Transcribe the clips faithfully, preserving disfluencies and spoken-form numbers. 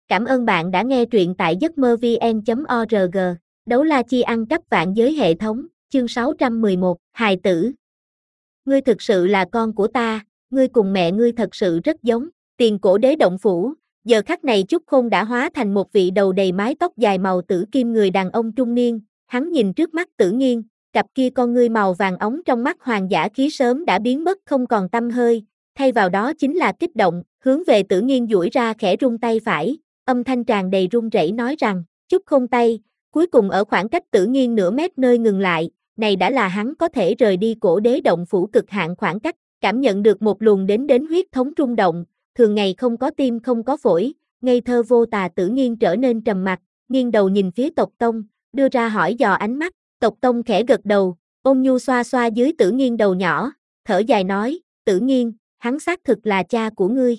Cảm ơn bạn đã nghe truyện tại giấc mơ vn chấm org. Đấu la chi ăn cắp vạn giới hệ thống, chương sáu trăm mười một, hài tử. Ngươi thực sự là con của ta, ngươi cùng mẹ ngươi thật sự rất giống. Tiền cổ đế động phủ, giờ khắc này Chúc Khôn đã hóa thành một vị đầu đầy mái tóc dài màu tử kim người đàn ông trung niên, hắn nhìn trước mắt Tử Nghiên, cặp kia con ngươi màu vàng óng trong mắt hoàng giả khí sớm đã biến mất không còn tăm hơi, thay vào đó chính là kích động, hướng về Tử Nghiên duỗi ra khẽ rung tay phải, âm thanh tràn đầy run rẩy nói rằng, Chúc Khôn tay, cuối cùng ở khoảng cách Tử Nghiên nửa mét nơi ngừng lại, này đã là hắn có thể rời đi cổ đế động phủ cực hạn khoảng cách, cảm nhận được một luồng đến đến huyết thống rung động, thường ngày không có tim không có phổi, ngây thơ vô tà Tử Nghiên trở nên trầm mặc, nghiêng đầu nhìn phía Tộc Tông, đưa ra hỏi dò ánh mắt, Tộc Tông khẽ gật đầu, ôn nhu xoa xoa dưới Tử Nghiên đầu nhỏ, thở dài nói, Tử Nghiên, hắn xác thực là cha của ngươi.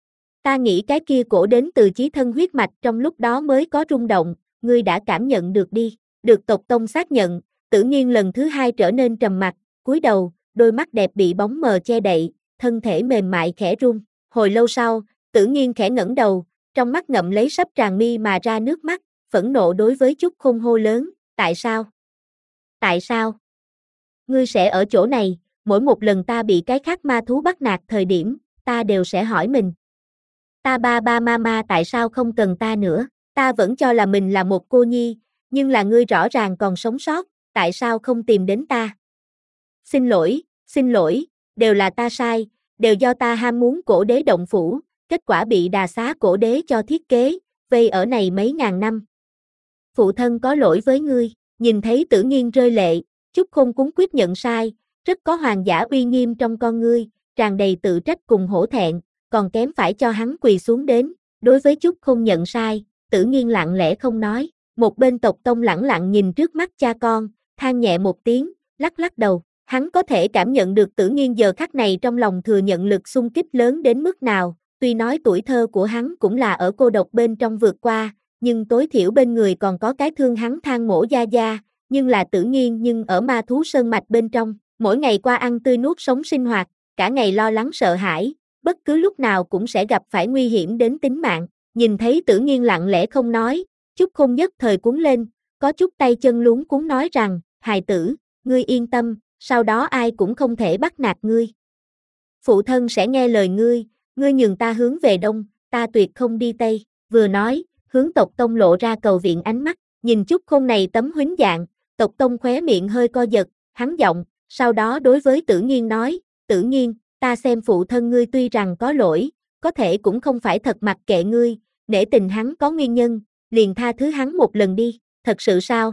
Ta nghĩ cái kia cổ đến từ chí thân huyết mạch trong lúc đó mới có rung động, ngươi đã cảm nhận được đi, được Tộc Tông xác nhận, Tử Nghiên lần thứ hai trở nên trầm mặc, cúi đầu, đôi mắt đẹp bị bóng mờ che đậy, thân thể mềm mại khẽ run, hồi lâu sau, Tử Nghiên khẽ ngẩng đầu, trong mắt ngậm lấy sắp tràn mi mà ra nước mắt, phẫn nộ đối với Chúc Khôn hô lớn, tại sao? Tại sao? Ngươi sẽ ở chỗ này, mỗi một lần ta bị cái khác ma thú bắt nạt thời điểm, ta đều sẽ hỏi mình. Ta ba ba mama tại sao không cần ta nữa, ta vẫn cho là mình là một cô nhi, nhưng là ngươi rõ ràng còn sống sót, tại sao không tìm đến ta? Xin lỗi, xin lỗi, đều là ta sai, đều do ta ham muốn cổ đế động phủ, kết quả bị đà xá cổ đế cho thiết kế, vây ở này mấy ngàn năm. Phụ thân có lỗi với ngươi, nhìn thấy Tử Nghiên rơi lệ, Chúc Khôn cuống quyết nhận sai, rất có hoàng giả uy nghiêm trong con ngươi, tràn đầy tự trách cùng hổ thẹn, còn kém phải cho hắn quỳ xuống đến, đối với Chúc Khôn nhận sai, Tử Nghiên lặng lẽ không nói, một bên Tộc Tông lẳng lặng nhìn trước mắt cha con, than nhẹ một tiếng, lắc lắc đầu, hắn có thể cảm nhận được Tử Nghiên giờ khắc này trong lòng thừa nhận lực xung kích lớn đến mức nào, tuy nói tuổi thơ của hắn cũng là ở cô độc bên trong vượt qua, nhưng tối thiểu bên người còn có cái thương hắn than mổ gia gia, nhưng là Tử Nghiên nhưng ở ma thú sơn mạch bên trong, mỗi ngày qua ăn tươi nuốt sống sinh hoạt, cả ngày lo lắng sợ hãi, bất cứ lúc nào cũng sẽ gặp phải nguy hiểm đến tính mạng, nhìn thấy Tử Nghiên lặng lẽ không nói, Chúc Khôn nhất thời cuống lên, có chút tay chân luống cuống nói rằng, hài tử, ngươi yên tâm, sau đó ai cũng không thể bắt nạt ngươi. Phụ thân sẽ nghe lời ngươi, ngươi nhường ta hướng về đông, ta tuyệt không đi tây, vừa nói, hướng Tộc Tông lộ ra cầu viện ánh mắt, nhìn Chúc Khôn này tấm huýnh dạng, Tộc Tông khóe miệng hơi co giật, hắn giọng, sau đó đối với Tử Nghiên nói, Tử Nghiên, ta xem phụ thân ngươi tuy rằng có lỗi, có thể cũng không phải thật mặc kệ ngươi, nể tình hắn có nguyên nhân, liền tha thứ hắn một lần đi, thật sự sao?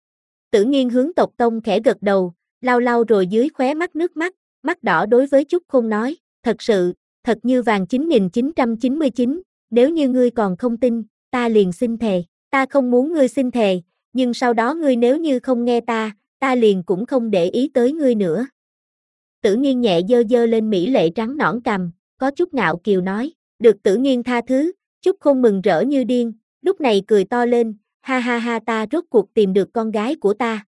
Tử Nghiên hướng Tộc Tông khẽ gật đầu, lau lau rồi dưới khóe mắt nước mắt, mắt đỏ đối với Chúc Khôn nói, thật sự, thật như vàng chín nghìn chín trăm chín mươi chín, nếu như ngươi còn không tin, ta liền xin thề, ta không muốn ngươi xin thề, nhưng sau đó ngươi nếu như không nghe ta, ta liền cũng không để ý tới ngươi nữa. Tử Nghiên nhẹ dơ dơ lên mỹ lệ trắng nõn cằm, có chút ngạo kiều nói, được Tử Nghiên tha thứ, Chúc Khôn mừng rỡ như điên, lúc này cười to lên, ha ha ha ta rốt cuộc tìm được con gái của ta.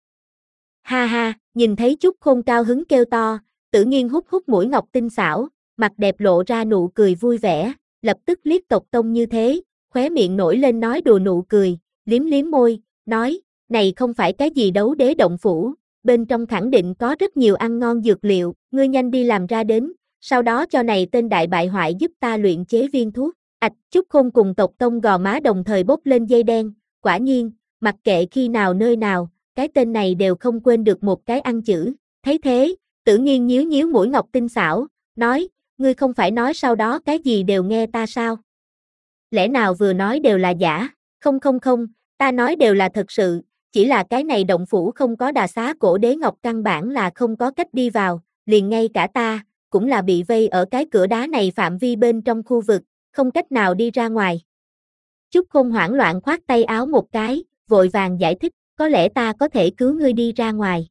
Ha ha, nhìn thấy Chúc Khôn cao hứng kêu to, Tử Nghiên hút hút mũi ngọc tinh xảo, mặt đẹp lộ ra nụ cười vui vẻ, lập tức liếc Tộc Tông như thế, khóe miệng nổi lên nói đùa nụ cười, liếm liếm môi, nói, này không phải cái gì đấu đế động phủ, bên trong khẳng định có rất nhiều ăn ngon dược liệu, ngươi nhanh đi làm ra đến, sau đó cho này tên đại bại hoại giúp ta luyện chế viên thuốc. Ảch, Chúc Khôn cùng Tộc Tông gò má đồng thời bốc lên dây đen, quả nhiên, mặc kệ khi nào nơi nào, cái tên này đều không quên được một cái ăn chữ, thấy thế, Tử Nghiên nhíu nhíu mũi ngọc tinh xảo, nói, ngươi không phải nói sau đó cái gì đều nghe ta sao? Lẽ nào vừa nói đều là giả? Không không không, ta nói đều là thật sự, chỉ là cái này động phủ không có đà xá cổ đế ngọc căn bản là không có cách đi vào, liền ngay cả ta, cũng là bị vây ở cái cửa đá này phạm vi bên trong khu vực, không cách nào đi ra ngoài. Chúc Khôn hoảng loạn khoát tay áo một cái, vội vàng giải thích, có lẽ ta có thể cứu ngươi đi ra ngoài.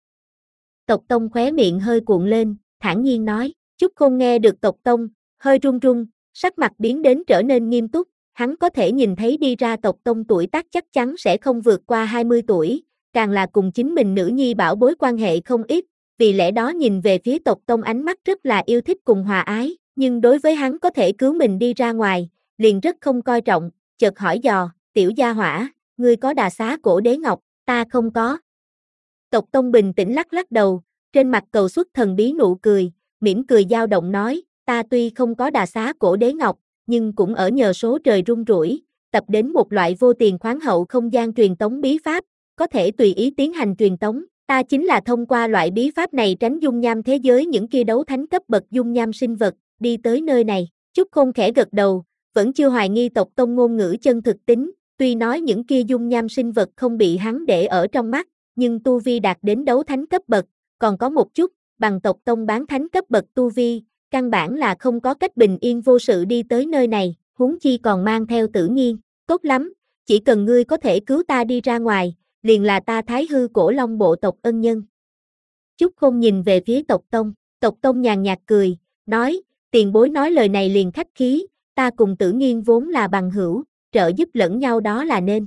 Tộc Tông khóe miệng hơi cuộn lên, thản nhiên nói, Chúc Khôn nghe được Tộc Tông, hơi run run, sắc mặt biến đến trở nên nghiêm túc, hắn có thể nhìn thấy đi ra Tộc Tông tuổi tác chắc chắn sẽ không vượt qua hai mươi tuổi, càng là cùng chính mình nữ nhi bảo bối quan hệ không ít, vì lẽ đó nhìn về phía Tộc Tông ánh mắt rất là yêu thích cùng hòa ái, nhưng đối với hắn có thể cứu mình đi ra ngoài, liền rất không coi trọng, chợt hỏi dò, tiểu gia hỏa, ngươi có đà xá cổ đế ngọc, ta không có. Tộc Tông bình tĩnh lắc lắc đầu, trên mặt cầu xuất thần bí nụ cười, mỉm cười dao động nói, ta tuy không có đà xá cổ đế ngọc, nhưng cũng ở nhờ số trời rung rủi, tập đến một loại vô tiền khoáng hậu không gian truyền tống bí pháp, có thể tùy ý tiến hành truyền tống. Ta chính là thông qua loại bí pháp này tránh dung nham thế giới những kia đấu thánh cấp bậc dung nham sinh vật, đi tới nơi này. Chúc Khôn khẽ gật đầu, vẫn chưa hoài nghi tộc Tông ngôn ngữ chân thực tính, tuy nói những kia dung nham sinh vật không bị hắn để ở trong mắt, nhưng tu vi đạt đến đấu thánh cấp bậc, còn có một chút, bằng tộc Tông bán thánh cấp bậc tu vi, căn bản là không có cách bình yên vô sự đi tới nơi này, huống chi còn mang theo Tử Nghiên. Tốt lắm, chỉ cần ngươi có thể cứu ta đi ra ngoài, liền là ta Thái Hư Cổ Long bộ tộc ân nhân. Chúc Khôn nhìn về phía tộc Tông, tộc Tông nhàn nhạt cười, nói, tiền bối nói lời này liền khách khí, ta cùng Tử Nghiên vốn là bằng hữu, trợ giúp lẫn nhau đó là nên.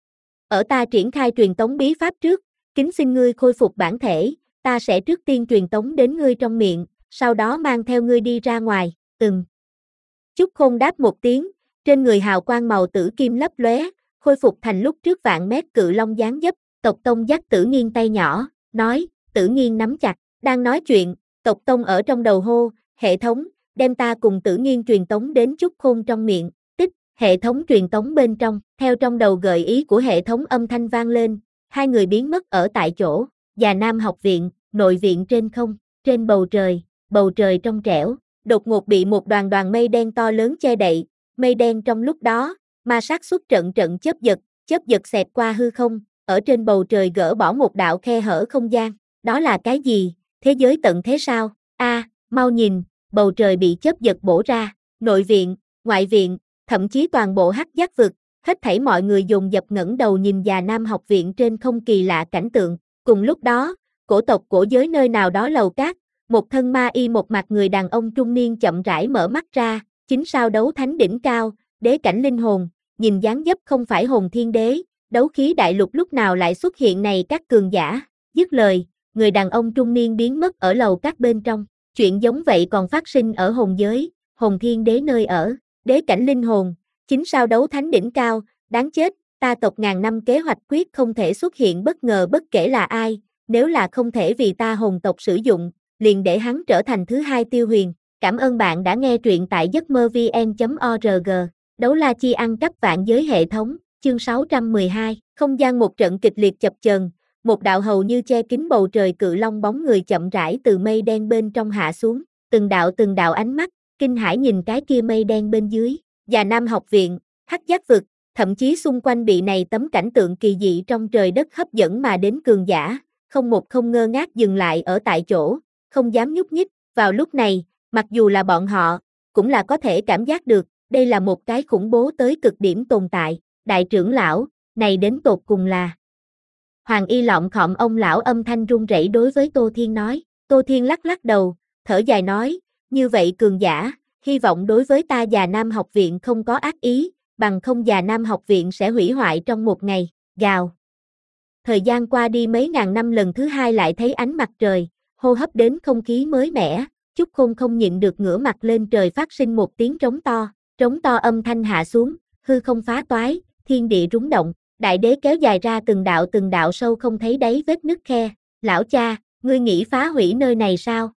Ở ta triển khai truyền tống bí pháp trước, kính xin ngươi khôi phục bản thể, ta sẽ trước tiên truyền tống đến ngươi trong miệng, sau đó mang theo ngươi đi ra ngoài, ừm. Chúc Khôn đáp một tiếng, trên người hào quang màu tử kim lấp lóe, khôi phục thành lúc trước vạn mét cự long dáng dấp, tộc Tông dắt Tử Nghiên tay nhỏ, nói, Tử Nghiên nắm chặt, đang nói chuyện, tộc Tông ở trong đầu hô, hệ thống, đem ta cùng Tử Nghiên truyền tống đến Chúc Khôn trong miệng, tích, hệ thống truyền tống bên trong, theo trong đầu gợi ý của hệ thống âm thanh vang lên, hai người biến mất ở tại chỗ, Già Nam học viện, nội viện trên không, trên bầu trời, bầu trời trong trẻo, đột ngột bị một đoàn đoàn mây đen to lớn che đậy, mây đen trong lúc đó, ma sát xuất trận trận chớp giật, chớp giật xẹt qua hư không, ở trên bầu trời gỡ bỏ một đạo khe hở không gian, đó là cái gì, thế giới tận thế sao, a à, mau nhìn, bầu trời bị chớp giật bổ ra, nội viện, ngoại viện, thậm chí toàn bộ hắc giác vực, hết thảy mọi người dồn dập ngẩng đầu nhìn Già Nam học viện trên không kỳ lạ cảnh tượng, cùng lúc đó, cổ tộc cổ giới nơi nào đó lầu cát, một thân ma y một mặt người đàn ông trung niên chậm rãi mở mắt ra, chính sao đấu thánh đỉnh cao, đế cảnh linh hồn, nhìn dáng dấp không phải hồn thiên đế, đấu khí đại lục lúc nào lại xuất hiện này các cường giả, dứt lời, người đàn ông trung niên biến mất ở lầu các bên trong, chuyện giống vậy còn phát sinh ở hồn giới, hồn thiên đế nơi ở, đế cảnh linh hồn, chính sao đấu thánh đỉnh cao, đáng chết, ta tộc ngàn năm kế hoạch quyết không thể xuất hiện bất ngờ bất kể là ai, nếu là không thể vì ta hồn tộc sử dụng, liền để hắn trở thành thứ hai Tiêu Huyền. Cảm ơn bạn đã nghe truyện tại giấc mơ vn chấm org. Đấu la chi ăn cắp vạn giới hệ thống, chương sáu trăm mười hai, không gian một trận kịch liệt chập chờn, một đạo hầu như che kín bầu trời cự long bóng người chậm rãi từ mây đen bên trong hạ xuống, từng đạo từng đạo ánh mắt, kinh hãi nhìn cái kia mây đen bên dưới, Già Nam học viện, hắc giác vực, thậm chí xung quanh bị này tấm cảnh tượng kỳ dị trong trời đất hấp dẫn mà đến cường giả, không một không ngơ ngác dừng lại ở tại chỗ, không dám nhúc nhích, vào lúc này, mặc dù là bọn họ, cũng là có thể cảm giác được, đây là một cái khủng bố tới cực điểm tồn tại, đại trưởng lão, này đến tột cùng là. Hoàng Y lọng khom ông lão âm thanh run rẩy đối với Tô Thiên nói, Tô Thiên lắc lắc đầu, thở dài nói, như vậy cường giả, hy vọng đối với ta Già Nam học viện không có ác ý, bằng không Già Nam học viện sẽ hủy hoại trong một ngày, gào. Thời gian qua đi mấy ngàn năm lần thứ hai lại thấy ánh mặt trời, hô hấp đến không khí mới mẻ, Chúc Khôn không nhịn được ngửa mặt lên trời phát sinh một tiếng trống to, trống to âm thanh hạ xuống, hư không phá toái, thiên địa rúng động, đại đế kéo dài ra từng đạo từng đạo sâu không thấy đáy vết nứt khe, lão cha, ngươi nghĩ phá hủy nơi này sao?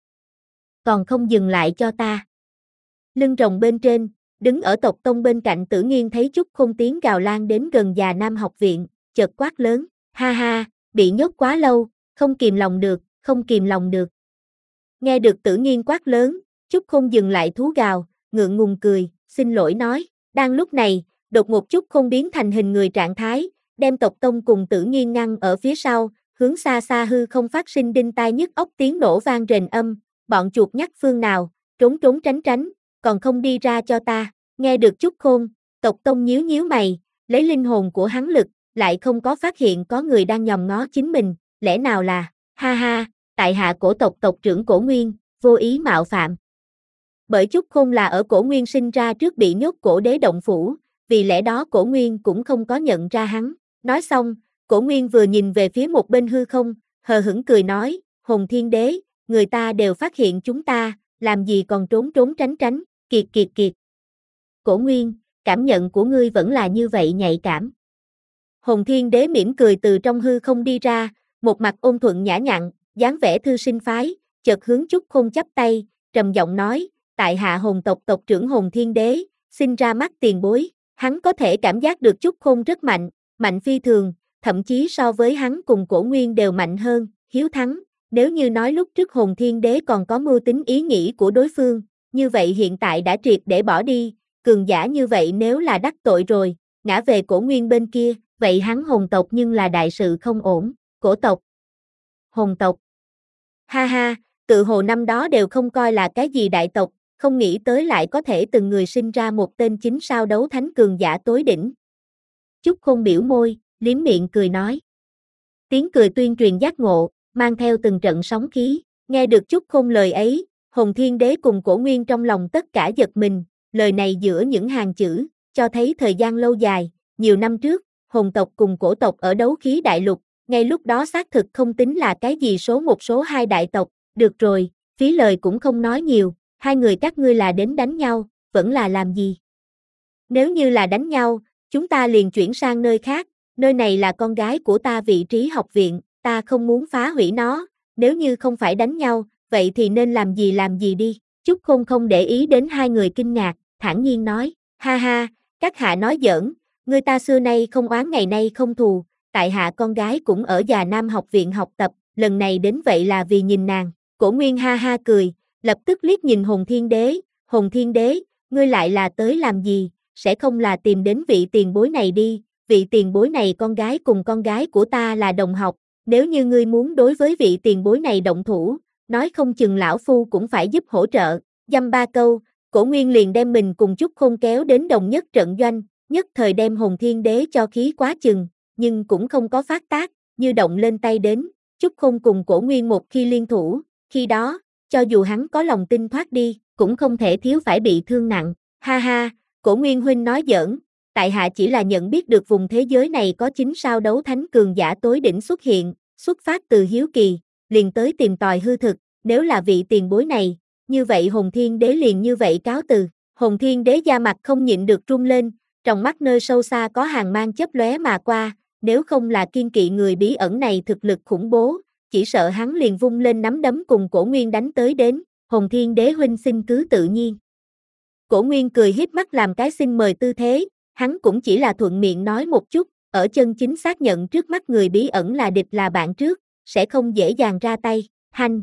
Còn không dừng lại cho ta. Lưng rồng bên trên, đứng ở tộc Tông bên cạnh Tử Nghiên thấy Chúc Khôn tiếng gào lan đến gần Già Nam học viện, chợt quát lớn, ha ha, bị nhốt quá lâu, không kìm lòng được, không kìm lòng được. Nghe được Tử Nghiên quát lớn, Chúc Khôn dừng lại thú gào, ngượng ngùng cười, xin lỗi nói, đang lúc này, đột ngột Chúc Khôn biến thành hình người trạng thái, đem tộc Tông cùng Tử Nghiên ngăn ở phía sau, hướng xa xa hư không phát sinh đinh tai nhức óc tiếng nổ vang rền âm, bọn chuột nhắt phương nào, trốn trốn tránh tránh, còn không đi ra cho ta, nghe được Chúc Khôn, tộc Tông nhíu nhíu mày, lấy linh hồn của hắn lực, lại không có phát hiện có người đang nhòm ngó chính mình, lẽ nào là, ha ha, tại hạ cổ tộc tộc trưởng Cổ Nguyên, vô ý mạo phạm. Bởi Chúc Khôn là ở Cổ Nguyên sinh ra trước bị nhốt cổ đế động phủ, vì lẽ đó Cổ Nguyên cũng không có nhận ra hắn. Nói xong, Cổ Nguyên vừa nhìn về phía một bên hư không, hờ hững cười nói, Hồn Thiên Đế, người ta đều phát hiện chúng ta, làm gì còn trốn trốn tránh tránh, kiệt kiệt kiệt. Cổ Nguyên, cảm nhận của ngươi vẫn là như vậy nhạy cảm. Hồn Thiên Đế mỉm cười từ trong hư không đi ra, một mặt ôn thuận nhã nhặn, dáng vẻ thư sinh phái, chợt hướng Chúc Khôn chắp tay, trầm giọng nói, tại hạ hồn tộc tộc trưởng Hồn Thiên Đế, xin ra mắt tiền bối. Hắn có thể cảm giác được Chúc Khôn rất mạnh, mạnh phi thường, thậm chí so với hắn cùng Cổ Nguyên đều mạnh hơn, hiếu thắng. Nếu như nói lúc trước Hồn Thiên Đế còn có mưu tính ý nghĩ của đối phương, như vậy hiện tại đã triệt để bỏ đi, cường giả như vậy nếu là đắc tội rồi, ngã về Cổ Nguyên bên kia, vậy hắn hồn tộc nhưng là đại sự không ổn, Cổ tộc, hồn tộc. Ha ha, tự hồ năm đó đều không coi là cái gì đại tộc, không nghĩ tới lại có thể từng người sinh ra một tên chính sao đấu thánh cường giả tối đỉnh. Chúc Khôn biểu môi, liếm miệng cười nói. Tiếng cười tuyên truyền giác ngộ, mang theo từng trận sóng khí, nghe được Chúc Khôn lời ấy, Hồn Thiên Đế cùng Cổ Nguyên trong lòng tất cả giật mình, lời này giữa những hàng chữ, cho thấy thời gian lâu dài, nhiều năm trước, hồn tộc cùng cổ tộc ở đấu khí đại lục, ngay lúc đó xác thực không tính là cái gì số một số hai đại tộc, được rồi, phí lời cũng không nói nhiều, hai người các ngươi là đến đánh nhau, vẫn là làm gì? Nếu như là đánh nhau, chúng ta liền chuyển sang nơi khác, nơi này là con gái của ta vị trí học viện, ta không muốn phá hủy nó, nếu như không phải đánh nhau, vậy thì nên làm gì làm gì đi. Chúc Khôn không để ý đến hai người kinh ngạc, thản nhiên nói, ha ha, các hạ nói giỡn, người ta xưa nay không oán ngày nay không thù, tại hạ con gái cũng ở Già Nam học viện học tập, lần này đến vậy là vì nhìn nàng. Cổ Nguyên ha ha cười, lập tức liếc nhìn Hồn Thiên Đế, Hồn Thiên Đế, ngươi lại là tới làm gì, sẽ không là tìm đến vị tiền bối này đi, vị tiền bối này con gái cùng con gái của ta là đồng học, nếu như ngươi muốn đối với vị tiền bối này động thủ, nói không chừng lão phu cũng phải giúp hỗ trợ, dăm ba câu, Cổ Nguyên liền đem mình cùng Chúc Khôn kéo đến đồng nhất trận doanh, nhất thời đem Hồn Thiên Đế cho khí quá chừng, nhưng cũng không có phát tác, như động lên tay đến, Chúc Khôn cùng Cổ Nguyên một khi liên thủ, khi đó, cho dù hắn có lòng tin thoát đi, cũng không thể thiếu phải bị thương nặng, ha ha, Cổ Nguyên huynh nói giỡn, tại hạ chỉ là nhận biết được vùng thế giới này có chính sao đấu thánh cường giả tối đỉnh xuất hiện, xuất phát từ hiếu kỳ, liền tới tìm tòi hư thực, nếu là vị tiền bối này, như vậy Hồn Thiên Đế liền như vậy cáo từ. Hồn Thiên Đế da mặt không nhịn được run lên, trong mắt nơi sâu xa có hàng mang chớp lóe mà qua, nếu không là kiên kỵ người bí ẩn này thực lực khủng bố, chỉ sợ hắn liền vung lên nắm đấm cùng Cổ Nguyên đánh tới đến, Hồn Thiên Đế huynh xin cứ tự nhiên. Cổ Nguyên cười híp mắt làm cái xin mời tư thế, hắn cũng chỉ là thuận miệng nói một chút, ở chân chính xác nhận trước mắt người bí ẩn là địch là bạn trước, sẽ không dễ dàng ra tay, hanh.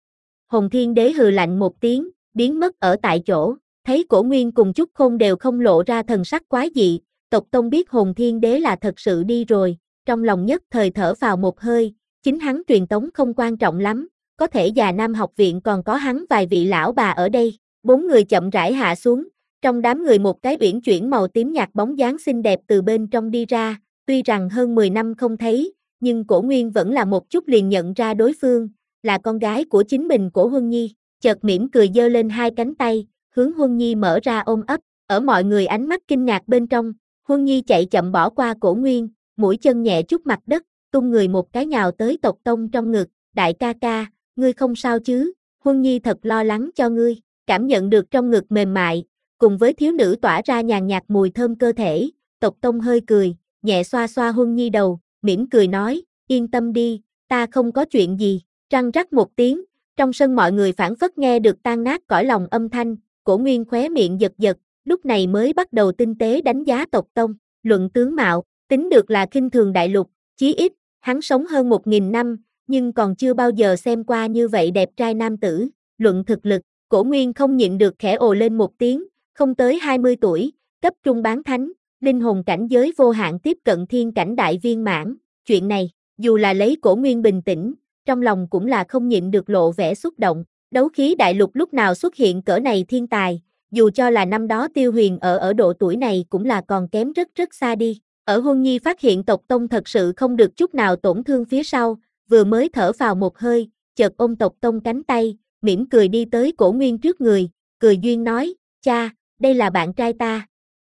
Hồn Thiên Đế hừ lạnh một tiếng, biến mất ở tại chỗ, thấy Cổ Nguyên cùng Chúc Khôn đều không lộ ra thần sắc quái dị, tộc tông biết Hồn Thiên Đế là thật sự đi rồi, trong lòng nhất thời thở vào một hơi, chính hắn truyền tống không quan trọng lắm, có thể Già Nam học viện còn có hắn vài vị lão bà ở đây, bốn người chậm rãi hạ xuống, trong đám người một cái uyển chuyển màu tím nhạt bóng dáng xinh đẹp từ bên trong đi ra, tuy rằng hơn mười năm không thấy, nhưng Cổ Nguyên vẫn là một chút liền nhận ra đối phương, là con gái của chính mình Cổ Huân Nhi, chợt mỉm cười giơ lên hai cánh tay, hướng Huân Nhi mở ra ôm ấp, ở mọi người ánh mắt kinh ngạc bên trong, Huân Nhi chạy chậm bỏ qua Cổ Nguyên, mũi chân nhẹ chút mặt đất, tung người một cái nhào tới tộc tông trong ngực, đại ca ca, ngươi không sao chứ, Huân Nhi thật lo lắng cho ngươi, cảm nhận được trong ngực mềm mại, cùng với thiếu nữ tỏa ra nhàn nhạt mùi thơm cơ thể, tộc tông hơi cười, nhẹ xoa xoa Huân Nhi đầu, mỉm cười nói, yên tâm đi, ta không có chuyện gì, răng rắc một tiếng, trong sân mọi người phảng phất nghe được tan nát cõi lòng âm thanh, Cổ Nguyên khóe miệng giật giật, lúc này mới bắt đầu tinh tế đánh giá tộc tông, luận tướng mạo, tính được là khinh thường đại lục, chí ít, hắn sống hơn một nghìn năm, nhưng còn chưa bao giờ xem qua như vậy đẹp trai nam tử, luận thực lực, Cổ Nguyên không nhịn được khẽ ồ lên một tiếng, không tới hai mươi tuổi, cấp trung bán thánh, linh hồn cảnh giới vô hạn tiếp cận thiên cảnh đại viên mãn, chuyện này, dù là lấy Cổ Nguyên bình tĩnh, trong lòng cũng là không nhịn được lộ vẻ xúc động, đấu khí đại lục lúc nào xuất hiện cỡ này thiên tài, dù cho là năm đó Tiêu Huyền ở ở độ tuổi này cũng là còn kém rất rất xa đi. Ở Huân Nhi phát hiện tộc tông thật sự không được chút nào tổn thương phía sau, vừa mới thở vào một hơi, chợt ôm tộc tông cánh tay, mỉm cười đi tới Cổ Nguyên trước người, cười duyên nói, cha, đây là bạn trai ta.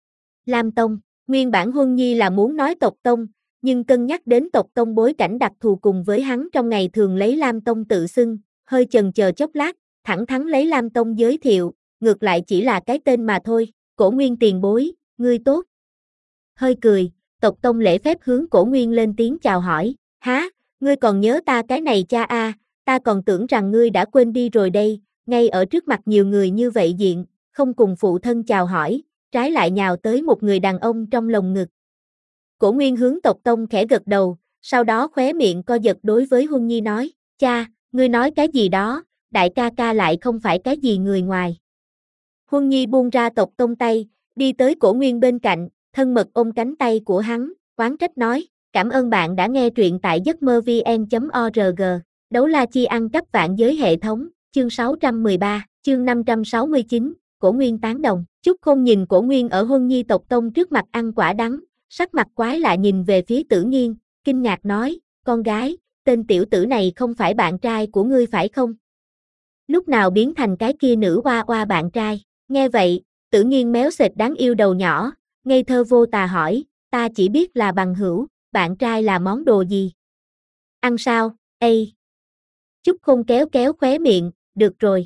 Lam Tông, nguyên bản Huân Nhi là muốn nói tộc tông, nhưng cân nhắc đến tộc tông bối cảnh đặc thù cùng với hắn trong ngày thường lấy Lam Tông tự xưng, hơi chần chờ chốc lát, thẳng thắn lấy Lam Tông giới thiệu, ngược lại chỉ là cái tên mà thôi, Cổ Nguyên tiền bối, ngươi tốt. Hơi cười, tộc tông lễ phép hướng Cổ Nguyên lên tiếng chào hỏi, há, ngươi còn nhớ ta cái này cha a, à, ta còn tưởng rằng ngươi đã quên đi rồi đây, ngay ở trước mặt nhiều người như vậy diện, không cùng phụ thân chào hỏi, trái lại nhào tới một người đàn ông trong lồng ngực. Cổ Nguyên hướng tộc tông khẽ gật đầu, sau đó khóe miệng co giật đối với Huân Nhi nói, cha, ngươi nói cái gì đó, đại ca ca lại không phải cái gì người ngoài. Huân Nhi buông ra tộc tông tay, đi tới Cổ Nguyên bên cạnh, thân mật ôm cánh tay của hắn, oán trách nói, cảm ơn bạn đã nghe truyện tại giấc mơ vn chấm org, đấu la chi ăn cắp vạn giới hệ thống, chương sáu trăm mười ba, chương năm trăm sáu mươi chín, Cổ Nguyên tán đồng, Chúc Khôn nhìn Cổ Nguyên ở Huân Nhi tộc tông trước mặt ăn quả đắng, sắc mặt quái lạ nhìn về phía Tử Nghiên, kinh ngạc nói, con gái, tên tiểu tử này không phải bạn trai của ngươi phải không? Lúc nào biến thành cái kia nữ oa oa bạn trai, nghe vậy, Tử Nghiên méo xệt đáng yêu đầu nhỏ, ngây thơ vô tà hỏi, ta chỉ biết là bằng hữu, bạn trai là món đồ gì? Ăn sao, ây? Chúc Khôn kéo kéo khóe miệng, được rồi.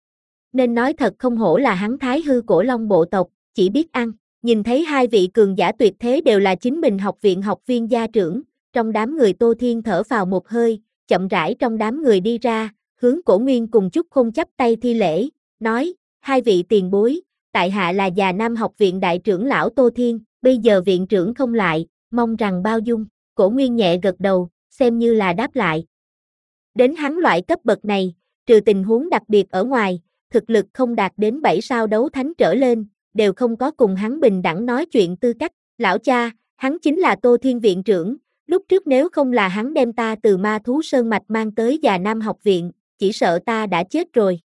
Nên nói thật không hổ là hắn Thái Hư Cổ Long bộ tộc, chỉ biết ăn. Nhìn thấy hai vị cường giả tuyệt thế đều là chính mình học viện học viên gia trưởng, trong đám người Tô Thiên thở vào một hơi, chậm rãi trong đám người đi ra, hướng Cổ Nguyên cùng Chúc Khôn chắp tay thi lễ, nói, hai vị tiền bối, tại hạ là già Nam học viện đại trưởng lão Tô Thiên, bây giờ viện trưởng không lại, mong rằng bao dung. Cổ Nguyên nhẹ gật đầu, xem như là đáp lại. Đến hắn loại cấp bậc này, trừ tình huống đặc biệt ở ngoài, thực lực không đạt đến bảy sao đấu thánh trở lên, đều không có cùng hắn bình đẳng nói chuyện tư cách. Lão cha, hắn chính là Tô Thiên viện trưởng, lúc trước nếu không là hắn đem ta từ Ma Thú Sơn Mạch mang tới già Nam học viện, chỉ sợ ta đã chết rồi.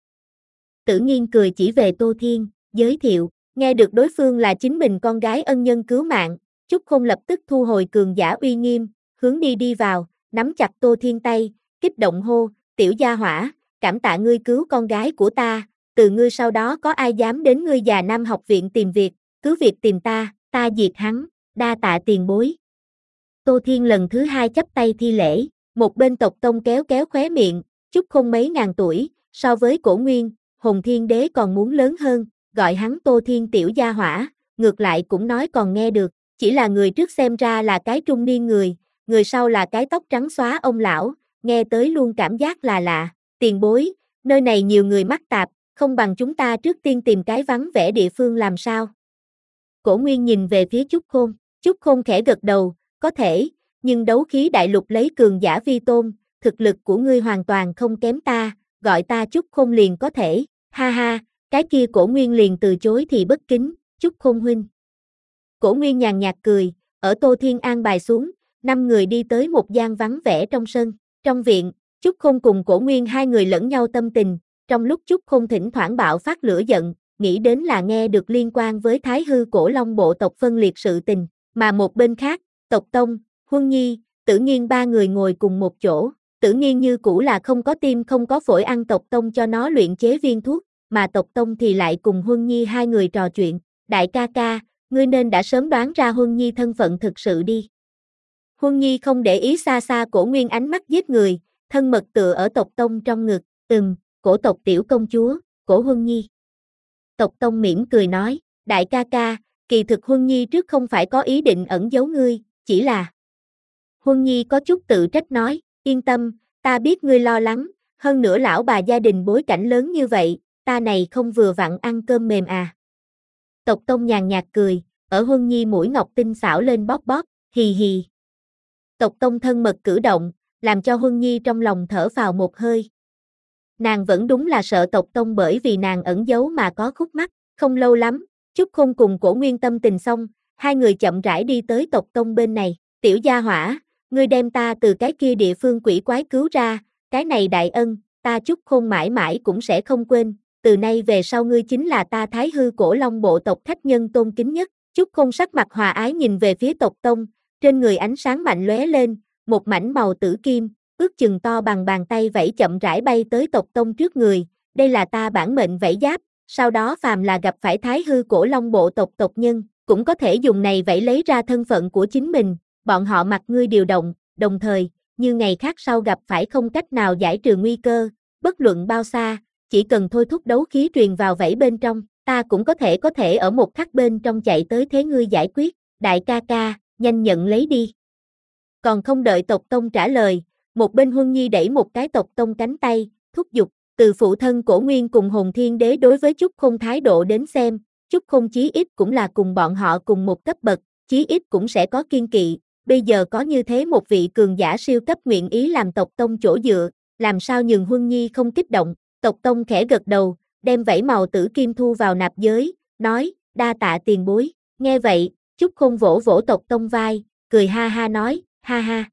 Tử Nghiên cười chỉ về Tô Thiên, giới thiệu, nghe được đối phương là chính mình con gái ân nhân cứu mạng, Chúc Khôn lập tức thu hồi cường giả uy nghiêm, hướng đi đi vào, nắm chặt Tô Thiên tay, kích động hô, tiểu gia hỏa, cảm tạ ngươi cứu con gái của ta, từ ngươi sau đó có ai dám đến ngươi già Nam học viện tìm việc, cứ việc tìm ta, ta diệt hắn, đa tạ tiền bối. Tô Thiên lần thứ hai chắp tay thi lễ, một bên tộc tông kéo kéo khóe miệng, Chúc Khôn mấy ngàn tuổi, so với Cổ Nguyên, Hồn Thiên Đế còn muốn lớn hơn, gọi hắn Tô Thiên tiểu gia hỏa, ngược lại cũng nói còn nghe được, chỉ là người trước xem ra là cái trung niên người, người sau là cái tóc trắng xóa ông lão, nghe tới luôn cảm giác là lạ, tiền bối, nơi này nhiều người mắc tạp, không bằng chúng ta trước tiên tìm cái vắng vẻ địa phương làm sao. Cổ Nguyên nhìn về phía Chúc Khôn, Chúc Khôn khẽ gật đầu, có thể, nhưng đấu khí đại lục lấy cường giả vi tôn, thực lực của ngươi hoàn toàn không kém ta, gọi ta Chúc Khôn liền có thể, ha ha, cái kia Cổ Nguyên liền từ chối thì bất kính, Chúc Khôn huynh. Cổ Nguyên nhàn nhạt cười, ở Tô Thiên an bài xuống, năm người đi tới một gian vắng vẻ trong sân, trong viện, Chúc Khôn cùng Cổ Nguyên hai người lẫn nhau tâm tình, trong lúc Chúc Khôn thỉnh thoảng bạo phát lửa giận, nghĩ đến là nghe được liên quan với Thái Hư Cổ Long bộ tộc phân liệt sự tình, mà một bên khác, tộc Tông, Huân Nhi, Tử Nghiên ba người ngồi cùng một chỗ, Tử Nghiên như cũ là không có tim không có phổi ăn tộc Tông cho nó luyện chế viên thuốc, mà tộc Tông thì lại cùng Huân Nhi hai người trò chuyện, đại ca ca, ngươi nên đã sớm đoán ra Huân Nhi thân phận thực sự đi. Huân Nhi không để ý xa xa Cổ Nguyên ánh mắt giết người, thân mật tựa ở tộc Tông trong ngực, ừm, cổ tộc tiểu công chúa, Cổ Huân Nhi. Tộc Tông mỉm cười nói, đại ca ca, kỳ thực Huân Nhi trước không phải có ý định ẩn giấu ngươi, chỉ là... Huân Nhi có chút tự trách nói, yên tâm, ta biết ngươi lo lắng, hơn nữa lão bà gia đình bối cảnh lớn như vậy, ta này không vừa vặn ăn cơm mềm à. Tộc Tông nhàn nhạt cười, ở Huân Nhi mũi ngọc tinh xảo lên bóp bóp, hì hì. Tộc Tông thân mật cử động, làm cho Huân Nhi trong lòng thở phào một hơi. Nàng vẫn đúng là sợ tộc Tông bởi vì nàng ẩn giấu mà có khúc mắc, không lâu lắm, Chúc Khôn cùng Cổ Nguyên tâm tình xong, hai người chậm rãi đi tới tộc Tông bên này, tiểu gia hỏa, ngươi đem ta từ cái kia địa phương quỷ quái cứu ra, cái này đại ân, ta Chúc Khôn mãi mãi cũng sẽ không quên, từ nay về sau ngươi chính là ta Thái Hư Cổ Long bộ tộc khách nhân tôn kính nhất. Chúc Khôn sắc mặt hòa ái nhìn về phía tộc Tông, trên người ánh sáng mạnh lóe lên, một mảnh màu tử kim, ước chừng to bằng bàn tay vẫy chậm rãi bay tới tộc Tông trước người, đây là ta bản mệnh vẫy giáp, sau đó phàm là gặp phải Thái Hư Cổ Long bộ tộc tộc nhân, cũng có thể dùng này vẫy lấy ra thân phận của chính mình, bọn họ mặc ngươi điều động, đồng thời, như ngày khác sau gặp phải không cách nào giải trừ nguy cơ, bất luận bao xa, chỉ cần thôi thúc đấu khí truyền vào vẫy bên trong, ta cũng có thể có thể ở một khắc bên trong chạy tới thế ngươi giải quyết, đại ca ca, nhanh nhận lấy đi. Còn không đợi tộc tông trả lời, một bên Huân Nhi đẩy một cái tộc tông cánh tay, thúc giục, từ phụ thân Cổ Nguyên cùng Hồn Thiên Đế đối với Chúc Khôn thái độ đến xem, Chúc Khôn chí ít cũng là cùng bọn họ cùng một cấp bậc, chí ít cũng sẽ có kiên kỵ, bây giờ có như thế một vị cường giả siêu cấp nguyện ý làm tộc tông chỗ dựa, làm sao nhường Huân Nhi không kích động, tộc tông khẽ gật đầu, đem vảy màu tử kim thu vào nạp giới, nói, đa tạ tiền bối, nghe vậy, Chúc Khôn vỗ vỗ tộc tông vai, cười ha ha nói, ha ha.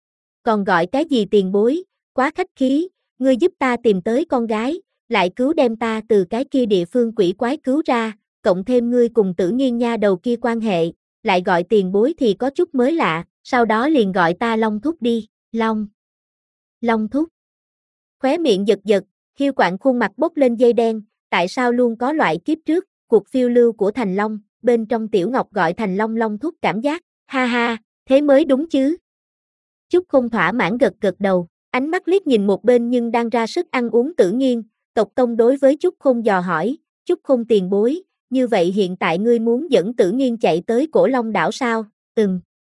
Còn gọi cái gì tiền bối, quá khách khí, ngươi giúp ta tìm tới con gái, lại cứu đem ta từ cái kia địa phương quỷ quái cứu ra, cộng thêm ngươi cùng Tử Nghiên nha đầu kia quan hệ, lại gọi tiền bối thì có chút mới lạ, sau đó liền gọi ta Long Thúc đi, Long. Long Thúc. Khóe miệng giật giật, Hiêu Quạng khuôn mặt bốc lên dây đen, tại sao luôn có loại kiếp trước, cuộc phiêu lưu của Thành Long, bên trong Tiểu Ngọc gọi Thành Long Long Thúc cảm giác, ha ha, thế mới đúng chứ. Chúc Khôn thỏa mãn gật gật đầu, ánh mắt liếc nhìn một bên nhưng đang ra sức ăn uống Tử Nghiên, tộc tông đối với Chúc Khôn dò hỏi, Chúc Khôn tiền bối, như vậy hiện tại ngươi muốn dẫn Tử Nghiên chạy tới Cổ Long đảo sao? Ừm.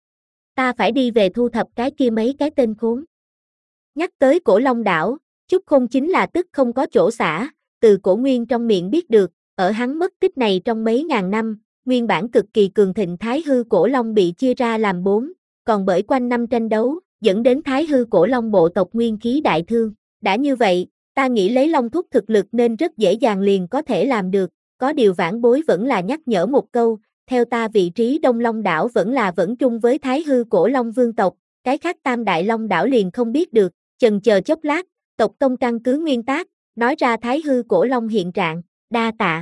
Ta phải đi về thu thập cái kia mấy cái tên khốn. Nhắc tới Cổ Long đảo, Chúc Khôn chính là tức không có chỗ xả, từ Cổ Nguyên trong miệng biết được, ở hắn mất tích này trong mấy ngàn năm, nguyên bản cực kỳ cường thịnh Thái Hư Cổ Long bị chia ra làm bốn, còn bởi quanh năm tranh đấu, dẫn đến Thái Hư Cổ Long bộ tộc nguyên khí đại thương. Đã như vậy, ta nghĩ lấy Long Thúc thực lực nên rất dễ dàng liền có thể làm được, có điều vãn bối vẫn là nhắc nhở một câu, theo ta vị trí Đông Long đảo vẫn là vẫn chung với Thái Hư Cổ Long vương tộc, cái khác Tam Đại Long đảo liền không biết được, chần chờ chốc lát, tộc tông căn cứ nguyên tác, nói ra Thái Hư Cổ Long hiện trạng, đa tạ.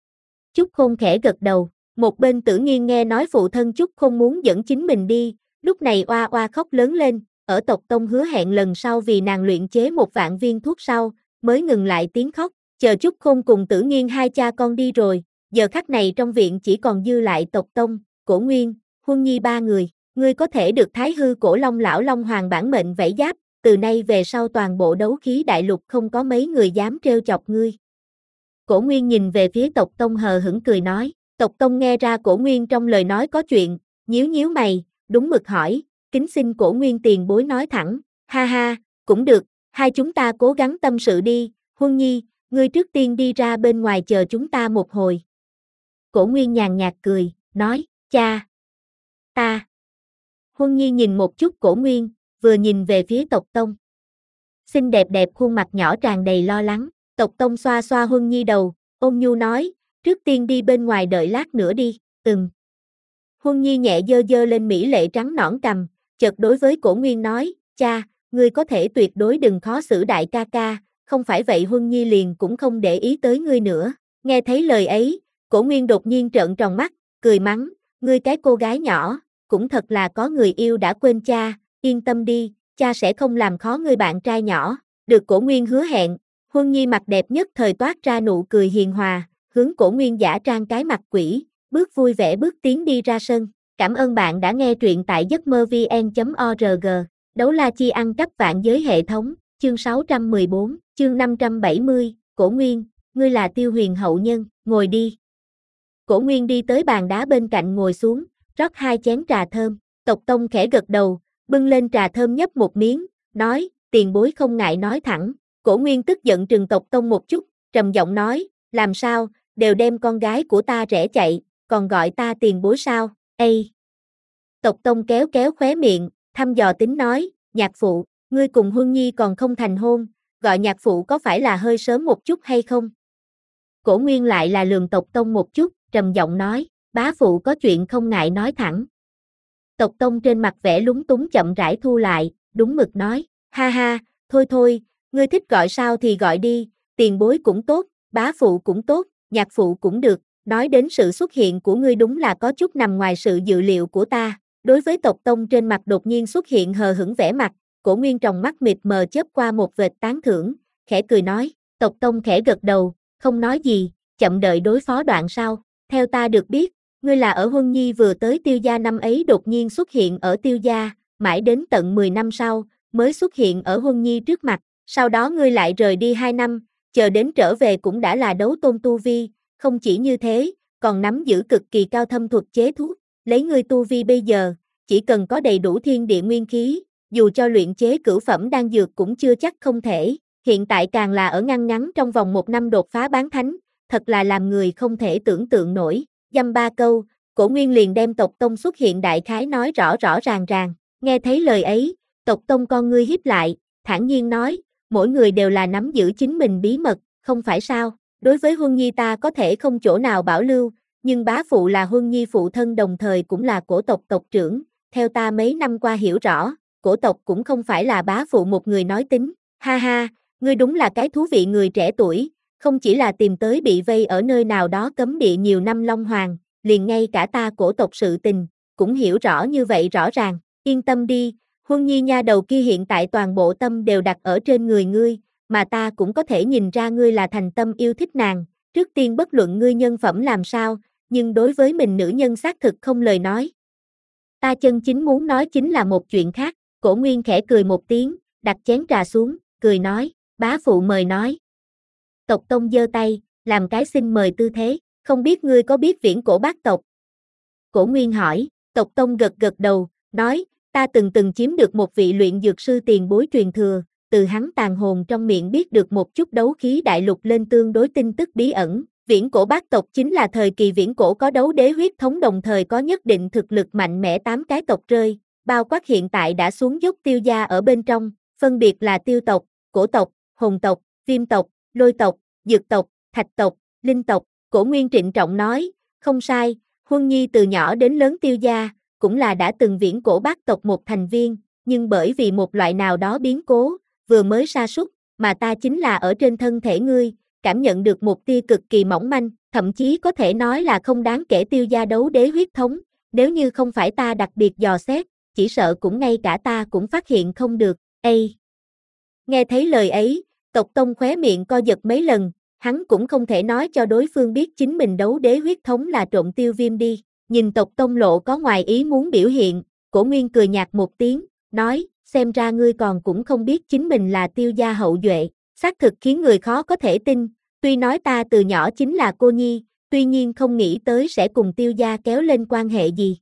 Chúc Khôn khẽ gật đầu, một bên Tử Nghiên nghe nói phụ thân Chúc Khôn muốn dẫn chính mình đi, lúc này oa oa khóc lớn lên, ở tộc tông hứa hẹn lần sau vì nàng luyện chế một vạn viên thuốc sau, mới ngừng lại tiếng khóc, chờ Chúc Khôn cùng Tử Nghiên hai cha con đi rồi, giờ khắc này trong viện chỉ còn dư lại tộc tông, Cổ Nguyên, Huân Nhi ba người, ngươi có thể được Thái Hư Cổ Long lão Long Hoàng bản mệnh vảy giáp, từ nay về sau toàn bộ đấu khí đại lục không có mấy người dám trêu chọc ngươi. Cổ Nguyên nhìn về phía tộc tông hờ hững cười nói, tộc tông nghe ra Cổ Nguyên trong lời nói có chuyện, nhíu nhíu mày, đúng mực hỏi, kính xin Cổ Nguyên tiền bối nói thẳng, ha ha, cũng được, hai chúng ta cố gắng tâm sự đi, Huân Nhi, ngươi trước tiên đi ra bên ngoài chờ chúng ta một hồi. Cổ Nguyên nhàn nhạt cười, nói, cha, ta. Huân Nhi nhìn một chút Cổ Nguyên, vừa nhìn về phía tộc tông. Xinh đẹp đẹp khuôn mặt nhỏ tràn đầy lo lắng, tộc tông xoa xoa Huân Nhi đầu, ôn nhu nói, trước tiên đi bên ngoài đợi lát nữa đi, ừm. Huân Nhi nhẹ dơ dơ lên mỹ lệ trắng nõn cằm, chợt đối với Cổ Nguyên nói, cha, ngươi có thể tuyệt đối đừng khó xử đại ca ca, không phải vậy Huân Nhi liền cũng không để ý tới ngươi nữa. Nghe thấy lời ấy, Cổ Nguyên đột nhiên trợn tròn mắt, cười mắng, ngươi cái cô gái nhỏ, cũng thật là có người yêu đã quên cha, yên tâm đi, cha sẽ không làm khó ngươi bạn trai nhỏ. Được Cổ Nguyên hứa hẹn, Huân Nhi mặt đẹp nhất thời toát ra nụ cười hiền hòa, hướng Cổ Nguyên giả trang cái mặt quỷ, bước vui vẻ bước tiến đi ra sân. Cảm ơn bạn đã nghe truyện tại giấc mơ vn chấm org. Đấu la chi ăn cắp vạn giới hệ thống, chương sáu trăm mười bốn, chương năm trăm bảy mươi, Cổ Nguyên, ngươi là Tiêu Huyền hậu nhân, ngồi đi. Cổ Nguyên đi tới bàn đá bên cạnh ngồi xuống, rót hai chén trà thơm, tộc tông khẽ gật đầu, bưng lên trà thơm nhấp một miếng, nói, tiền bối không ngại nói thẳng. Cổ Nguyên tức giận trừng tộc tông một chút, trầm giọng nói, làm sao, đều đem con gái của ta rẽ chạy, còn gọi ta tiền bối sao, ây. Tộc tông kéo kéo khóe miệng, thăm dò tính nói, nhạc phụ, ngươi cùng Huân Nhi còn không thành hôn, gọi nhạc phụ có phải là hơi sớm một chút hay không? Cổ Nguyên lại là lườm tộc tông một chút, trầm giọng nói, bá phụ có chuyện không ngại nói thẳng. Tộc tông trên mặt vẻ lúng túng chậm rãi thu lại, đúng mực nói, ha ha, thôi thôi, ngươi thích gọi sao thì gọi đi, tiền bối cũng tốt, bá phụ cũng tốt, nhạc phụ cũng được, nói đến sự xuất hiện của ngươi đúng là có chút nằm ngoài sự dự liệu của ta. Đối với tộc tông trên mặt đột nhiên xuất hiện hờ hững vẻ mặt, Cổ Nguyên tròng mắt mịt mờ chớp qua một vệt tán thưởng, khẽ cười nói, tộc tông khẽ gật đầu, không nói gì, chậm đợi đối phó đoạn sau. Theo ta được biết, ngươi là ở Huân Nhi vừa tới Tiêu gia năm ấy đột nhiên xuất hiện ở Tiêu gia, mãi đến tận mười năm sau, mới xuất hiện ở Huân Nhi trước mặt, sau đó ngươi lại rời đi hai năm, chờ đến trở về cũng đã là đấu tôn tu vi, không chỉ như thế, còn nắm giữ cực kỳ cao thâm thuật chế thuốc, lấy ngươi tu vi bây giờ, chỉ cần có đầy đủ thiên địa nguyên khí, dù cho luyện chế cửu phẩm đan dược cũng chưa chắc không thể, hiện tại càng là ở ngăn ngắn trong vòng một năm đột phá bán thánh, thật là làm người không thể tưởng tượng nổi, dăm ba câu, Cổ Nguyên liền đem tộc tông xuất hiện đại khái nói rõ rõ ràng ràng, nghe thấy lời ấy, tộc tông con ngươi híp lại, thản nhiên nói, mỗi người đều là nắm giữ chính mình bí mật, không phải sao, đối với Huân Nhi ta có thể không chỗ nào bảo lưu, nhưng bá phụ là Huân Nhi phụ thân đồng thời cũng là cổ tộc tộc trưởng, theo ta mấy năm qua hiểu rõ, cổ tộc cũng không phải là bá phụ một người nói tính, ha ha, ngươi đúng là cái thú vị người trẻ tuổi, không chỉ là tìm tới bị vây ở nơi nào đó cấm địa nhiều năm Long Hoàng, liền ngay cả ta cổ tộc sự tình, cũng hiểu rõ như vậy rõ ràng, yên tâm đi, Huân Nhi nha đầu kia hiện tại toàn bộ tâm đều đặt ở trên người ngươi, mà ta cũng có thể nhìn ra ngươi là thành tâm yêu thích nàng, trước tiên bất luận ngươi nhân phẩm làm sao, nhưng đối với mình nữ nhân xác thực không lời nói. Ta chân chính muốn nói chính là một chuyện khác, Cổ Nguyên khẽ cười một tiếng, đặt chén trà xuống, cười nói, bá phụ mời nói. Tộc tông giơ tay, làm cái xin mời tư thế, không biết ngươi có biết viễn cổ bác tộc? Cổ Nguyên hỏi, tộc tông gật gật đầu, nói, ta từng từng chiếm được một vị luyện dược sư tiền bối truyền thừa, từ hắn tàn hồn trong miệng biết được một chút đấu khí đại lục lên tương đối tin tức bí ẩn. Viễn cổ bác tộc chính là thời kỳ viễn cổ có đấu đế huyết thống đồng thời có nhất định thực lực mạnh mẽ tám cái tộc rơi, bao quát hiện tại đã xuống dốc tiêu gia ở bên trong, phân biệt là tiêu tộc, cổ tộc, hồn tộc, viêm tộc, lôi tộc, dược tộc, thạch tộc, linh tộc. Cổ Nguyên trịnh trọng nói, không sai, Huân Nhi từ nhỏ đến lớn tiêu gia, cũng là đã từng viễn cổ bác tộc một thành viên, nhưng bởi vì một loại nào đó biến cố, vừa mới sa sút, mà ta chính là ở trên thân thể ngươi, cảm nhận được một tia cực kỳ mỏng manh, thậm chí có thể nói là không đáng kể tiêu gia đấu đế huyết thống, nếu như không phải ta đặc biệt dò xét, chỉ sợ cũng ngay cả ta cũng phát hiện không được, ê. Nghe thấy lời ấy, tộc tông khóe miệng co giật mấy lần, hắn cũng không thể nói cho đối phương biết chính mình đấu đế huyết thống là trộn tiêu viêm đi, nhìn tộc tông lộ có ngoài ý muốn biểu hiện, Cổ Nguyên cười nhạt một tiếng, nói, xem ra ngươi còn cũng không biết chính mình là tiêu gia hậu duệ, xác thực khiến người khó có thể tin, tuy nói ta từ nhỏ chính là cô nhi, tuy nhiên không nghĩ tới sẽ cùng tiêu gia kéo lên quan hệ gì.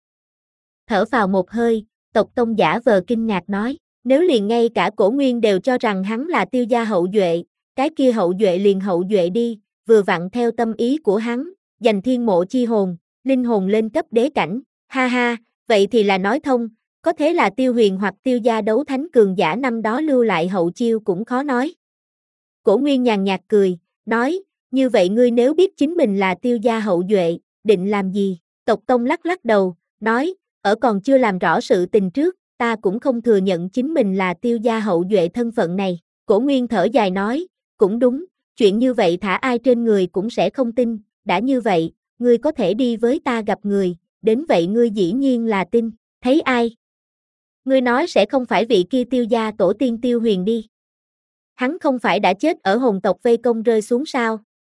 Thở vào một hơi, tộc tông giả vờ kinh ngạc nói, nếu liền ngay cả Cổ Nguyên đều cho rằng hắn là tiêu gia hậu duệ, cái kia hậu duệ liền hậu duệ đi, vừa vặn theo tâm ý của hắn, dành thiên mộ chi hồn, linh hồn lên cấp đế cảnh, ha ha, vậy thì là nói thông, có thế là tiêu huyền hoặc tiêu gia đấu thánh cường giả năm đó lưu lại hậu chiêu cũng khó nói. Cổ Nguyên nhàn nhạt cười, nói, như vậy ngươi nếu biết chính mình là tiêu gia hậu duệ, định làm gì? Tộc tông lắc lắc đầu, nói, ở còn chưa làm rõ sự tình trước, ta cũng không thừa nhận chính mình là tiêu gia hậu duệ thân phận này. Cổ Nguyên thở dài nói, cũng đúng, chuyện như vậy thả ai trên người cũng sẽ không tin, đã như vậy, ngươi có thể đi với ta gặp người, đến vậy ngươi dĩ nhiên là tin, thấy ai? Ngươi nói sẽ không phải vị kia tiêu gia tổ tiên tiêu huyền đi. Hắn không phải đã chết ở hồn tộc vây công rơi xuống sao?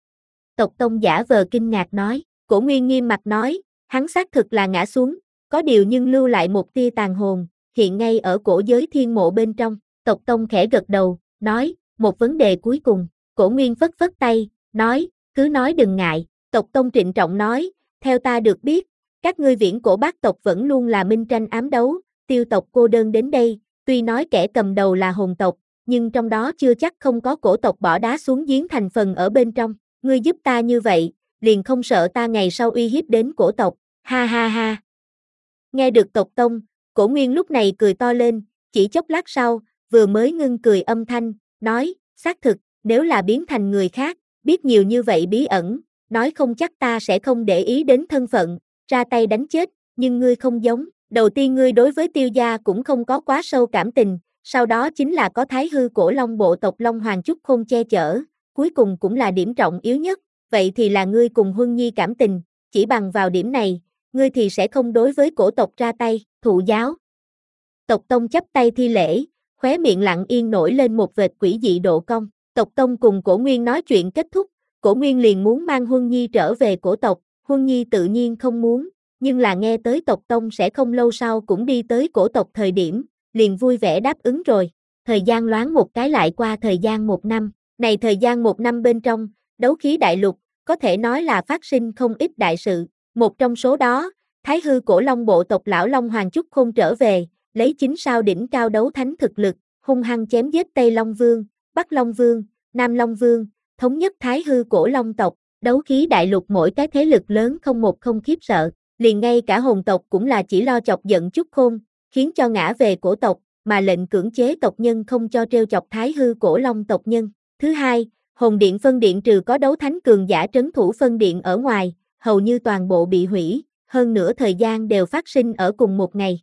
Tộc tông giả vờ kinh ngạc nói, Cổ Nguyên nghiêm mặt nói, hắn xác thực là ngã xuống, có điều nhưng lưu lại một tia tàn hồn, hiện ngay ở cổ giới thiên mộ bên trong, tộc tông khẽ gật đầu, nói, một vấn đề cuối cùng, Cổ Nguyên phất phất tay, nói, cứ nói đừng ngại, tộc tông trịnh trọng nói, theo ta được biết, các ngươi viễn cổ bác tộc vẫn luôn là minh tranh ám đấu, tiêu tộc cô đơn đến đây, tuy nói kẻ cầm đầu là hồn tộc, nhưng trong đó chưa chắc không có cổ tộc bỏ đá xuống giếng thành phần ở bên trong, ngươi giúp ta như vậy, liền không sợ ta ngày sau uy hiếp đến cổ tộc, ha ha ha. Nghe được tộc tông, Cổ Nguyên lúc này cười to lên, chỉ chốc lát sau, vừa mới ngưng cười âm thanh, nói, xác thực, nếu là biến thành người khác, biết nhiều như vậy bí ẩn, nói không chắc ta sẽ không để ý đến thân phận, ra tay đánh chết, nhưng ngươi không giống, đầu tiên ngươi đối với tiêu gia cũng không có quá sâu cảm tình, sau đó chính là có thái hư cổ long bộ tộc Long Hoàng Chúc Khôn che chở, cuối cùng cũng là điểm trọng yếu nhất, vậy thì là ngươi cùng Huân Nhi cảm tình, chỉ bằng vào điểm này, ngươi thì sẽ không đối với cổ tộc ra tay, thụ giáo. Tộc tông chắp tay thi lễ, khóe miệng lặng yên nổi lên một vệt quỷ dị độ cong, tộc tông cùng Cổ Nguyên nói chuyện kết thúc, Cổ Nguyên liền muốn mang Huân Nhi trở về cổ tộc, Huân Nhi tự nhiên không muốn, nhưng là nghe tới tộc tông sẽ không lâu sau cũng đi tới cổ tộc thời điểm, liền vui vẻ đáp ứng rồi. Thời gian loáng một cái lại qua thời gian một năm, này thời gian một năm bên trong, đấu khí đại lục, có thể nói là phát sinh không ít đại sự. Một trong số đó, Thái hư cổ long bộ tộc lão Long Hoàng Chúc Khôn trở về, lấy chín sao đỉnh cao đấu thánh thực lực, hung hăng chém giết Tây Long Vương, Bắc Long Vương, Nam Long Vương, thống nhất Thái hư cổ long tộc, đấu khí đại lục mỗi cái thế lực lớn không một không khiếp sợ, liền ngay cả hồn tộc cũng là chỉ lo chọc giận Chúc Khôn, khiến cho ngã về cổ tộc, mà lệnh cưỡng chế tộc nhân không cho trêu chọc Thái hư cổ long tộc nhân. Thứ hai, hồn điện phân điện trừ có đấu thánh cường giả trấn thủ phân điện ở ngoài, hầu như toàn bộ bị hủy, hơn nữa thời gian đều phát sinh ở cùng một ngày.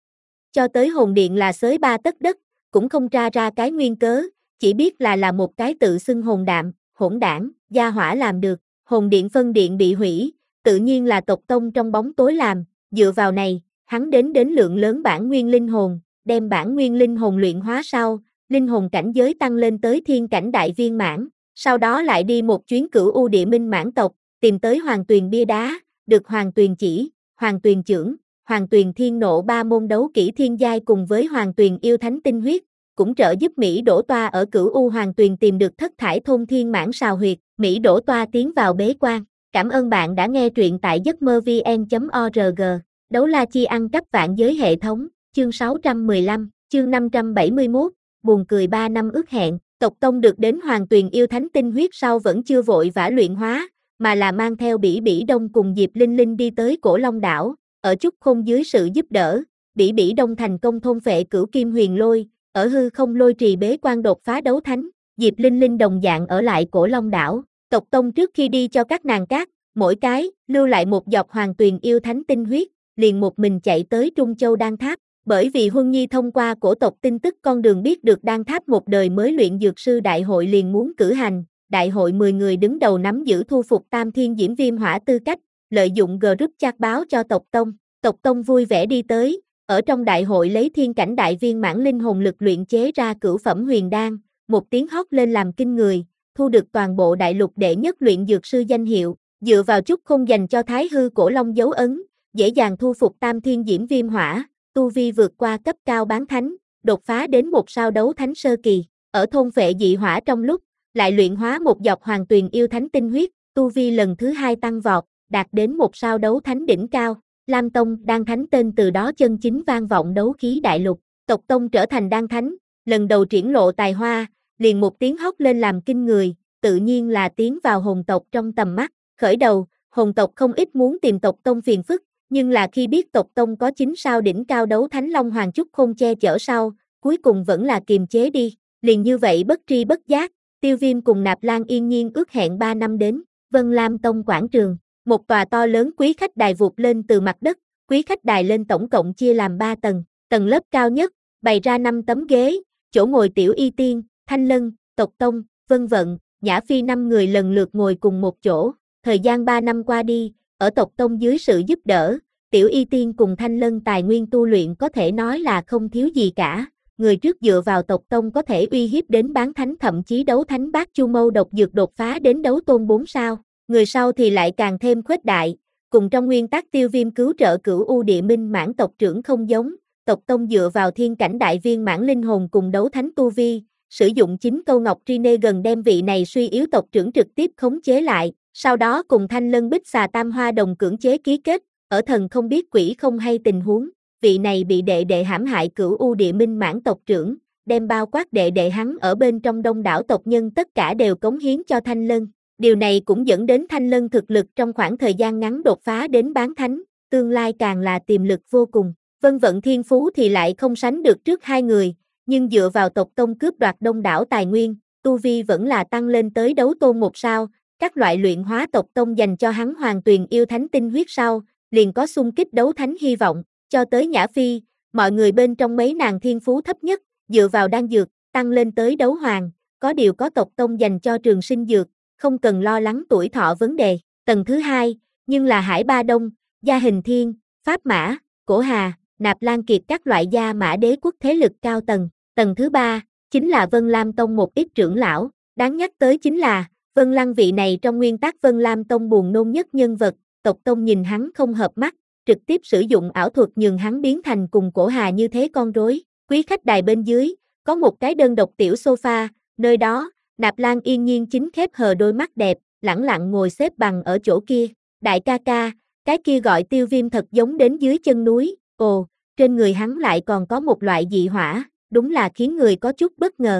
Cho tới hồn điện là xới ba tấc đất, cũng không tra ra cái nguyên cớ, chỉ biết là là một cái tự xưng hồn đạm, hỗn đảng, gia hỏa làm được, hồn điện phân điện bị hủy, tự nhiên là tộc tông trong bóng tối làm, dựa vào này, hắn đến đến lượng lớn bản nguyên linh hồn, đem bản nguyên linh hồn luyện hóa sau, linh hồn cảnh giới tăng lên tới thiên cảnh đại viên mãn, sau đó lại đi một chuyến cửu u địa minh mãn tộc, tìm tới Hoàng Tuyền bia đá, được Hoàng Tuyền chỉ, Hoàng Tuyền chưởng, Hoàng Tuyền thiên nộ ba môn đấu kỹ thiên giai cùng với Hoàng Tuyền yêu thánh tinh huyết, cũng trợ giúp Mỹ Đỗ Toa ở cửu u Hoàng Tuyền tìm được thất thải thôn thiên mãn sào huyệt, Mỹ Đỗ Toa tiến vào bế quan. Cảm ơn bạn đã nghe truyện tại giấc mơ vn chấm org. Đấu la chi ăn cắp vạn giới hệ thống, chương sáu trăm mười lăm, chương năm trăm bảy mươi mốt, buồn cười ba năm ước hẹn, tộc tông được đến Hoàng Tuyền yêu thánh tinh huyết sau vẫn chưa vội vã luyện hóa, mà là mang theo Bỉ Bỉ Đông cùng Diệp Linh Linh đi tới Cổ Long đảo, ở Chúc Khôn dưới sự giúp đỡ, Bỉ Bỉ Đông thành công thôn phệ cửu kim huyền lôi, ở hư không lôi trì bế quan đột phá đấu thánh, Diệp Linh Linh đồng dạng ở lại Cổ Long đảo, tộc tông trước khi đi cho các nàng cát, mỗi cái, lưu lại một giọt Hoàng Tuyền yêu thánh tinh huyết, liền một mình chạy tới Trung Châu Đan Tháp, bởi vì Huân Nhi thông qua cổ tộc tin tức con đường biết được Đan Tháp một đời mới luyện dược sư đại hội liền muốn cử hành, đại hội mười người đứng đầu nắm giữ thu phục Tam Thiên Diễm Viêm Hỏa tư cách, lợi dụng group chat báo cho tộc tông, tộc tông vui vẻ đi tới, ở trong đại hội lấy thiên cảnh đại viên mãn linh hồn lực luyện chế ra cửu phẩm huyền đan, một tiếng hót lên làm kinh người, thu được toàn bộ đại lục đệ nhất luyện dược sư danh hiệu, dựa vào Chúc Khôn dành cho Thái hư cổ long dấu ấn, dễ dàng thu phục Tam Thiên Diễm Viêm Hỏa, tu vi vượt qua cấp cao bán thánh, đột phá đến một sao đấu thánh sơ kỳ, ở thôn phệ dị hỏa trong lúc, lại luyện hóa một giọt Hoàng Tuyền yêu thánh tinh huyết, tu vi lần thứ hai tăng vọt, đạt đến một sao đấu thánh đỉnh cao. Lam Tông, Đan Thánh tên từ đó chân chính vang vọng đấu khí đại lục, tộc tông trở thành Đan Thánh, lần đầu triển lộ tài hoa, liền một tiếng hót lên làm kinh người, tự nhiên là tiến vào hồn tộc trong tầm mắt, khởi đầu, hồn tộc không ít muốn tìm tộc tông phiền phức, nhưng là khi biết tộc tông có chín sao đỉnh cao đấu thánh Long Hoàng Chúc Khôn che chở sau, cuối cùng vẫn là kiềm chế đi, liền như vậy bất tri bất giác, Tiêu Viêm cùng Nạp Lan yên nhiên ước hẹn ba năm đến, Vân Lam Tông quảng trường. Một tòa to lớn quý khách đài vụt lên từ mặt đất, quý khách đài lên tổng cộng chia làm ba tầng, tầng lớp cao nhất, bày ra năm tấm ghế, chỗ ngồi Tiểu Y Tiên, Thanh Lân, Tộc Tông, Vân Vận, Nhã Phi năm người lần lượt ngồi cùng một chỗ, thời gian ba năm qua đi, ở Tộc Tông dưới sự giúp đỡ, Tiểu Y Tiên cùng Thanh Lân tài nguyên tu luyện có thể nói là không thiếu gì cả, người trước dựa vào Tộc Tông có thể uy hiếp đến bán thánh thậm chí đấu thánh bát chu mâu độc dược đột phá đến đấu tôn bốn sao. Người sau thì lại càng thêm khuếch đại, cùng trong nguyên tắc Tiêu Viêm cứu trợ cửu u địa minh mãn tộc trưởng không giống, tộc tông dựa vào thiên cảnh đại viên mãn linh hồn cùng đấu thánh tu vi, sử dụng chính câu ngọc Trine gần đem vị này suy yếu tộc trưởng trực tiếp khống chế lại, sau đó cùng Thanh Lân Bích Xà Tam Hoa đồng cưỡng chế ký kết, ở thần không biết quỷ không hay tình huống, vị này bị đệ đệ hãm hại cửu u địa minh mãn tộc trưởng, đem bao quát đệ đệ hắn ở bên trong đông đảo tộc nhân tất cả đều cống hiến cho Thanh Lân. Điều này cũng dẫn đến Thanh Lân thực lực trong khoảng thời gian ngắn đột phá đến bán thánh, tương lai càng là tiềm lực vô cùng. Vân Vận thiên phú thì lại không sánh được trước hai người, nhưng dựa vào tộc tông cướp đoạt đông đảo tài nguyên, tu vi vẫn là tăng lên tới đấu tôn một sao, các loại luyện hóa tộc tông dành cho hắn Hoàng Tuyền yêu thánh tinh huyết sau, liền có xung kích đấu thánh hy vọng, cho tới Nhã Phi, mọi người bên trong mấy nàng thiên phú thấp nhất, dựa vào đan dược, tăng lên tới đấu hoàng, có điều có tộc tông dành cho trường sinh dược, không cần lo lắng tuổi thọ vấn đề. Tầng thứ hai, nhưng là Hải Ba Đông, Gia Hình Thiên, Pháp Mã, Cổ Hà, Nạp Lan Kiệt các loại gia mã đế quốc thế lực cao tầng. Tầng thứ ba, chính là Vân Lam Tông một ít trưởng lão, đáng nhắc tới chính là, Vân Lăng vị này trong nguyên tắc Vân Lam Tông buồn nôn nhất nhân vật, tộc tông nhìn hắn không hợp mắt, trực tiếp sử dụng ảo thuật nhường hắn biến thành cùng Cổ Hà như thế con rối. Quý khách đài bên dưới, có một cái đơn độc tiểu sofa, nơi đó, Nạp Lan yên nhiên chính khép hờ đôi mắt đẹp, lẳng lặng ngồi xếp bằng ở chỗ kia. Đại ca ca, cái kia gọi Tiêu Viêm thật giống đến dưới chân núi, ồ, trên người hắn lại còn có một loại dị hỏa, đúng là khiến người có chút bất ngờ.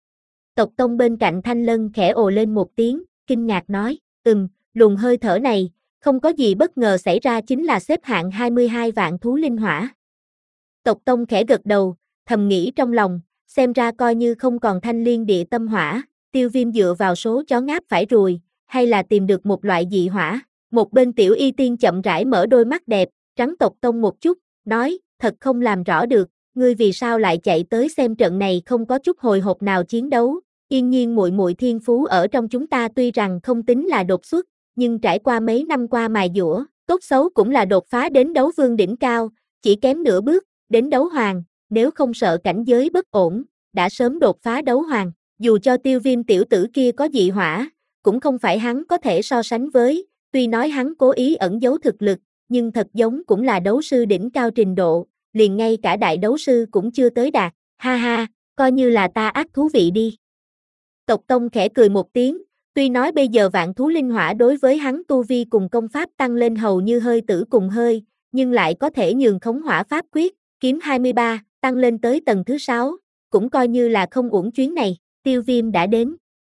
Tộc Tông bên cạnh Thanh Lân khẽ ồ lên một tiếng, kinh ngạc nói, ừm, luồng hơi thở này, không có gì bất ngờ xảy ra chính là xếp hạng hai mươi hai vạn thú linh hỏa. Tộc Tông khẽ gật đầu, thầm nghĩ trong lòng, xem ra coi như không còn thanh liên địa tâm hỏa, Tiêu Viêm dựa vào số chó ngáp phải ruồi, hay là tìm được một loại dị hỏa. Một bên Tiểu Y Tiên chậm rãi mở đôi mắt đẹp, trắng Tộc Tông một chút, nói, thật không làm rõ được, ngươi vì sao lại chạy tới xem trận này không có chút hồi hộp nào chiến đấu. Yên nhiên muội muội thiên phú ở trong chúng ta tuy rằng không tính là đột xuất, nhưng trải qua mấy năm qua mài dũa, tốt xấu cũng là đột phá đến đấu vương đỉnh cao, chỉ kém nửa bước, đến đấu hoàng, nếu không sợ cảnh giới bất ổn, đã sớm đột phá đấu hoàng, dù cho Tiêu Viêm tiểu tử kia có dị hỏa, cũng không phải hắn có thể so sánh với, tuy nói hắn cố ý ẩn giấu thực lực, nhưng thật giống cũng là đấu sư đỉnh cao trình độ, liền ngay cả đại đấu sư cũng chưa tới đạt, ha ha, coi như là ta ác thú vị đi. Tộc Tông khẽ cười một tiếng, tuy nói bây giờ vạn thú linh hỏa đối với hắn tu vi cùng công pháp tăng lên hầu như hơi tử cùng hơi, nhưng lại có thể nhường khống hỏa pháp quyết, kiếm hai mươi ba, tăng lên tới tầng thứ sáu, cũng coi như là không uổng chuyến này, Tiêu Viêm đã đến.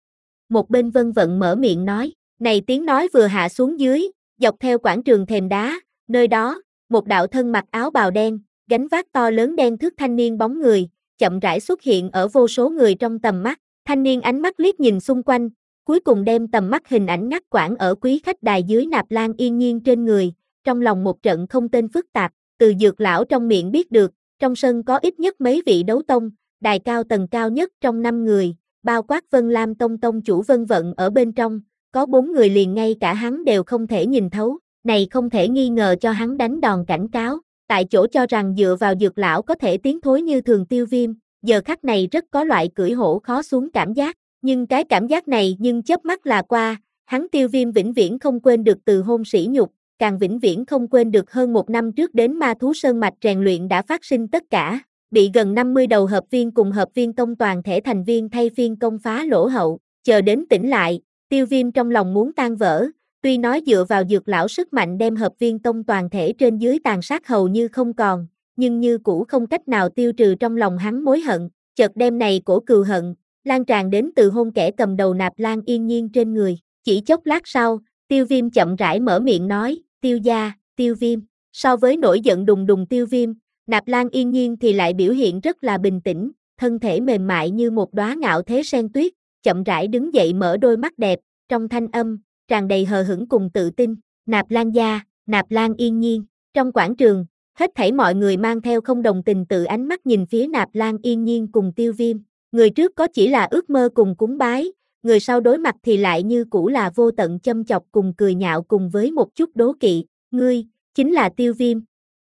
Một bên Vân Vận mở miệng nói, này tiếng nói vừa hạ xuống dưới, dọc theo quảng trường thềm đá, nơi đó, một đạo thân mặc áo bào đen, gánh vác to lớn đen thước thanh niên bóng người, chậm rãi xuất hiện ở vô số người trong tầm mắt, thanh niên ánh mắt liếc nhìn xung quanh, cuối cùng đem tầm mắt hình ảnh ngắt quãng ở quý khách đài dưới Nạp Lan Yên Nhiên trên người, trong lòng một trận không tên phức tạp, từ Dược lão trong miệng biết được, trong sân có ít nhất mấy vị đấu tông, đài cao tầng cao nhất trong năm người, bao quát Vân Lam Tông tông chủ Vân Vận ở bên trong, có bốn người liền ngay cả hắn đều không thể nhìn thấu, này không thể nghi ngờ cho hắn đánh đòn cảnh cáo, tại chỗ cho rằng dựa vào Dược lão có thể tiến thối như thường Tiêu Viêm, giờ khắc này rất có loại cưỡi hổ khó xuống cảm giác, nhưng cái cảm giác này nhưng chớp mắt là qua, hắn Tiêu Viêm vĩnh viễn không quên được từ hôn sỉ nhục, càng vĩnh viễn không quên được hơn một năm trước đến Ma Thú Sơn Mạch rèn luyện đã phát sinh tất cả, bị gần năm mươi đầu hợp viên cùng hợp viên tông toàn thể thành viên thay phiên công phá lỗ hậu, chờ đến tỉnh lại, Tiêu Viêm trong lòng muốn tan vỡ, tuy nói dựa vào Dược lão sức mạnh đem hợp viên tông toàn thể trên dưới tàn sát hầu như không còn, nhưng như cũ không cách nào tiêu trừ trong lòng hắn mối hận, chợt đêm này cổ cừu hận, lan tràn đến từ hôn kẻ cầm đầu Nạp Lan Yên Nhiên trên người, chỉ chốc lát sau, Tiêu Viêm chậm rãi mở miệng nói, Tiêu gia, Tiêu Viêm, so với nổi giận đùng đùng Tiêu Viêm, Nạp Lan Yên Nhiên thì lại biểu hiện rất là bình tĩnh, thân thể mềm mại như một đóa ngạo thế sen tuyết, chậm rãi đứng dậy mở đôi mắt đẹp, trong thanh âm, tràn đầy hờ hững cùng tự tin, Nạp Lan gia, Nạp Lan Yên Nhiên, trong quảng trường, hết thảy mọi người mang theo không đồng tình tự ánh mắt nhìn phía Nạp Lan Yên Nhiên cùng Tiêu Viêm, người trước có chỉ là ước mơ cùng cúng bái, người sau đối mặt thì lại như cũ là vô tận châm chọc cùng cười nhạo cùng với một chút đố kỵ, ngươi, chính là Tiêu Viêm.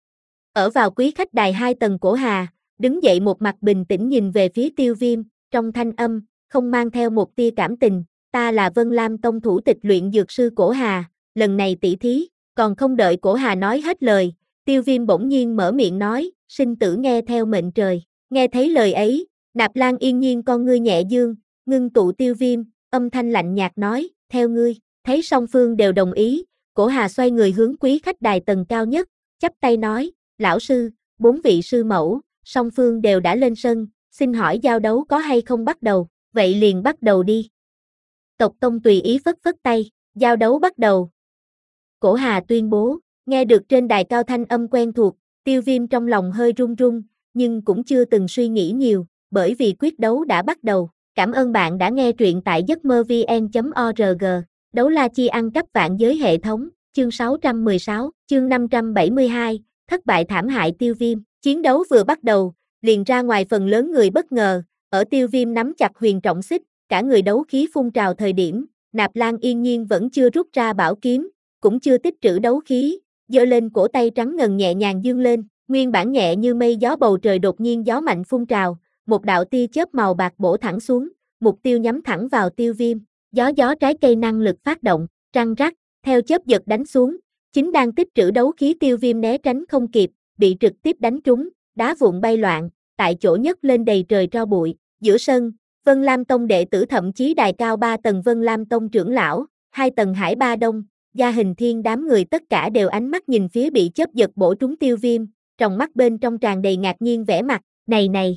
Ở vào quý khách đài hai tầng Cổ Hà, đứng dậy một mặt bình tĩnh nhìn về phía Tiêu Viêm, trong thanh âm, không mang theo một tia cảm tình, ta là Vân Lam Tông thủ tịch luyện dược sư Cổ Hà, lần này tỷ thí, còn không đợi Cổ Hà nói hết lời, Tiêu Viêm bỗng nhiên mở miệng nói, sinh tử nghe theo mệnh trời, nghe thấy lời ấy, Nạp Lan Yên Nhiên con ngươi nhẹ dương, ngưng tụ Tiêu Viêm, âm thanh lạnh nhạt nói, theo ngươi, thấy song phương đều đồng ý, Cổ Hà xoay người hướng quý khách đài tầng cao nhất, chắp tay nói, lão sư, bốn vị sư mẫu, song phương đều đã lên sân, xin hỏi giao đấu có hay không bắt đầu, vậy liền bắt đầu đi. Tộc Tông tùy ý phất phất tay, giao đấu bắt đầu. Cổ Hà tuyên bố, nghe được trên đài cao thanh âm quen thuộc, Tiêu Viêm trong lòng hơi run run, nhưng cũng chưa từng suy nghĩ nhiều, bởi vì quyết đấu đã bắt đầu. Cảm ơn bạn đã nghe truyện tại giấc mơ vn chấm org. Đấu la chi ăn cắp vạn giới hệ thống, chương sáu trăm mười sáu, chương năm trăm bảy mươi hai, thất bại thảm hại Tiêu Viêm. Chiến đấu vừa bắt đầu, liền ra ngoài phần lớn người bất ngờ, ở Tiêu Viêm nắm chặt huyền trọng xích, cả người đấu khí phun trào thời điểm, Nạp Lan Yên Nhiên vẫn chưa rút ra bảo kiếm, cũng chưa tích trữ đấu khí, giơ lên cổ tay trắng ngần nhẹ nhàng dương lên, nguyên bản nhẹ như mây gió bầu trời đột nhiên gió mạnh phun trào, một đạo tia chớp màu bạc bổ thẳng xuống, mục tiêu nhắm thẳng vào Tiêu Viêm, gió gió trái cây năng lực phát động, răng rắc, theo chớp giật đánh xuống, chính đang tích trữ đấu khí Tiêu Viêm né tránh không kịp, bị trực tiếp đánh trúng, đá vụn bay loạn, tại chỗ nhấc lên đầy trời tro bụi, giữa sân, Vân Lam Tông đệ tử thậm chí đài cao ba tầng Vân Lam Tông trưởng lão, hai tầng Hải Ba Đông, Gia Hình Thiên đám người tất cả đều ánh mắt nhìn phía bị chớp giật bổ trúng Tiêu Viêm, trong mắt bên trong tràn đầy ngạc nhiên vẻ mặt, này này.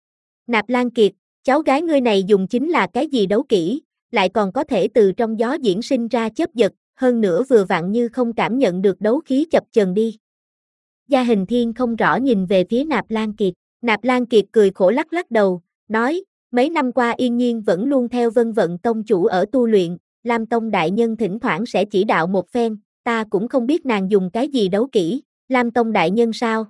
Nạp Lan Kiệt, cháu gái ngươi này dùng chính là cái gì đấu kỹ, lại còn có thể từ trong gió diễn sinh ra chớp giật, hơn nữa vừa vặn như không cảm nhận được đấu khí chập chờn đi. Gia Hình Thiên không rõ nhìn về phía Nạp Lan Kiệt, Nạp Lan Kiệt cười khổ lắc lắc đầu, nói, mấy năm qua Yên Nhiên vẫn luôn theo Vân Vận Tông chủ ở tu luyện, Lam Tông đại nhân thỉnh thoảng sẽ chỉ đạo một phen, ta cũng không biết nàng dùng cái gì đấu kỹ, Lam Tông đại nhân sao?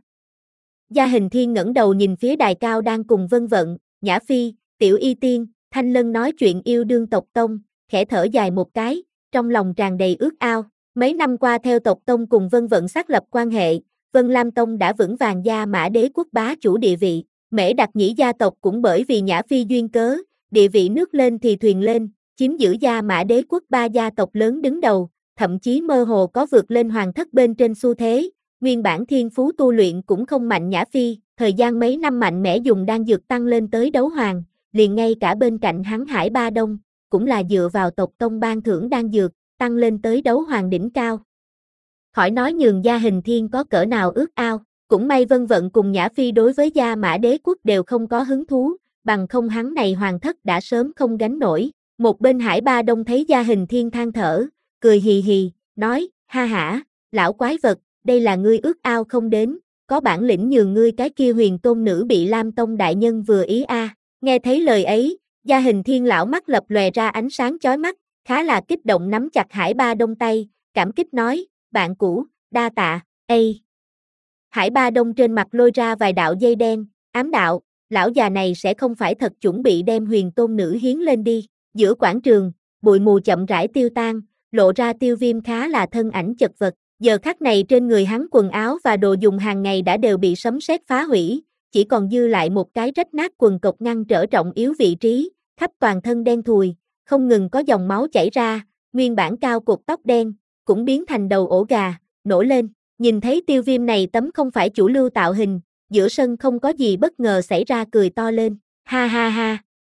Gia Hình Thiên ngẩng đầu nhìn phía đài cao đang cùng Vân Vận, Nhã Phi, Tiểu Y Tiên, Thanh Lân nói chuyện yêu đương tộc tông, khẽ thở dài một cái, trong lòng tràn đầy ước ao. Mấy năm qua theo tộc tông cùng Vân Vận xác lập quan hệ, Vân Lam Tông đã vững vàng Gia Mã Đế quốc bá chủ địa vị, Mễ Đặc Nhĩ gia tộc cũng bởi vì Nhã Phi duyên cớ, địa vị nước lên thì thuyền lên, chiếm giữ Gia Mã Đế quốc ba gia tộc lớn đứng đầu, thậm chí mơ hồ có vượt lên hoàng thất bên trên xu thế. Nguyên bản thiên phú tu luyện cũng không mạnh Nhã Phi, thời gian mấy năm mạnh mẽ dùng đan dược tăng lên tới đấu hoàng, liền ngay cả bên cạnh hắn Hải Ba Đông, cũng là dựa vào tộc tông ban thưởng đan dược, tăng lên tới đấu hoàng đỉnh cao. Khỏi nói nhường Gia Hình Thiên có cỡ nào ước ao, cũng may Vân Vận cùng Nhã Phi đối với Gia Mã Đế quốc đều không có hứng thú, bằng không hắn này hoàng thất đã sớm không gánh nổi. Một bên Hải Ba Đông thấy Gia Hình Thiên than thở, cười hì hì, nói, ha hả, lão quái vật, đây là ngươi ước ao không đến, có bản lĩnh nhường ngươi cái kia huyền tôn nữ bị Lam Tông đại nhân vừa ý a. À. Nghe thấy lời ấy, Gia Hình Thiên lão mắt lập lòe ra ánh sáng chói mắt, khá là kích động nắm chặt Hải Ba Đông tay, cảm kích nói, bạn cũ, đa tạ, ây. Hải Ba Đông trên mặt lôi ra vài đạo dây đen, ám đạo, lão già này sẽ không phải thật chuẩn bị đem huyền tôn nữ hiến lên đi. Giữa quảng trường, bụi mù chậm rãi tiêu tan, lộ ra Tiêu Viêm khá là thân ảnh chật vật. Giờ khắc này trên người hắn quần áo và đồ dùng hàng ngày đã đều bị sấm sét phá hủy, chỉ còn dư lại một cái rách nát quần cộc ngăn trở trọng yếu vị trí, khắp toàn thân đen thùi, không ngừng có dòng máu chảy ra, nguyên bản cao cột tóc đen, cũng biến thành đầu ổ gà, nổ lên. Nhìn thấy Tiêu Viêm này tấm không phải chủ lưu tạo hình, giữa sân không có gì bất ngờ xảy ra cười to lên, ha ha ha.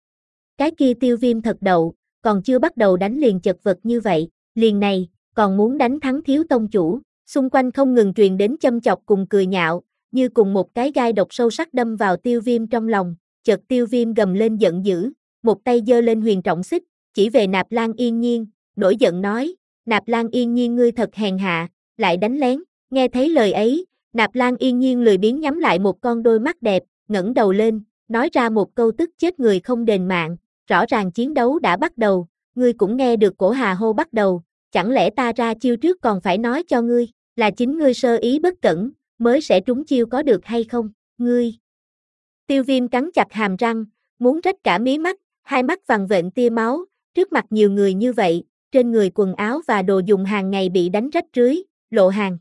Cái kia Tiêu Viêm thật đậu, còn chưa bắt đầu đánh liền chật vật như vậy, liền này, còn muốn đánh thắng thiếu tông chủ, xung quanh không ngừng truyền đến châm chọc cùng cười nhạo, như cùng một cái gai độc sâu sắc đâm vào Tiêu Viêm trong lòng, chợt Tiêu Viêm gầm lên giận dữ, một tay giơ lên huyền trọng xích, chỉ về Nạp Lan Yên Nhiên, nổi giận nói, Nạp Lan Yên Nhiên ngươi thật hèn hạ, lại đánh lén, nghe thấy lời ấy, Nạp Lan Yên Nhiên lười biếng nhắm lại một con đôi mắt đẹp, ngẩng đầu lên, nói ra một câu tức chết người không đền mạng, rõ ràng chiến đấu đã bắt đầu, ngươi cũng nghe được cổ hà hô bắt đầu, chẳng lẽ ta ra chiêu trước còn phải nói cho ngươi, là chính ngươi sơ ý bất cẩn, mới sẽ trúng chiêu có được hay không, ngươi. Tiêu Viêm cắn chặt hàm răng, muốn rách cả mí mắt, hai mắt vằn vện tia máu, trước mặt nhiều người như vậy, trên người quần áo và đồ dùng hàng ngày bị đánh rách rưới, lộ hàng.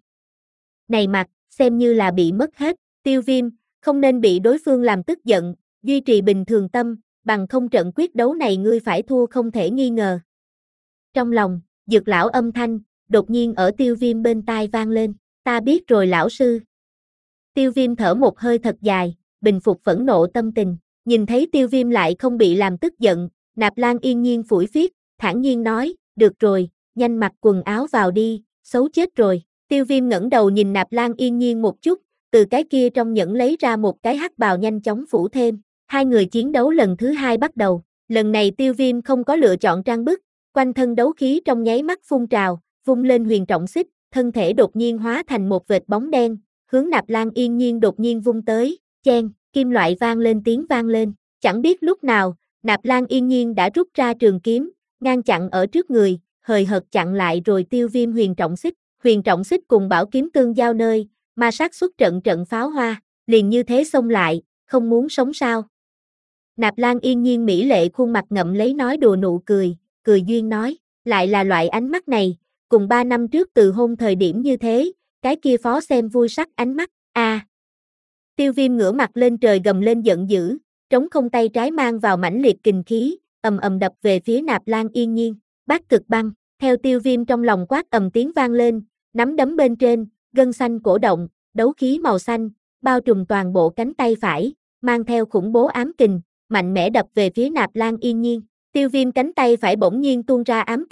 Này mặt, xem như là bị mất hết, Tiêu Viêm, không nên bị đối phương làm tức giận, duy trì bình thường tâm, bằng không trận quyết đấu này ngươi phải thua không thể nghi ngờ. Trong lòng, Dược lão âm thanh, đột nhiên ở Tiêu Viêm bên tai vang lên, ta biết rồi lão sư. Tiêu Viêm thở một hơi thật dài, bình phục phẫn nộ tâm tình, nhìn thấy Tiêu Viêm lại không bị làm tức giận, Nạp Lan Yên Nhiên phủi phiết, thản nhiên nói, được rồi, nhanh mặc quần áo vào đi, xấu chết rồi. Tiêu Viêm ngẩng đầu nhìn Nạp Lan Yên Nhiên một chút, từ cái kia trong nhẫn lấy ra một cái hắc bào nhanh chóng phủ thêm, hai người chiến đấu lần thứ hai bắt đầu, lần này Tiêu Viêm không có lựa chọn trang bức, quanh thân đấu khí trong nháy mắt phun trào, vung lên huyền trọng xích, thân thể đột nhiên hóa thành một vệt bóng đen, hướng Nạp Lan Yên Nhiên đột nhiên vung tới, chen, kim loại vang lên tiếng vang lên, chẳng biết lúc nào, Nạp Lan Yên Nhiên đã rút ra trường kiếm, ngăn chặn ở trước người, hời hợt chặn lại rồi Tiêu Viêm huyền trọng xích, huyền trọng xích cùng bảo kiếm tương giao nơi, ma sát xuất trận trận pháo hoa, liền như thế xông lại, không muốn sống sao. Nạp Lan Yên Nhiên mỹ lệ khuôn mặt ngậm lấy nói đùa nụ cười, cười duyên nói, lại là loại ánh mắt này, cùng ba năm trước từ hôn thời điểm như thế, cái kia phó xem vui sắc ánh mắt, a. À. Tiêu Viêm ngửa mặt lên trời gầm lên giận dữ, trống không tay trái mang vào mãnh liệt kình khí, ầm ầm đập về phía Nạp Lan Yên Nhiên, bát cực băng, theo Tiêu Viêm trong lòng quát ầm tiếng vang lên, nắm đấm bên trên, gân xanh cổ động, đấu khí màu xanh, bao trùm toàn bộ cánh tay phải, mang theo khủng bố ám kình, mạnh mẽ đập về phía Nạp Lan Yên Nhiên. Tiêu Viêm cánh tay phải bỗng nhiên tuôn ra ám kình,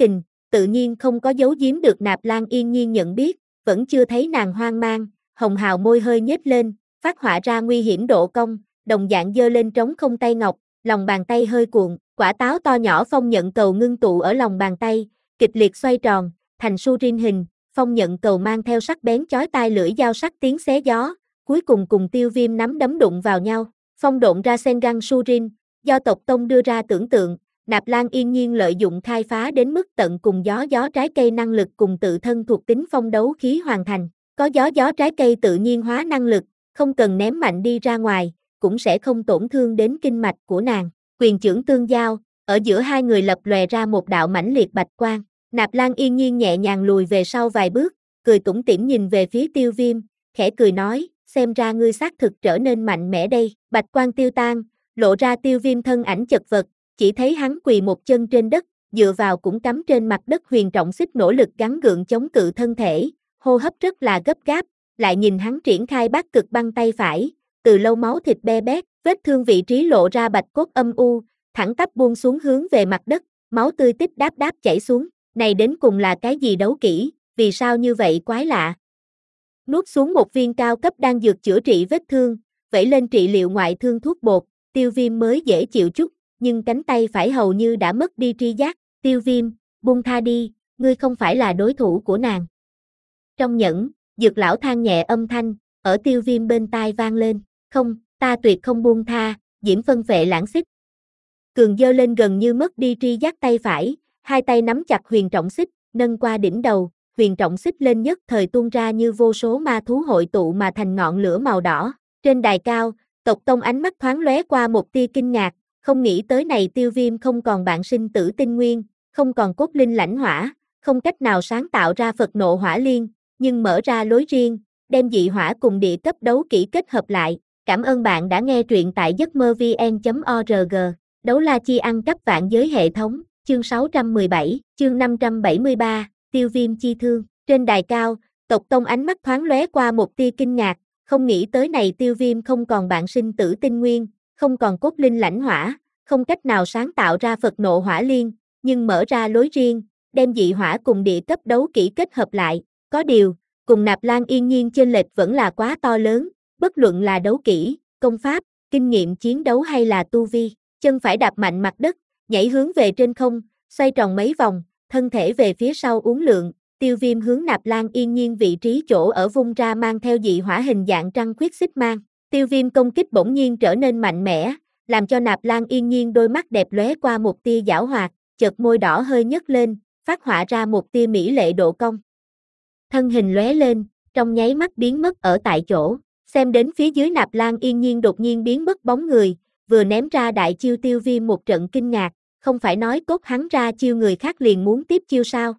tự nhiên không có giấu giếm được Nạp Lan Yên Nhiên nhận biết, vẫn chưa thấy nàng hoang mang, hồng hào môi hơi nhếch lên, phát họa ra nguy hiểm độ cong, đồng dạng giơ lên trống không tay ngọc, lòng bàn tay hơi cuộn, quả táo to nhỏ phong nhận cầu ngưng tụ ở lòng bàn tay, kịch liệt xoay tròn, thành surin hình, phong nhận cầu mang theo sắc bén chói tai lưỡi dao sắc tiếng xé gió, cuối cùng cùng Tiêu Viêm nắm đấm đụng vào nhau, phong độn Rasengan surin, do tộc tông đưa ra tưởng tượng, Nạp Lan Yên Nhiên lợi dụng khai phá đến mức tận cùng gió gió trái cây năng lực cùng tự thân thuộc tính phong đấu khí hoàn thành, có gió gió trái cây tự nhiên hóa năng lực, không cần ném mạnh đi ra ngoài, cũng sẽ không tổn thương đến kinh mạch của nàng. Quyền chưởng tương giao, ở giữa hai người lập lòe ra một đạo mãnh liệt bạch quang. Nạp Lan Yên Nhiên nhẹ nhàng lùi về sau vài bước, cười tủm tỉm nhìn về phía Tiêu Viêm, khẽ cười nói, xem ra ngươi xác thực trở nên mạnh mẽ đây. Bạch quang tiêu tan, lộ ra Tiêu Viêm thân ảnh chật vật, chỉ thấy hắn quỳ một chân trên đất, dựa vào cũng cắm trên mặt đất huyền trọng xích nỗ lực gắng gượng chống cự thân thể, hô hấp rất là gấp gáp, lại nhìn hắn triển khai bát cực băng tay phải, từ lâu máu thịt be bét, vết thương vị trí lộ ra bạch cốt âm u, thẳng tắp buông xuống hướng về mặt đất, máu tươi tích đáp đáp chảy xuống, này đến cùng là cái gì đấu kỹ, vì sao như vậy quái lạ. Nuốt xuống một viên cao cấp đan dược chữa trị vết thương, vẩy lên trị liệu ngoại thương thuốc bột, Tiêu Viêm mới dễ chịu chút, nhưng cánh tay phải hầu như đã mất đi tri giác, Tiêu Viêm, buông tha đi, ngươi không phải là đối thủ của nàng. Trong nhẫn, Dược lão than nhẹ âm thanh, ở Tiêu Viêm bên tai vang lên, không, ta tuyệt không buông tha, diễm phân phệ lãng xích. Cường giơ lên gần như mất đi tri giác tay phải, hai tay nắm chặt huyền trọng xích, nâng qua đỉnh đầu, huyền trọng xích lên nhất thời tuôn ra như vô số ma thú hội tụ mà thành ngọn lửa màu đỏ. Trên đài cao, tộc tông ánh mắt thoáng lóe qua một tia kinh ngạc, không nghĩ tới này Tiêu Viêm không còn bạn sinh tử tinh nguyên, không còn cốt linh lãnh hỏa, không cách nào sáng tạo ra Phật nộ hỏa liên, nhưng mở ra lối riêng, đem dị hỏa cùng địa cấp đấu kỹ kết hợp lại. Cảm ơn bạn đã nghe truyện tại giấc mơ vn chấm org. Đấu la chi ăn cắp vạn giới hệ thống, chương sáu trăm mười bảy, chương năm trăm bảy mươi ba, Tiêu Viêm chi thương. Trên đài cao, tộc tông ánh mắt thoáng lóe qua một tia kinh ngạc, không nghĩ tới này Tiêu Viêm không còn bạn sinh tử tinh nguyên, không còn cốt linh lãnh hỏa, không cách nào sáng tạo ra Phật nộ hỏa liên, nhưng mở ra lối riêng, đem dị hỏa cùng địa cấp đấu kỹ kết hợp lại. Có điều, cùng Nạp Lan Yên Nhiên chênh lệch vẫn là quá to lớn, bất luận là đấu kỹ, công pháp, kinh nghiệm chiến đấu hay là tu vi, chân phải đạp mạnh mặt đất, nhảy hướng về trên không, xoay tròn mấy vòng, thân thể về phía sau uốn lượn, Tiêu Viêm hướng Nạp Lan Yên Nhiên vị trí chỗ ở vung ra mang theo dị hỏa hình dạng trăng khuyết xích mang. Tiêu Viêm công kích bỗng nhiên trở nên mạnh mẽ, làm cho Nạp Lan Yên Nhiên đôi mắt đẹp lóe qua một tia giảo hoạt, chợt môi đỏ hơi nhấc lên, phát họa ra một tia mỹ lệ độ cong. Thân hình lóe lên, trong nháy mắt biến mất ở tại chỗ, xem đến phía dưới Nạp Lan Yên Nhiên đột nhiên biến mất bóng người, vừa ném ra đại chiêu Tiêu Viêm một trận kinh ngạc, không phải nói cốt hắn ra chiêu người khác liền muốn tiếp chiêu sao?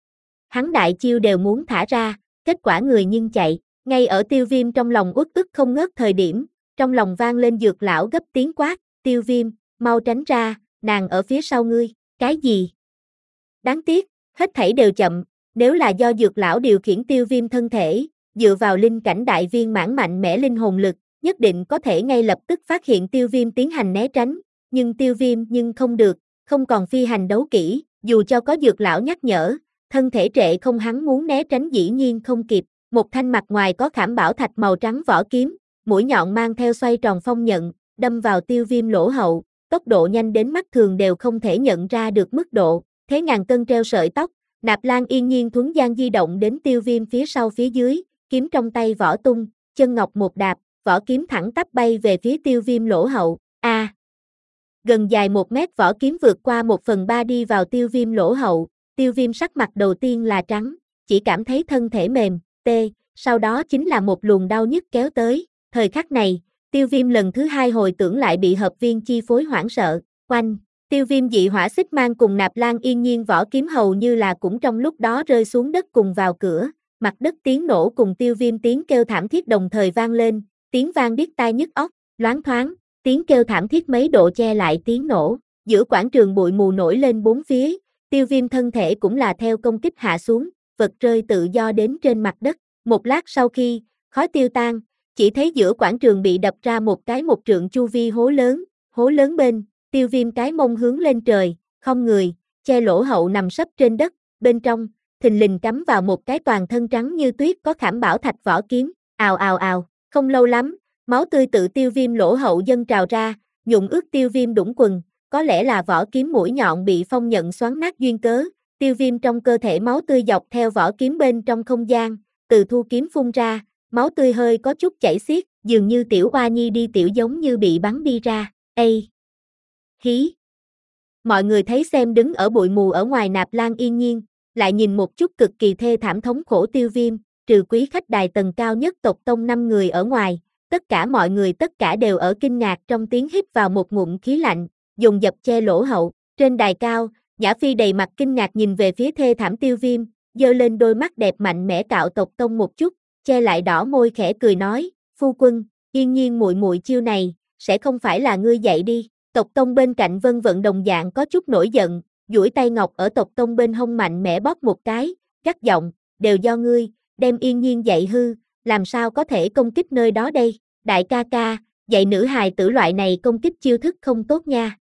Hắn đại chiêu đều muốn thả ra, kết quả người nhưng chạy, ngay ở Tiêu Viêm trong lòng uất ức không ngớt thời điểm, trong lòng vang lên Dược lão gấp tiếng quát, Tiêu Viêm, mau tránh ra, nàng ở phía sau ngươi, cái gì? Đáng tiếc, hết thảy đều chậm. Nếu là do Dược lão điều khiển Tiêu Viêm thân thể, dựa vào linh cảnh đại viên mãn mạnh mẽ linh hồn lực, nhất định có thể ngay lập tức phát hiện Tiêu Viêm tiến hành né tránh, nhưng Tiêu Viêm nhưng không được, không còn phi hành đấu kỹ, dù cho có Dược lão nhắc nhở, thân thể trệ không hắn muốn né tránh dĩ nhiên không kịp, một thanh mặt ngoài có khảm bảo thạch màu trắng vỏ kiếm, mũi nhọn mang theo xoay tròn phong nhận, đâm vào Tiêu Viêm lỗ hậu, tốc độ nhanh đến mắt thường đều không thể nhận ra được mức độ, thế ngàn cân treo sợi tóc. Nạp Lan Yên Nhiên thuấn gian di động đến Tiêu Viêm phía sau phía dưới, kiếm trong tay vỏ tung, chân ngọc một đạp, vỏ kiếm thẳng tắp bay về phía Tiêu Viêm lỗ hậu. A! À, gần dài một mét vỏ kiếm vượt qua một phần ba đi vào Tiêu Viêm lỗ hậu, Tiêu Viêm sắc mặt đầu tiên là trắng, chỉ cảm thấy thân thể mềm, tê, sau đó chính là một luồng đau nhức kéo tới. Thời khắc này, Tiêu Viêm lần thứ hai hồi tưởng lại bị hợp viên chi phối hoảng sợ, oanh. Tiêu Viêm dị hỏa xích mang cùng Nạp Lan Yên Nhiên vỏ kiếm hầu như là cũng trong lúc đó rơi xuống đất cùng vào cửa, mặt đất tiếng nổ cùng Tiêu Viêm tiếng kêu thảm thiết đồng thời vang lên, tiếng vang điếc tai nhức óc, loáng thoáng, tiếng kêu thảm thiết mấy độ che lại tiếng nổ, giữa quảng trường bụi mù nổi lên bốn phía, Tiêu Viêm thân thể cũng là theo công kích hạ xuống, vật rơi tự do đến trên mặt đất, một lát sau khi, khói tiêu tan, chỉ thấy giữa quảng trường bị đập ra một cái một trượng chu vi hố lớn, hố lớn bên, Tiêu Viêm cái mông hướng lên trời, không người, che lỗ hậu nằm sấp trên đất, bên trong, thình lình cắm vào một cái toàn thân trắng như tuyết có khảm bảo thạch vỏ kiếm, ào ào ào, không lâu lắm, máu tươi tự Tiêu Viêm lỗ hậu dâng trào ra, nhuộm ướt Tiêu Viêm đũng quần, có lẽ là vỏ kiếm mũi nhọn bị phong nhận xoắn nát duyên cớ, Tiêu Viêm trong cơ thể máu tươi dọc theo vỏ kiếm bên trong không gian, từ thu kiếm phun ra, máu tươi hơi có chút chảy xiết, dường như tiểu oa nhi đi tiểu giống như bị bắn đi ra, ây, hí. Mọi người thấy xem đứng ở bụi mù ở ngoài Nạp Lan Yên Nhiên, lại nhìn một chút cực kỳ thê thảm thống khổ Tiêu Viêm, trừ quý khách đài tầng cao nhất tộc tông năm người ở ngoài, tất cả mọi người tất cả đều ở kinh ngạc trong tiếng hít vào một ngụm khí lạnh, dùng dập che lỗ hậu, trên đài cao, Nhã Phi đầy mặt kinh ngạc nhìn về phía thê thảm Tiêu Viêm, giơ lên đôi mắt đẹp mạnh mẽ cạo tộc tông một chút, che lại đỏ môi khẽ cười nói, phu quân, Yên Nhiên muội muội chiêu này, sẽ không phải là ngươi dạy đi. Tộc tông bên cạnh Vân Vận đồng dạng có chút nổi giận, duỗi tay ngọc ở tộc tông bên hông mạnh mẽ bóp một cái, gắt giọng, đều do ngươi, đem Yên Nhiên dạy hư, làm sao có thể công kích nơi đó đây, đại ca ca, dạy nữ hài tử loại này công kích chiêu thức không tốt nha.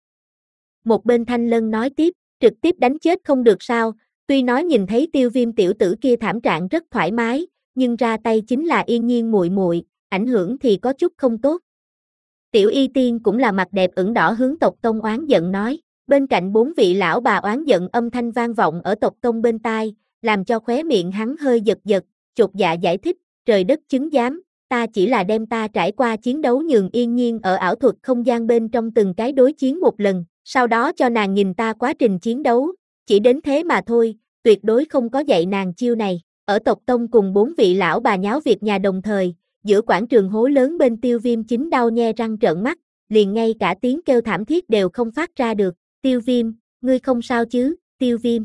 Một bên Thanh Lân nói tiếp, trực tiếp đánh chết không được sao, tuy nói nhìn thấy Tiêu Viêm tiểu tử kia thảm trạng rất thoải mái, nhưng ra tay chính là Yên Nhiên muội muội, ảnh hưởng thì có chút không tốt. Tiểu Y Tiên cũng là mặt đẹp ửng đỏ hướng tộc tông oán giận nói, bên cạnh bốn vị lão bà oán giận âm thanh vang vọng ở tộc tông bên tai, làm cho khóe miệng hắn hơi giật giật, chột dạ giải thích, trời đất chứng giám, ta chỉ là đem ta trải qua chiến đấu nhường Yên Nhiên ở ảo thuật không gian bên trong từng cái đối chiến một lần, sau đó cho nàng nhìn ta quá trình chiến đấu, chỉ đến thế mà thôi, tuyệt đối không có dạy nàng chiêu này. Ở tộc tông cùng bốn vị lão bà nháo việc nhà đồng thời, giữa quảng trường hố lớn bên Tiêu Viêm chính đau nhe răng trợn mắt, liền ngay cả tiếng kêu thảm thiết đều không phát ra được, Tiêu Viêm, ngươi không sao chứ, Tiêu Viêm.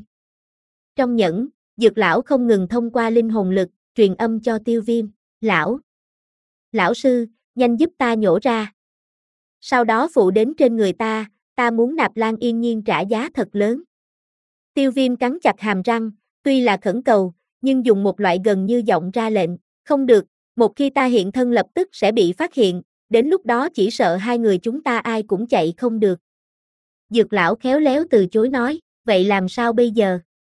Trong nhẫn, Dược lão không ngừng thông qua linh hồn lực, truyền âm cho Tiêu Viêm, lão, lão sư, nhanh giúp ta nhổ ra. Sau đó phụ đến trên người ta, ta muốn Nạp Lan Yên Nhiên trả giá thật lớn. Tiêu Viêm cắn chặt hàm răng, tuy là khẩn cầu, nhưng dùng một loại gần như giọng ra lệnh, không được, một khi ta hiện thân lập tức sẽ bị phát hiện, đến lúc đó chỉ sợ hai người chúng ta ai cũng chạy không được. Dược lão khéo léo từ chối nói, vậy làm sao bây giờ?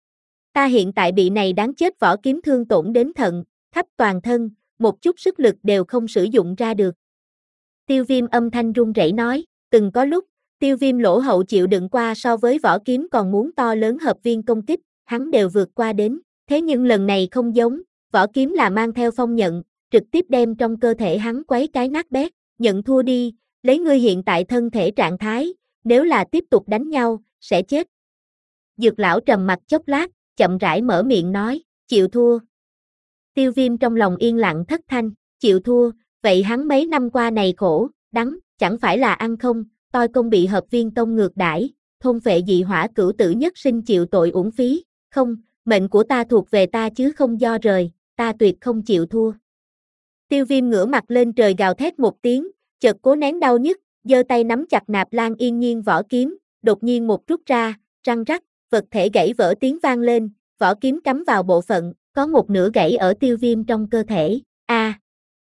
Ta hiện tại bị này đáng chết vỏ kiếm thương tổn đến thận, khắp toàn thân, một chút sức lực đều không sử dụng ra được. Tiêu Viêm âm thanh run rẩy nói, từng có lúc, Tiêu Viêm lỗ hậu chịu đựng qua so với vỏ kiếm còn muốn to lớn hợp viên công kích, hắn đều vượt qua đến, thế nhưng lần này không giống, vỏ kiếm là mang theo phong nhận, trực tiếp đem trong cơ thể hắn quấy cái nát bét, nhận thua đi, lấy ngươi hiện tại thân thể trạng thái, nếu là tiếp tục đánh nhau, sẽ chết. Dược lão trầm mặt chốc lát, chậm rãi mở miệng nói, chịu thua. Tiêu Viêm trong lòng yên lặng thất thanh, chịu thua, vậy hắn mấy năm qua này khổ, đắng, chẳng phải là ăn không, toi công bị hợp viên tông ngược đãi, thôn vệ dị hỏa cửu tử nhất sinh chịu tội uổng phí, không, mệnh của ta thuộc về ta chứ không do rời, ta tuyệt không chịu thua. Tiêu Viêm ngửa mặt lên trời gào thét một tiếng, chợt cố nén đau nhức, giơ tay nắm chặt Nạp Lan Yên Nhiên vỏ kiếm, đột nhiên một rút ra, răng rắc, vật thể gãy vỡ tiếng vang lên, vỏ kiếm cắm vào bộ phận, có một nửa gãy ở Tiêu Viêm trong cơ thể. A! À,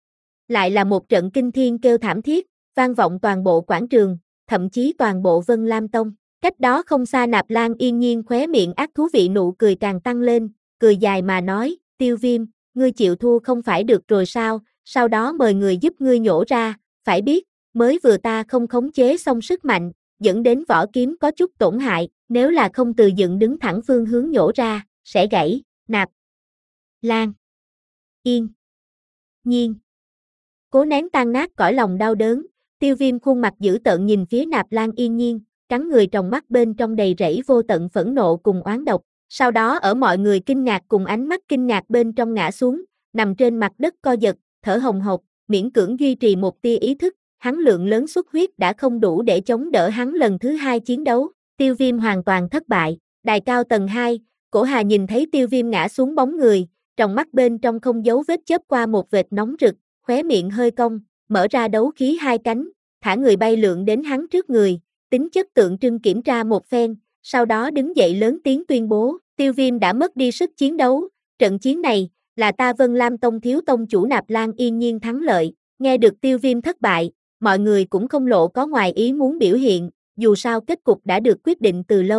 lại là một trận kinh thiên kêu thảm thiết, vang vọng toàn bộ quảng trường, thậm chí toàn bộ Vân Lam Tông. Cách đó không xa Nạp Lan Yên Nhiên khóe miệng ác thú vị nụ cười càng tăng lên, cười dài mà nói, Tiêu Viêm, ngươi chịu thua không phải được rồi sao, sau đó mời người giúp ngươi nhổ ra, phải biết, mới vừa ta không khống chế xong sức mạnh, dẫn đến vỏ kiếm có chút tổn hại, nếu là không từ dựng đứng thẳng phương hướng nhổ ra, sẽ gãy, Nạp Lan Yên Nhiên. Cố nén tan nát cõi lòng đau đớn, Tiêu Viêm khuôn mặt dữ tợn nhìn phía Nạp Lan Yên Nhiên, cắn người trong mắt bên trong đầy rẫy vô tận phẫn nộ cùng oán độc, sau đó ở mọi người kinh ngạc cùng ánh mắt kinh ngạc bên trong ngã xuống, nằm trên mặt đất co giật, thở hồng hộc, miễn cưỡng duy trì một tia ý thức, hắn lượng lớn xuất huyết đã không đủ để chống đỡ hắn lần thứ hai chiến đấu, Tiêu Viêm hoàn toàn thất bại, đài cao tầng hai, Cổ Hà nhìn thấy Tiêu Viêm ngã xuống bóng người, trong mắt bên trong không giấu vết chớp qua một vệt nóng rực, khóe miệng hơi cong, mở ra đấu khí hai cánh, thả người bay lượn đến hắn trước người, tính chất tượng trưng kiểm tra một phen, sau đó đứng dậy lớn tiếng tuyên bố, Tiêu Viêm đã mất đi sức chiến đấu, trận chiến này, là ta Vân Lam Tông thiếu tông chủ Nạp Lan Yên Nhiên thắng lợi, nghe được Tiêu Viêm thất bại, mọi người cũng không lộ có ngoài ý muốn biểu hiện, dù sao kết cục đã được quyết định từ lâu,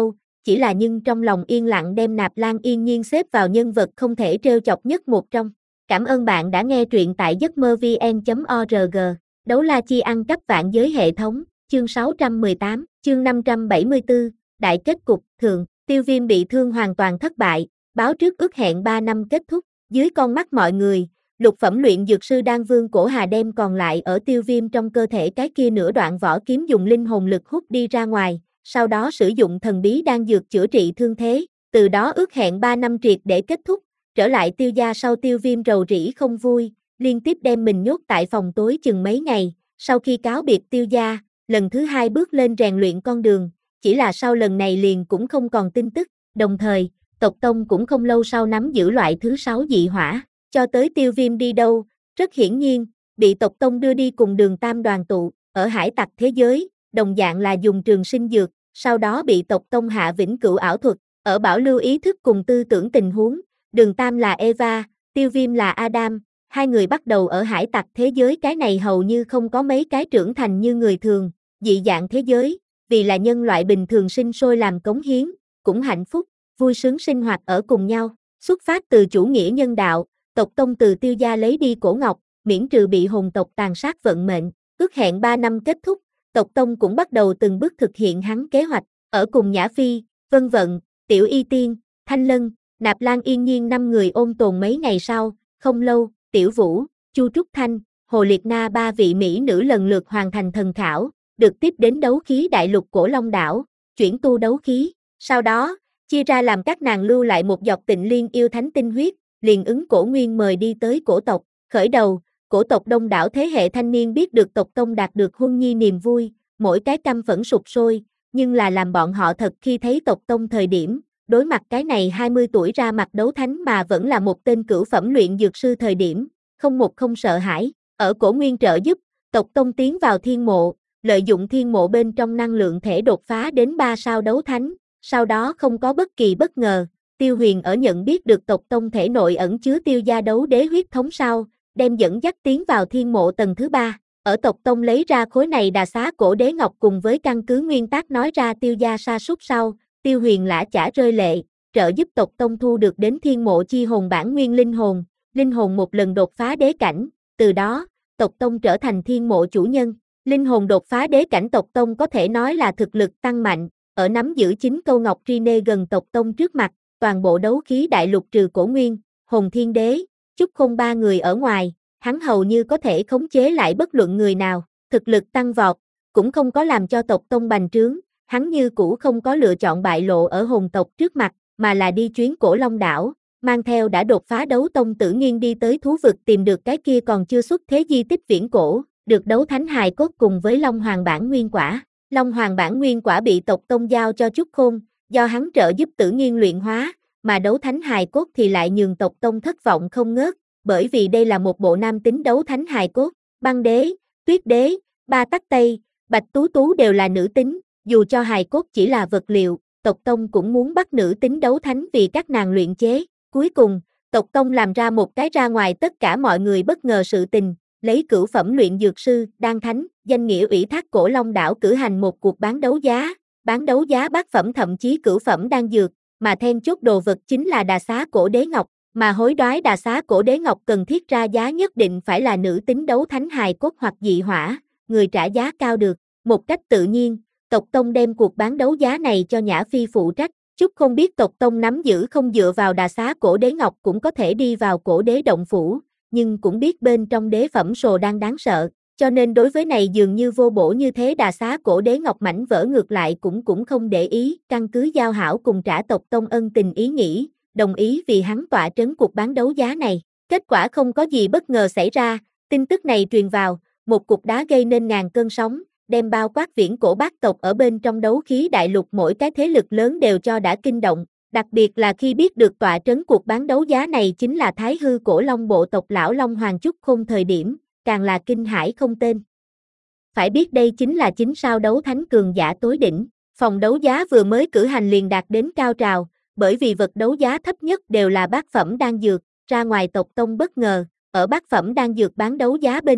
chỉ là nhưng trong lòng yên lặng đem Nạp Lan Yên Nhiên xếp vào nhân vật không thể trêu chọc nhất một trong. Cảm ơn bạn đã nghe truyện tại giấc mơ vn chấm org. Đấu la chi ăn cắp vạn giới hệ thống, chương sáu trăm mười tám, chương năm trăm bảy mươi tư, đại kết cục, thường, Tiêu Viêm bị thương hoàn toàn thất bại, báo trước ước hẹn ba năm kết thúc, dưới con mắt mọi người, lục phẩm luyện dược sư Đan Vương Cổ Hà đem còn lại ở Tiêu Viêm trong cơ thể cái kia nửa đoạn vỏ kiếm dùng linh hồn lực hút đi ra ngoài, sau đó sử dụng thần bí đan dược chữa trị thương thế, từ đó ước hẹn ba năm triệt để kết thúc, trở lại Tiêu gia sau Tiêu Viêm rầu rĩ không vui, liên tiếp đem mình nhốt tại phòng tối chừng mấy ngày, sau khi cáo biệt Tiêu gia, lần thứ hai bước lên rèn luyện con đường, chỉ là sau lần này liền cũng không còn tin tức, đồng thời, tộc tông cũng không lâu sau nắm giữ loại thứ sáu dị hỏa, cho tới Tiêu Viêm đi đâu, rất hiển nhiên, bị tộc tông đưa đi cùng Đường Tam đoàn tụ, ở hải tặc thế giới, đồng dạng là dùng trường sinh dược, sau đó bị tộc tông hạ vĩnh cửu ảo thuật, ở bảo lưu ý thức cùng tư tưởng tình huống, Đường Tam là Eva, Tiêu Viêm là Adam, hai người bắt đầu ở hải tặc thế giới cái này hầu như không có mấy cái trưởng thành như người thường, dị dạng thế giới, vì là nhân loại bình thường sinh sôi làm cống hiến, cũng hạnh phúc, vui sướng sinh hoạt ở cùng nhau, xuất phát từ chủ nghĩa nhân đạo, tộc tông từ Tiêu gia lấy đi cổ ngọc, miễn trừ bị hồn tộc tàn sát vận mệnh, ước hẹn ba năm kết thúc, tộc tông cũng bắt đầu từng bước thực hiện hắn kế hoạch, ở cùng Nhã Phi, Vân Vận, Tiểu Y Tiên, Thanh Lân, Nạp Lan Yên Nhiên năm người ôn tồn mấy ngày sau, không lâu, Tiểu Vũ, Chu Trúc Thanh, Hồ Liệt Na ba vị mỹ nữ lần lượt hoàn thành thần khảo, được tiếp đến đấu khí đại lục Cổ Long đảo, chuyển tu đấu khí, sau đó, chia ra làm các nàng lưu lại một giọt Tịnh Liên yêu thánh tinh huyết, liền ứng Cổ Nguyên mời đi tới cổ tộc, khởi đầu, cổ tộc đông đảo thế hệ thanh niên biết được tộc tông đạt được huân nhi niềm vui, mỗi cái căm phẫn sụp sôi, nhưng là làm bọn họ thật khi thấy tộc tông thời điểm, đối mặt cái này hai mươi tuổi ra mặt đấu thánh mà vẫn là một tên cửu phẩm luyện dược sư thời điểm, không một không sợ hãi, ở Cổ Nguyên trợ giúp, tộc tông tiến vào thiên mộ, lợi dụng thiên mộ bên trong năng lượng thể đột phá đến ba sao đấu thánh, sau đó không có bất kỳ bất ngờ, Tiêu Huyền ở nhận biết được tộc tông thể nội ẩn chứa Tiêu gia đấu đế huyết thống sau, đem dẫn dắt tiến vào thiên mộ tầng thứ ba, ở tộc tông lấy ra khối này đà xá cổ đế ngọc cùng với căn cứ nguyên tắc nói ra Tiêu gia sa sút sau, Tiêu Huyền lã chả rơi lệ, trợ giúp tộc tông thu được đến thiên mộ chi hồn bản nguyên linh hồn, linh hồn một lần đột phá đế cảnh, từ đó, tộc tông trở thành thiên mộ chủ nhân, linh hồn đột phá đế cảnh tộc tông có thể nói là thực lực tăng mạnh, ở nắm giữ chính câu ngọc Rine gần tộc tông trước mặt, toàn bộ đấu khí đại lục trừ Cổ Nguyên, Hồn Thiên Đế, Chúc Khôn ba người ở ngoài, hắn hầu như có thể khống chế lại bất luận người nào, thực lực tăng vọt, cũng không có làm cho tộc tông bành trướng, hắn như cũ không có lựa chọn bại lộ ở hồn tộc trước mặt, mà là đi chuyến Cổ Long đảo, mang theo đã đột phá đấu tông Tử Nghiên đi tới thú vực tìm được cái kia còn chưa xuất thế di tích viễn cổ, được đấu thánh hài cốt cùng với Long Hoàng bản nguyên quả. Long Hoàng bản nguyên quả bị tộc tông giao cho Chúc Khôn, do hắn trợ giúp Tử Nghiên luyện hóa, mà đấu thánh hài cốt thì lại nhường tộc tông thất vọng không ngớt, bởi vì đây là một bộ nam tính đấu thánh hài cốt, Băng Đế, Tuyết Đế, Ba Tắc Tây, Bạch Tú Tú đều là nữ tính, dù cho hài cốt chỉ là vật liệu, tộc tông cũng muốn bắt nữ tính đấu thánh vì các nàng luyện chế, cuối cùng, tộc tông làm ra một cái ra ngoài tất cả mọi người bất ngờ sự tình, lấy cửu phẩm luyện dược sư, Đan Thánh, danh nghĩa ủy thác Cổ Long đảo cử hành một cuộc bán đấu giá, bán đấu giá bát phẩm thậm chí cửu phẩm đan dược, mà then chốt đồ vật chính là đà xá cổ đế ngọc, mà hối đoái đà xá cổ đế ngọc cần thiết ra giá nhất định phải là nữ tính đấu thánh hài cốt hoặc dị hỏa, người trả giá cao được, một cách tự nhiên, tộc tông đem cuộc bán đấu giá này cho Nhã Phi phụ trách, Chúc không biết tộc tông nắm giữ không dựa vào đà xá cổ đế ngọc cũng có thể đi vào cổ đế động phủ, nhưng cũng biết bên trong đế phẩm sồ đang đáng sợ, cho nên đối với này dường như vô bổ như thế đà xá cổ đế ngọc mảnh vỡ ngược lại cũng cũng không để ý, căn cứ giao hảo cùng trả tộc tông ân tình ý nghĩ, đồng ý vì hắn tọa trấn cuộc bán đấu giá này. Kết quả không có gì bất ngờ xảy ra, tin tức này truyền vào, một cục đá gây nên ngàn cơn sóng, đem bao quát viễn cổ bát tộc ở bên trong đấu khí đại lục mỗi cái thế lực lớn đều cho đã kinh động, đặc biệt là khi biết được tọa trấn cuộc bán đấu giá này chính là Thái Hư Cổ Long bộ tộc lão Long Hoàng Chúc Khôn thời điểm, càng là kinh hãi không tên. Phải biết đây chính là chính sao đấu thánh cường giả tối đỉnh, phòng đấu giá vừa mới cử hành liền đạt đến cao trào, bởi vì vật đấu giá thấp nhất đều là bát phẩm đan dược, ra ngoài tộc tông bất ngờ, ở bát phẩm đan dược bán đấu giá bên trong,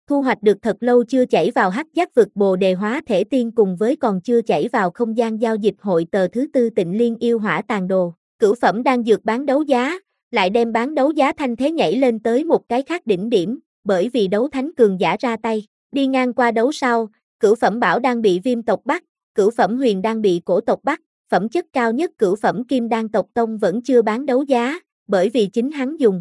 thu hoạch được thật lâu chưa chảy vào hắc giác vực Bồ Đề Hóa Thể Tiên cùng với còn chưa chảy vào không gian giao dịch hội tờ thứ tư Tịnh Liên Yêu Hỏa Tàn Đồ. Cửu phẩm đang dược bán đấu giá, lại đem bán đấu giá thanh thế nhảy lên tới một cái khác đỉnh điểm, bởi vì đấu thánh cường giả ra tay. Đi ngang qua đấu sau, cửu phẩm bảo đang bị Viêm tộc bắt, cửu phẩm huyền đang bị Cổ tộc bắt, phẩm chất cao nhất cửu phẩm kim đan tộc tông vẫn chưa bán đấu giá, bởi vì chính hắn dùng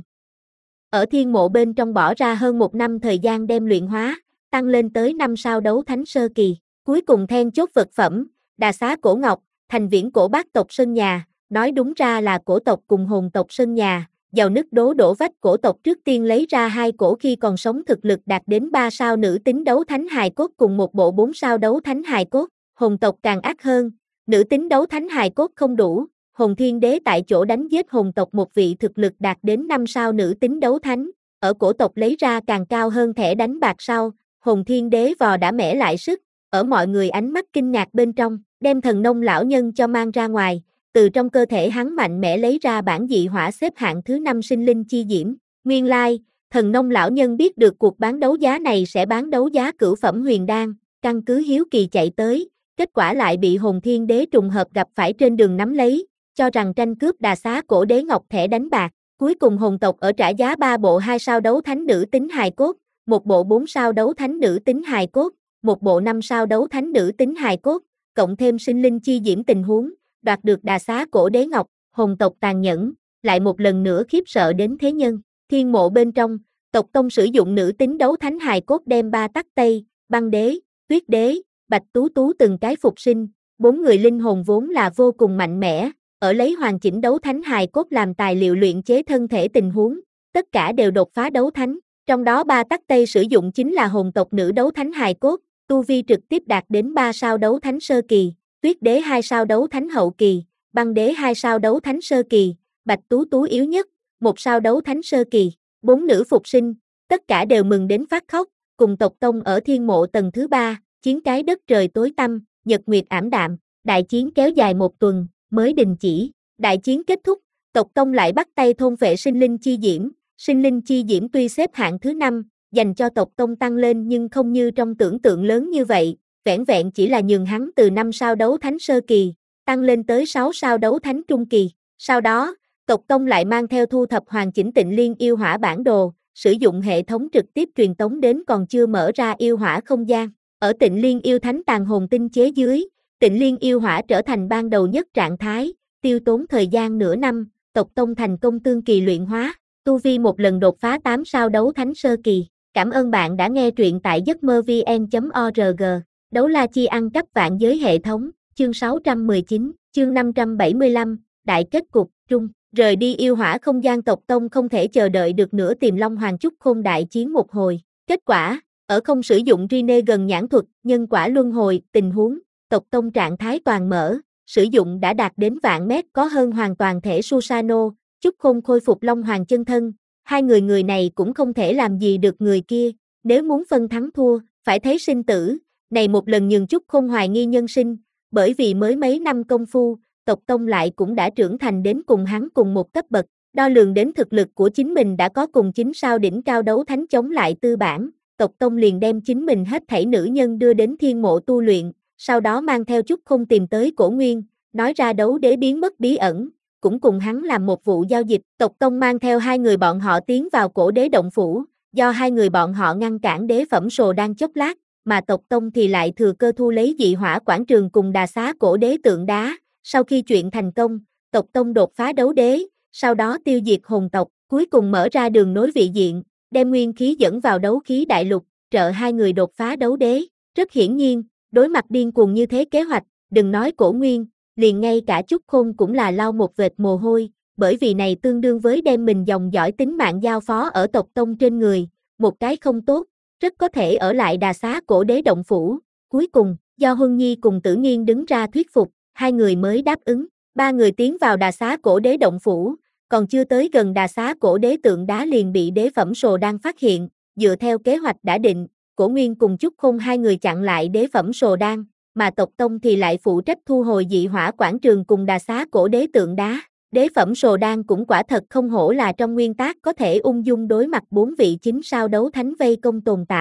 ở thiên mộ bên trong bỏ ra hơn một năm thời gian đem luyện hóa, tăng lên tới năm sao đấu thánh sơ kỳ. Cuối cùng then chốt vật phẩm, đà xá cổ ngọc, thành viễn cổ bát tộc Sơn Nhà, nói đúng ra là cổ tộc cùng hồn tộc Sơn Nhà, giàu nứt đố đổ vách cổ tộc trước tiên lấy ra hai cổ khi còn sống thực lực đạt đến ba sao nữ tính đấu thánh hài cốt cùng một bộ bốn sao đấu thánh hài cốt, hồn tộc càng ác hơn, nữ tính đấu thánh hài cốt không đủ. Hồn Thiên Đế tại chỗ đánh giết hồn tộc một vị thực lực đạt đến năm sao nữ tính đấu thánh, ở cổ tộc lấy ra càng cao hơn thẻ đánh bạc sau, Hồn Thiên Đế vò đã mẻ lại sức, ở mọi người ánh mắt kinh ngạc bên trong, đem thần nông lão nhân cho mang ra ngoài, từ trong cơ thể hắn mạnh mẽ lấy ra bản dị hỏa xếp hạng thứ năm sinh linh chi diễm. Nguyên lai, thần nông lão nhân biết được cuộc bán đấu giá này sẽ bán đấu giá cửu phẩm huyền đan, căn cứ hiếu kỳ chạy tới, kết quả lại bị Hồn Thiên Đế trùng hợp gặp phải trên đường nắm lấy, cho rằng tranh cướp đà xá cổ đế ngọc thẻ đánh bạc. Cuối cùng hồn tộc ở trả giá ba bộ hai sao đấu thánh nữ tính hài cốt, một bộ bốn sao đấu thánh nữ tính hài cốt, một bộ năm sao đấu thánh nữ tính hài cốt, cộng thêm sinh linh chi diễm tình huống, đoạt được đà xá cổ đế ngọc. Hồn tộc tàn nhẫn, lại một lần nữa khiếp sợ đến thế nhân. Thiên mộ bên trong, tộc tông sử dụng nữ tính đấu thánh hài cốt đem ba tắc Tây, Băng Đế, Tuyết Đế, Bạch Tú Tú từng cái phục sinh, bốn người linh hồn vốn là vô cùng mạnh mẽ, ở lấy hoàn chỉnh đấu thánh hài cốt làm tài liệu luyện chế thân thể tình huống, tất cả đều đột phá đấu thánh, trong đó ba tắc Tây sử dụng chính là hồn tộc nữ đấu thánh hài cốt, tu vi trực tiếp đạt đến ba sao đấu thánh sơ kỳ, Tuyết Đế hai sao đấu thánh hậu kỳ, Băng Đế hai sao đấu thánh sơ kỳ, Bạch Tú Tú yếu nhất, một sao đấu thánh sơ kỳ, bốn nữ phục sinh, tất cả đều mừng đến phát khóc, cùng tộc tông ở thiên mộ tầng thứ ba, chiến cái đất trời tối tăm, nhật nguyệt ảm đạm, đại chiến kéo dài một tuần, mới đình chỉ. Đại chiến kết thúc, tộc tông lại bắt tay thôn phệ sinh linh chi diễm, sinh linh chi diễm tuy xếp hạng thứ năm, dành cho tộc tông tăng lên nhưng không như trong tưởng tượng lớn như vậy, vẻn vẹn chỉ là nhường hắn từ năm sao đấu thánh sơ kỳ, tăng lên tới sáu sao đấu thánh trung kỳ. Sau đó, tộc tông lại mang theo thu thập hoàn chỉnh Tịnh Liên yêu hỏa bản đồ, sử dụng hệ thống trực tiếp truyền tống đến còn chưa mở ra yêu hỏa không gian. Ở Tịnh Liên yêu thánh tàn hồn tinh chế dưới, Tịnh Liên yêu hỏa trở thành ban đầu nhất trạng thái, tiêu tốn thời gian nửa năm, tộc tông thành công tương kỳ luyện hóa, tu vi một lần đột phá tám sao đấu thánh sơ kỳ. Cảm ơn bạn đã nghe truyện tại giấc mơ vn chấm org. Đấu la chi ăn cắp vạn giới hệ thống, chương sáu trăm mười chín, chương năm trăm bảy mươi lăm, đại kết cục, trung. Rời đi yêu hỏa không gian tộc tông không thể chờ đợi được nữa tìm Long Hoàng Chúc Khôn đại chiến một hồi. Kết quả, ở không sử dụng Rine gần nhãn thuật, nhân quả luân hồi, tình huống, tộc tông trạng thái toàn mở, sử dụng đã đạt đến vạn mét có hơn hoàn toàn thể Susano, Chúc Khôn khôi phục Long Hoàng chân thân. Hai người người này cũng không thể làm gì được người kia, nếu muốn phân thắng thua, phải thấy sinh tử. Này một lần nhường Chúc Khôn hoài nghi nhân sinh, bởi vì mới mấy năm công phu, tộc tông lại cũng đã trưởng thành đến cùng hắn cùng một cấp bậc, đo lường đến thực lực của chính mình đã có cùng chín sao đỉnh cao đấu thánh chống lại tư bản, tộc tông liền đem chính mình hết thảy nữ nhân đưa đến thiên mộ tu luyện, sau đó mang theo Chúc Khôn tìm tới Cổ Nguyên, nói ra đấu đế biến mất bí ẩn, cũng cùng hắn làm một vụ giao dịch. Tộc tông mang theo hai người bọn họ tiến vào cổ đế động phủ, do hai người bọn họ ngăn cản đế phẩm sồ đang chốc lát, mà tộc tông thì lại thừa cơ thu lấy dị hỏa quảng trường cùng đà xá cổ đế tượng đá. Sau khi chuyện thành công, tộc tông đột phá đấu đế, sau đó tiêu diệt hồn tộc, cuối cùng mở ra đường nối vị diện, đem nguyên khí dẫn vào đấu khí đại lục, trợ hai người đột phá đấu đế. Rất hiển nhiên, đối mặt điên cuồng như thế kế hoạch, đừng nói Cổ Nguyên, liền ngay cả Chúc Khôn cũng là lau một vệt mồ hôi, bởi vì này tương đương với đem mình dòng dõi tính mạng giao phó ở tộc tông trên người, một cái không tốt, rất có thể ở lại đà xá cổ đế động phủ. Cuối cùng, do Huân Nhi cùng Tử Nghiên đứng ra thuyết phục, hai người mới đáp ứng. Ba người tiến vào đà xá cổ đế động phủ, còn chưa tới gần đà xá cổ đế tượng đá liền bị đế phẩm sồ đang phát hiện, dựa theo kế hoạch đã định, Cổ Nguyên cùng Chúc Khôn hai người chặn lại đế phẩm sồ đan, mà tộc tông thì lại phụ trách thu hồi dị hỏa quảng trường cùng đà xá cổ đế tượng đá. Đế phẩm sồ đan cũng quả thật không hổ là trong nguyên tác có thể ung dung đối mặt bốn vị chính sao đấu thánh vây công tồn tại,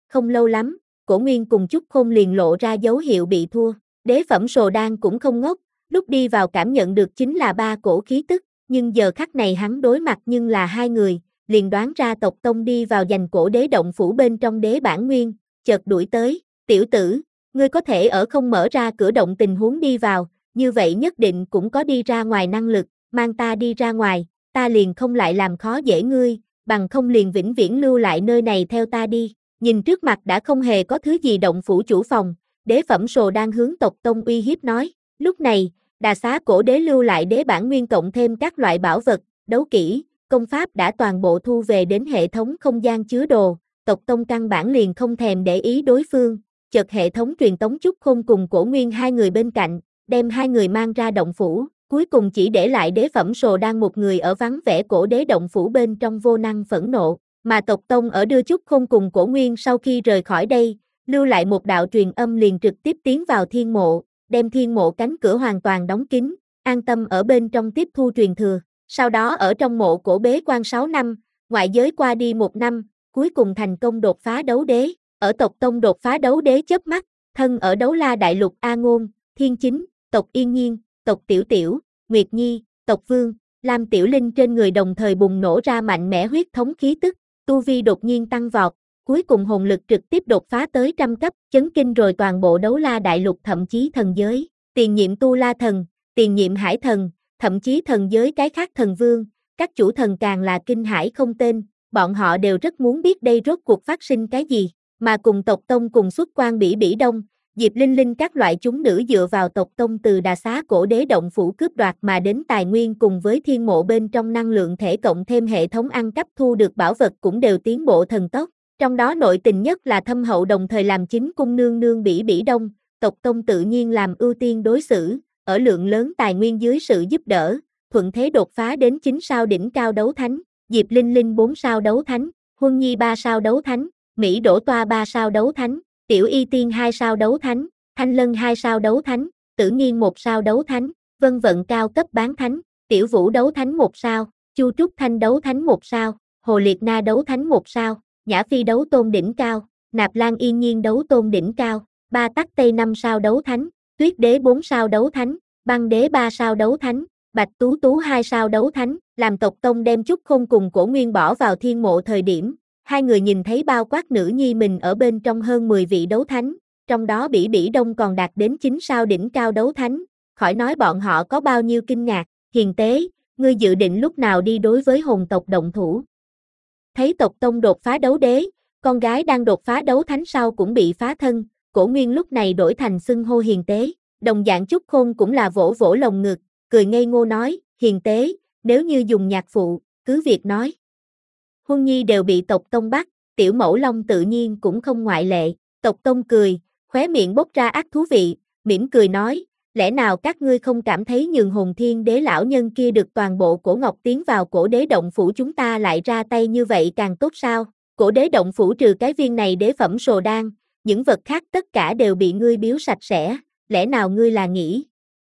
không lâu lắm, Cổ Nguyên cùng Chúc Khôn liền lộ ra dấu hiệu bị thua. Đế phẩm Sồ Đan cũng không ngốc, lúc đi vào cảm nhận được chính là ba cổ khí tức, nhưng giờ khắc này hắn đối mặt nhưng là hai người, liền đoán ra tộc tông đi vào giành cổ đế động phủ bên trong đế bản nguyên, chợt đuổi tới, tiểu tử, ngươi có thể ở không mở ra cửa động tình huống đi vào, như vậy nhất định cũng có đi ra ngoài năng lực, mang ta đi ra ngoài, ta liền không lại làm khó dễ ngươi, bằng không liền vĩnh viễn lưu lại nơi này theo ta đi. Nhìn trước mặt đã không hề có thứ gì động phủ chủ phòng, đế phẩm Sồ Đan hướng tộc tông uy hiếp nói, lúc này, Đà Xá cổ đế lưu lại đế bản nguyên cộng thêm các loại bảo vật, đấu kỹ, công pháp đã toàn bộ thu về đến hệ thống không gian chứa đồ, tộc tông căn bản liền không thèm để ý đối phương, chợt hệ thống truyền tống Chúc Khôn cùng Cổ Nguyên hai người bên cạnh, đem hai người mang ra động phủ, cuối cùng chỉ để lại đế phẩm Sồ Đan một người ở vắng vẻ cổ đế động phủ bên trong vô năng phẫn nộ, mà tộc tông ở đưa Chúc Khôn cùng Cổ Nguyên sau khi rời khỏi đây, lưu lại một đạo truyền âm liền trực tiếp tiến vào thiên mộ, đem thiên mộ cánh cửa hoàn toàn đóng kín, an tâm ở bên trong tiếp thu truyền thừa. Sau đó ở trong mộ cổ bế quan sáu năm, ngoại giới qua đi một năm, cuối cùng thành công đột phá đấu đế. Ở tộc tông đột phá đấu đế chớp mắt, thân ở Đấu La Đại Lục A Ngôn, Thiên Chính, tộc Yên Nhiên, tộc Tiểu Tiểu, Nguyệt Nhi, tộc Vương, Lam Tiểu Linh trên người đồng thời bùng nổ ra mạnh mẽ huyết thống khí tức, tu vi đột nhiên tăng vọt, cuối cùng hồn lực trực tiếp đột phá tới trăm cấp, chấn kinh rồi toàn bộ Đấu La Đại Lục thậm chí thần giới, tiền nhiệm Tu La Thần, tiền nhiệm Hải Thần, thậm chí thần giới cái khác thần vương, các chủ thần càng là kinh hãi không tên, bọn họ đều rất muốn biết đây rốt cuộc phát sinh cái gì, mà cùng tộc tông cùng xuất quan Bỉ Bỉ Đông, Diệp Linh Linh các loại chúng nữ dựa vào tộc tông từ Đà Xá cổ đế động phủ cướp đoạt mà đến tài nguyên cùng với thiên mộ bên trong năng lượng thể cộng thêm hệ thống ăn cắp thu được bảo vật cũng đều tiến bộ thần tốc. Trong đó nội tình nhất là thâm hậu đồng thời làm chính cung nương nương Bỉ Bỉ Đông, tộc tông tự nhiên làm ưu tiên đối xử, ở lượng lớn tài nguyên dưới sự giúp đỡ, thuận thế đột phá đến chín sao đỉnh cao đấu thánh, Diệp Linh Linh bốn sao đấu thánh, Huân Nhi ba sao đấu thánh, Mỹ Đỗ Toa ba sao đấu thánh, Tiểu Y Tiên hai sao đấu thánh, Thanh Lân hai sao đấu thánh, Tử Nghiên một sao đấu thánh, Vân Vận cao cấp bán thánh, Tiểu Vũ đấu thánh một sao, Chu Trúc Thanh đấu thánh một sao, Hồ Liệt Na đấu thánh một sao, Nhã Phi đấu tôn đỉnh cao, Nạp Lan Yên Nhiên đấu tôn đỉnh cao, Ba Tắc Tây năm sao đấu thánh, Tuyết Đế bốn sao đấu thánh, Băng Đế ba sao đấu thánh, Bạch Tú Tú hai sao đấu thánh, làm tộc tông đem Chúc Khôn cùng Cổ Nguyên bỏ vào thiên mộ thời điểm, hai người nhìn thấy bao quát nữ nhi mình ở bên trong hơn mười vị đấu thánh, trong đó Bỉ Bỉ Đông còn đạt đến chín sao đỉnh cao đấu thánh, khỏi nói bọn họ có bao nhiêu kinh ngạc, Hiền Tế, ngươi dự định lúc nào đi đối với hồn tộc động thủ. Thấy tộc tông đột phá đấu đế, con gái đang đột phá đấu thánh sau cũng bị phá thân, Cổ Nguyên lúc này đổi thành xưng hô Hiền Tế, đồng dạng Chúc Khôn cũng là vỗ vỗ lồng ngực, cười ngây ngô nói, Hiền Tế, nếu như dùng nhạc phụ, cứ việc nói. Huân Nhi đều bị tộc tông bắt, Tiểu Mẫu Long tự nhiên cũng không ngoại lệ, tộc tông cười, khóe miệng bốc ra ác thú vị, mỉm cười nói, lẽ nào các ngươi không cảm thấy nhường hồn thiên đế lão nhân kia được toàn bộ cổ ngọc tiến vào cổ đế động phủ chúng ta lại ra tay như vậy càng tốt sao? Cổ đế động phủ trừ cái viên này đế phẩm Sồ Đan, những vật khác tất cả đều bị ngươi biếu sạch sẽ, lẽ nào ngươi là nghĩ?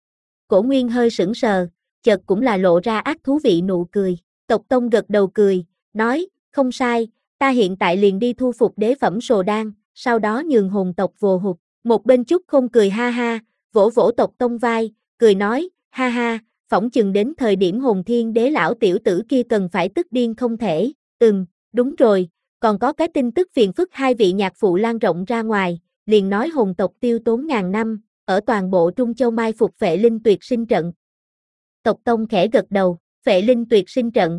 Cổ Nguyên hơi sững sờ, chợt cũng là lộ ra ác thú vị nụ cười, tộc tông gật đầu cười, nói, không sai, ta hiện tại liền đi thu phục đế phẩm Sồ Đan, sau đó nhường hồn tộc vồ hụt, một bên Chúc Khôn cười ha ha, vỗ vỗ tộc tông vai, cười nói, ha ha, phỏng chừng đến thời điểm hồn thiên đế lão tiểu tử kia cần phải tức điên không thể, ừm, đúng rồi, còn có cái tin tức phiền phức hai vị nhạc phụ lan rộng ra ngoài, liền nói hồn tộc tiêu tốn ngàn năm, ở toàn bộ Trung Châu mai phục Phệ Linh Tuyệt Sinh Trận. Tộc tông khẽ gật đầu, Phệ Linh Tuyệt Sinh Trận.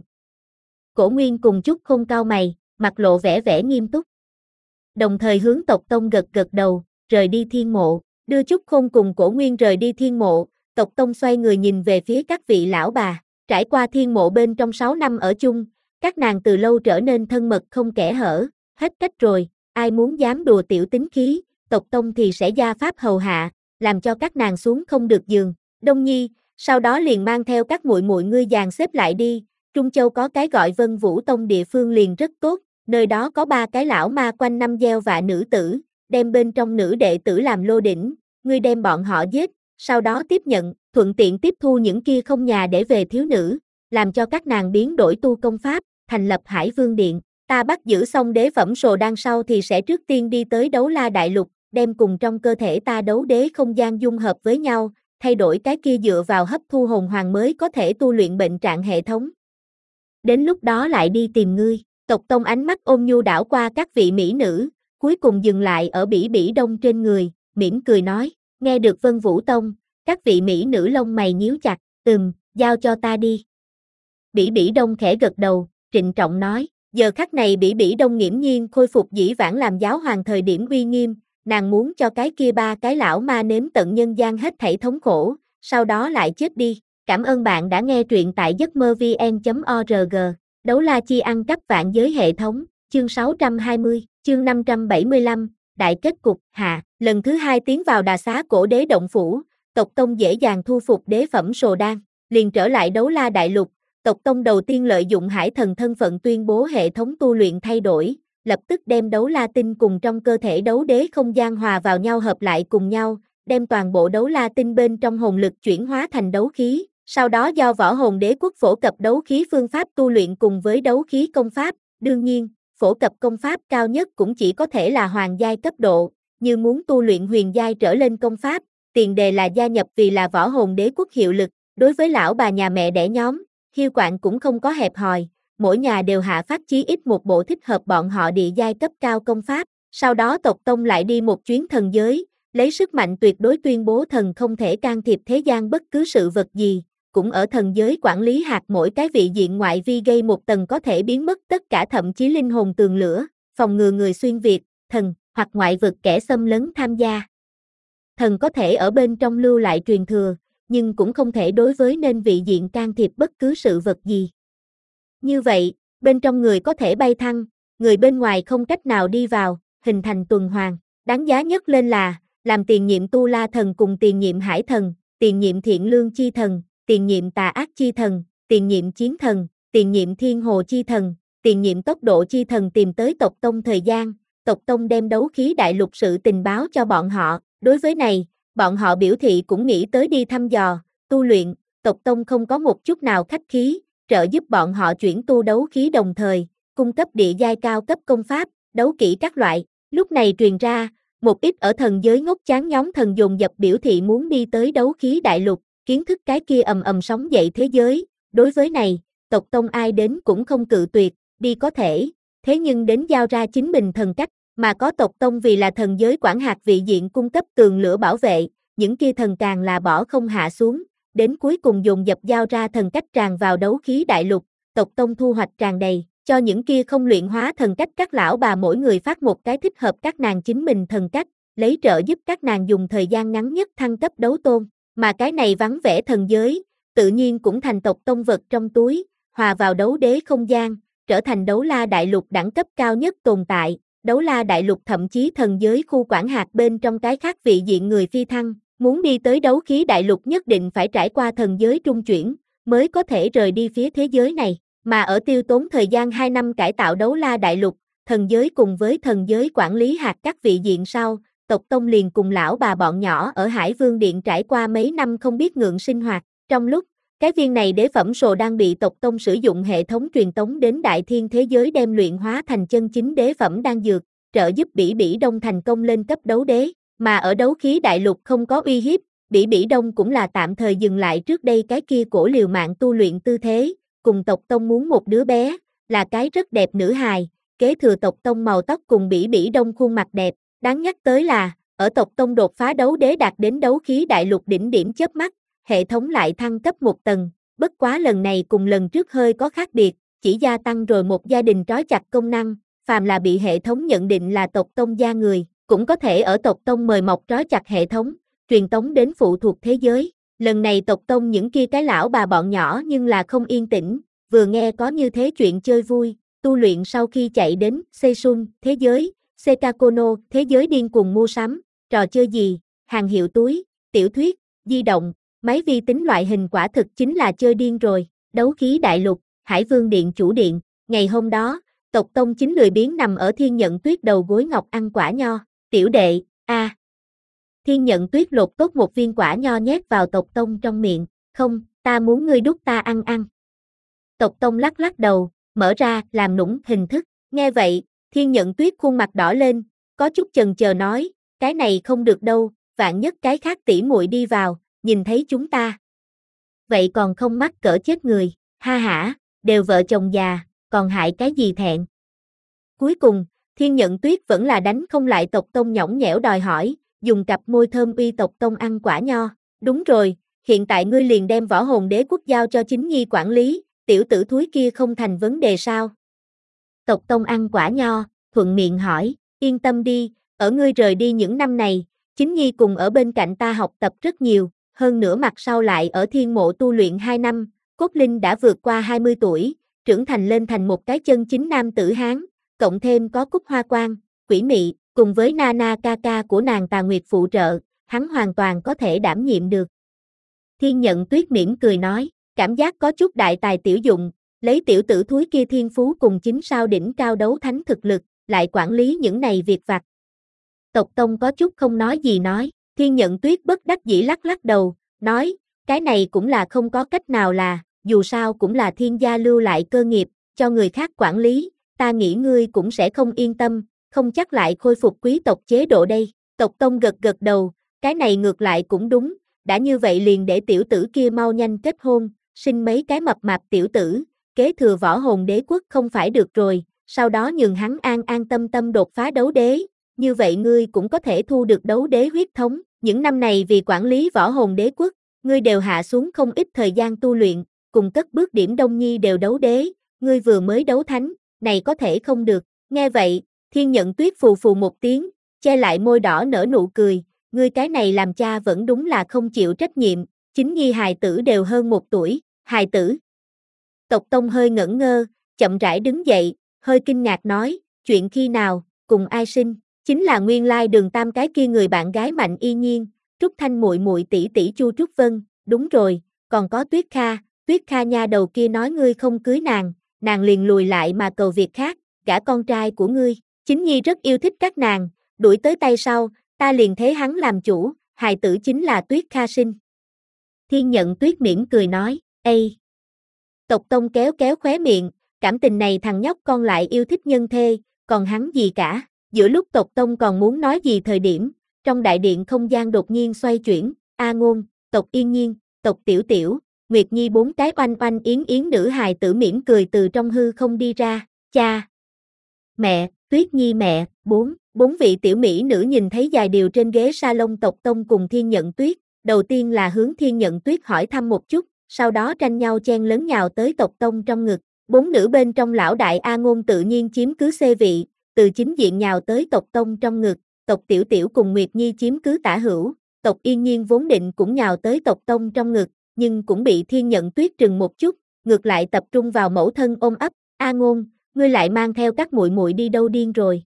Cổ Nguyên cùng Chúc Khôn cao mày, mặt lộ vẻ vẻ nghiêm túc. Đồng thời hướng tộc tông gật gật đầu, rời đi thiên mộ, đưa Chúc Khôn cùng Cổ Nguyên rời đi thiên mộ, tộc tông xoay người nhìn về phía các vị lão bà, trải qua thiên mộ bên trong sáu năm ở chung, các nàng từ lâu trở nên thân mật không kẽ hở, hết cách rồi, ai muốn dám đùa tiểu tính khí, tộc tông thì sẽ gia pháp hầu hạ, làm cho các nàng xuống không được giường. Đông Nhi, sau đó liền mang theo các muội muội ngươi dàn xếp lại đi, Trung Châu có cái gọi Vân Vũ Tông địa phương liền rất tốt, nơi đó có ba cái lão ma quanh năm gieo vạ nữ tử, đem bên trong nữ đệ tử làm lô đỉnh, ngươi đem bọn họ giết, sau đó tiếp nhận, thuận tiện tiếp thu những kia không nhà để về thiếu nữ, làm cho các nàng biến đổi tu công pháp, thành lập Hải Vương Điện. Ta bắt giữ xong đế phẩm sồ đan sau thì sẽ trước tiên đi tới đấu la đại lục, đem cùng trong cơ thể ta đấu đế không gian dung hợp với nhau, thay đổi cái kia dựa vào hấp thu hồn hoàng mới có thể tu luyện bệnh trạng hệ thống. Đến lúc đó lại đi tìm ngươi. Tộc Tông ánh mắt ôn nhu đảo qua các vị mỹ nữ, cuối cùng dừng lại ở Bỉ Bỉ Đông trên người, mỉm cười nói, nghe được Vân Vũ Tông, các vị mỹ nữ lông mày nhíu chặt, ừm, giao cho ta đi. Bỉ Bỉ Đông khẽ gật đầu, trịnh trọng nói, giờ khắc này Bỉ Bỉ Đông nghiễm nhiên khôi phục dĩ vãng làm giáo hoàng thời điểm uy nghiêm, nàng muốn cho cái kia ba cái lão ma nếm tận nhân gian hết thảy thống khổ, sau đó lại chết đi. Cảm ơn bạn đã nghe truyện tại giấc mơ vê en chấm org. Đấu la chi ăn cắp vạn giới hệ thống, chương sáu trăm hai mươi, chương năm trăm bảy mươi lăm, đại kết cục, hạ, lần thứ hai tiến vào đà xá cổ đế động phủ, tộc Tông dễ dàng thu phục đế phẩm sồ đan, liền trở lại đấu la đại lục, tộc Tông đầu tiên lợi dụng hải thần thân phận tuyên bố hệ thống tu luyện thay đổi, lập tức đem đấu la tinh cùng trong cơ thể đấu đế không gian hòa vào nhau hợp lại cùng nhau, đem toàn bộ đấu la tinh bên trong hồn lực chuyển hóa thành đấu khí. Sau đó do võ hồn đế quốc phổ cập đấu khí phương pháp tu luyện cùng với đấu khí công pháp, đương nhiên, phổ cập công pháp cao nhất cũng chỉ có thể là hoàng giai cấp độ, như muốn tu luyện huyền giai trở lên công pháp, tiền đề là gia nhập vì là võ hồn đế quốc hiệu lực, đối với lão bà nhà mẹ đẻ nhóm, Hiêu Quạng cũng không có hẹp hòi, mỗi nhà đều hạ phát chí ít một bộ thích hợp bọn họ địa giai cấp cao công pháp, sau đó tộc Tông lại đi một chuyến thần giới, lấy sức mạnh tuyệt đối tuyên bố thần không thể can thiệp thế gian bất cứ sự vật gì. Cũng ở thần giới quản lý hạt mỗi cái vị diện ngoại vi gây một tầng có thể biến mất tất cả thậm chí linh hồn tường lửa, phòng ngừa người xuyên việt, thần, hoặc ngoại vực kẻ xâm lấn tham gia. Thần có thể ở bên trong lưu lại truyền thừa, nhưng cũng không thể đối với nên vị diện can thiệp bất cứ sự vật gì. Như vậy, bên trong người có thể bay thăng, người bên ngoài không cách nào đi vào, hình thành tuần hoàn. Đáng giá nhất lên là, làm tiền nhiệm tu la thần cùng tiền nhiệm hải thần, tiền nhiệm thiện lương chi thần, tiền nhiệm tà ác chi thần, tiền nhiệm chiến thần, tiền nhiệm thiên hồ chi thần, tiền nhiệm tốc độ chi thần tìm tới tộc Tông thời gian, tộc Tông đem đấu khí đại lục sự tình báo cho bọn họ, đối với này, bọn họ biểu thị cũng nghĩ tới đi thăm dò, tu luyện, tộc Tông không có một chút nào khách khí, trợ giúp bọn họ chuyển tu đấu khí đồng thời, cung cấp địa giai cao cấp công pháp, đấu kỹ các loại, lúc này truyền ra, một ít ở thần giới ngốc chán nhóm thần dồn dập biểu thị muốn đi tới đấu khí đại lục, kiến thức cái kia ầm ầm sóng dậy thế giới, đối với này, tộc Tông ai đến cũng không cự tuyệt, đi có thể, thế nhưng đến giao ra chính mình thần cách, mà có tộc Tông vì là thần giới quản hạt vị diện cung cấp tường lửa bảo vệ, những kia thần càng là bỏ không hạ xuống, đến cuối cùng dồn dập giao ra thần cách tràn vào đấu khí đại lục, tộc Tông thu hoạch tràn đầy, cho những kia không luyện hóa thần cách các lão bà mỗi người phát một cái thích hợp các nàng chính mình thần cách, lấy trợ giúp các nàng dùng thời gian ngắn nhất thăng cấp đấu tôn. Mà cái này vắng vẻ thần giới, tự nhiên cũng thành tộc Tông vật trong túi, hòa vào đấu đế không gian, trở thành đấu la đại lục đẳng cấp cao nhất tồn tại, đấu la đại lục thậm chí thần giới khu quản hạt bên trong cái khác vị diện người phi thăng, muốn đi tới đấu khí đại lục nhất định phải trải qua thần giới trung chuyển, mới có thể rời đi phía thế giới này, mà ở tiêu tốn thời gian hai năm cải tạo đấu la đại lục, thần giới cùng với thần giới quản lý hạt các vị diện sau, tộc Tông liền cùng lão bà bọn nhỏ ở Hải Vương Điện trải qua mấy năm không biết ngượng sinh hoạt, trong lúc, cái viên này đế phẩm sồ đang bị tộc Tông sử dụng hệ thống truyền tống đến đại thiên thế giới đem luyện hóa thành chân chính đế phẩm đan dược, trợ giúp Bỉ Bỉ Đông thành công lên cấp đấu đế, mà ở đấu khí đại lục không có uy hiếp, Bỉ Bỉ Đông cũng là tạm thời dừng lại trước đây cái kia cổ liều mạng tu luyện tư thế, cùng tộc Tông muốn một đứa bé, là cái rất đẹp nữ hài, kế thừa tộc Tông màu tóc cùng Bỉ Bỉ Đông khuôn mặt đẹp. Đáng nhắc tới là, ở tộc Tông đột phá đấu đế đạt đến đấu khí đại lục đỉnh điểm chớp mắt, hệ thống lại thăng cấp một tầng, bất quá lần này cùng lần trước hơi có khác biệt, chỉ gia tăng rồi một gia đình trói chặt công năng, phàm là bị hệ thống nhận định là tộc Tông gia người, cũng có thể ở tộc Tông mời mọc trói chặt hệ thống, truyền tống đến phụ thuộc thế giới. Lần này tộc Tông những kia cái lão bà bọn nhỏ nhưng là không yên tĩnh, vừa nghe có như thế chuyện chơi vui, tu luyện sau khi chạy đến Seisun thế giới, Sekakono, thế giới điên cuồng mua sắm, trò chơi gì, hàng hiệu túi, tiểu thuyết, di động, máy vi tính loại hình quả thực chính là chơi điên rồi, đấu khí đại lục, Hải Vương Điện chủ điện, ngày hôm đó, tộc Tông chính lười biếng nằm ở Thiên Nhận Tuyết đầu gối ngọc ăn quả nho, tiểu đệ, a à. Thiên Nhận Tuyết lột tốt một viên quả nho nhét vào tộc Tông trong miệng, không, ta muốn ngươi đút ta ăn ăn. Tộc Tông lắc lắc đầu, mở ra, làm nũng hình thức, Nghe vậy, Thiên Nhận Tuyết khuôn mặt đỏ lên, có chút chần chờ nói, cái này không được đâu, vạn nhất cái khác tỷ muội đi vào, nhìn thấy chúng ta. Vậy còn không mắc cỡ chết người, ha hả, đều vợ chồng già, còn hại cái gì thẹn. Cuối cùng, Thiên Nhận Tuyết vẫn là đánh không lại tộc tông nhõng nhẽo đòi hỏi, dùng cặp môi thơm uy tộc tông ăn quả nho. Đúng rồi, hiện tại ngươi liền đem Võ Hồn Đế Quốc giao cho Chính Nhi quản lý, tiểu tử thúi kia không thành vấn đề sao? Tộc tông ăn quả nho, thuận miệng hỏi, yên tâm đi, ở ngươi rời đi những năm này, Chính Nhi cùng ở bên cạnh ta học tập rất nhiều, hơn nữa mặt sau lại ở thiên mộ tu luyện hai năm, cốt linh đã vượt qua hai mươi tuổi, trưởng thành lên thành một cái chân chính nam tử Hán, cộng thêm có Cúc Hoa Quan, Quỷ Mị, cùng với Nana ca ca của nàng Tà Nguyệt phụ trợ, hắn hoàn toàn có thể đảm nhiệm được. Thiên Nhận Tuyết mỉm cười nói, cảm giác có chút đại tài tiểu dụng, lấy tiểu tử thúi kia thiên phú cùng chính sao đỉnh cao đấu thánh thực lực, lại quản lý những này việc vặt. Tộc Tông có chút không nói gì nói, Thiên Nhận Tuyết bất đắc dĩ lắc lắc đầu, nói, cái này cũng là không có cách nào là, dù sao cũng là thiên gia lưu lại cơ nghiệp, cho người khác quản lý, ta nghĩ ngươi cũng sẽ không yên tâm, không chắc lại khôi phục quý tộc chế độ đây. Tộc Tông gật gật đầu, cái này ngược lại cũng đúng, đã như vậy liền để tiểu tử kia mau nhanh kết hôn, sinh mấy cái mập mạp tiểu tử, kế thừa Võ Hồn Đế Quốc không phải được rồi, sau đó nhường hắn an an tâm tâm đột phá đấu đế, như vậy ngươi cũng có thể thu được đấu đế huyết thống, những năm này vì quản lý Võ Hồn Đế Quốc, ngươi đều hạ xuống không ít thời gian tu luyện, cùng cất bước điểm Đông Nhi đều đấu đế, ngươi vừa mới đấu thánh, này có thể không được, nghe vậy, Thiên Nhận Tuyết phù phù một tiếng, che lại môi đỏ nở nụ cười, ngươi cái này làm cha vẫn đúng là không chịu trách nhiệm, Chính Nhi hài tử đều hơn một tuổi, hài tử. Tộc Tông hơi ngẩn ngơ, chậm rãi đứng dậy, hơi kinh ngạc nói, chuyện khi nào, cùng ai sinh, chính là nguyên lai Đường Tam cái kia người bạn gái Mạnh Y Nhiên, Trúc Thanh muội muội tỷ tỷ Chu Trúc Vân, đúng rồi, còn có Tuyết Kha, Tuyết Kha nha đầu kia nói ngươi không cưới nàng, nàng liền lùi lại mà cầu việc khác, gả con trai của ngươi, Chính Nhi rất yêu thích các nàng, đuổi tới tay sau, ta liền thế hắn làm chủ, hài tử chính là Tuyết Kha sinh. Thiên Nhận Tuyết mỉm cười nói, ây. Tộc Tông kéo kéo khóe miệng, cảm tình này thằng nhóc con lại yêu thích nhân thê, còn hắn gì cả, giữa lúc Tộc Tông còn muốn nói gì thời điểm, trong đại điện không gian đột nhiên xoay chuyển, A Ngôn, Tộc Yên Nhiên, Tộc Tiểu Tiểu, Nguyệt Nhi bốn cái oanh oanh yến yến nữ hài tử mỉm cười từ trong hư không đi ra, cha, mẹ, Tuyết Nhi mẹ, bốn, bốn vị tiểu mỹ nữ nhìn thấy dài điều trên ghế salon Tộc Tông cùng Thiên Nhận Tuyết, đầu tiên là hướng Thiên Nhận Tuyết hỏi thăm một chút, sau đó tranh nhau chen lớn nhào tới Tộc Tông trong ngực, bốn nữ bên trong lão đại A Ngôn tự nhiên chiếm cứ xê vị, từ chính diện nhào tới Tộc Tông trong ngực, Tộc Tiểu Tiểu cùng Nguyệt Nhi chiếm cứ tả hữu, Tộc Yên Nhiên vốn định cũng nhào tới Tộc Tông trong ngực, nhưng cũng bị Thiên Nhận Tuyết trừng một chút, ngược lại tập trung vào mẫu thân ôm ấp, A Ngôn, ngươi lại mang theo các muội muội đi đâu điên rồi.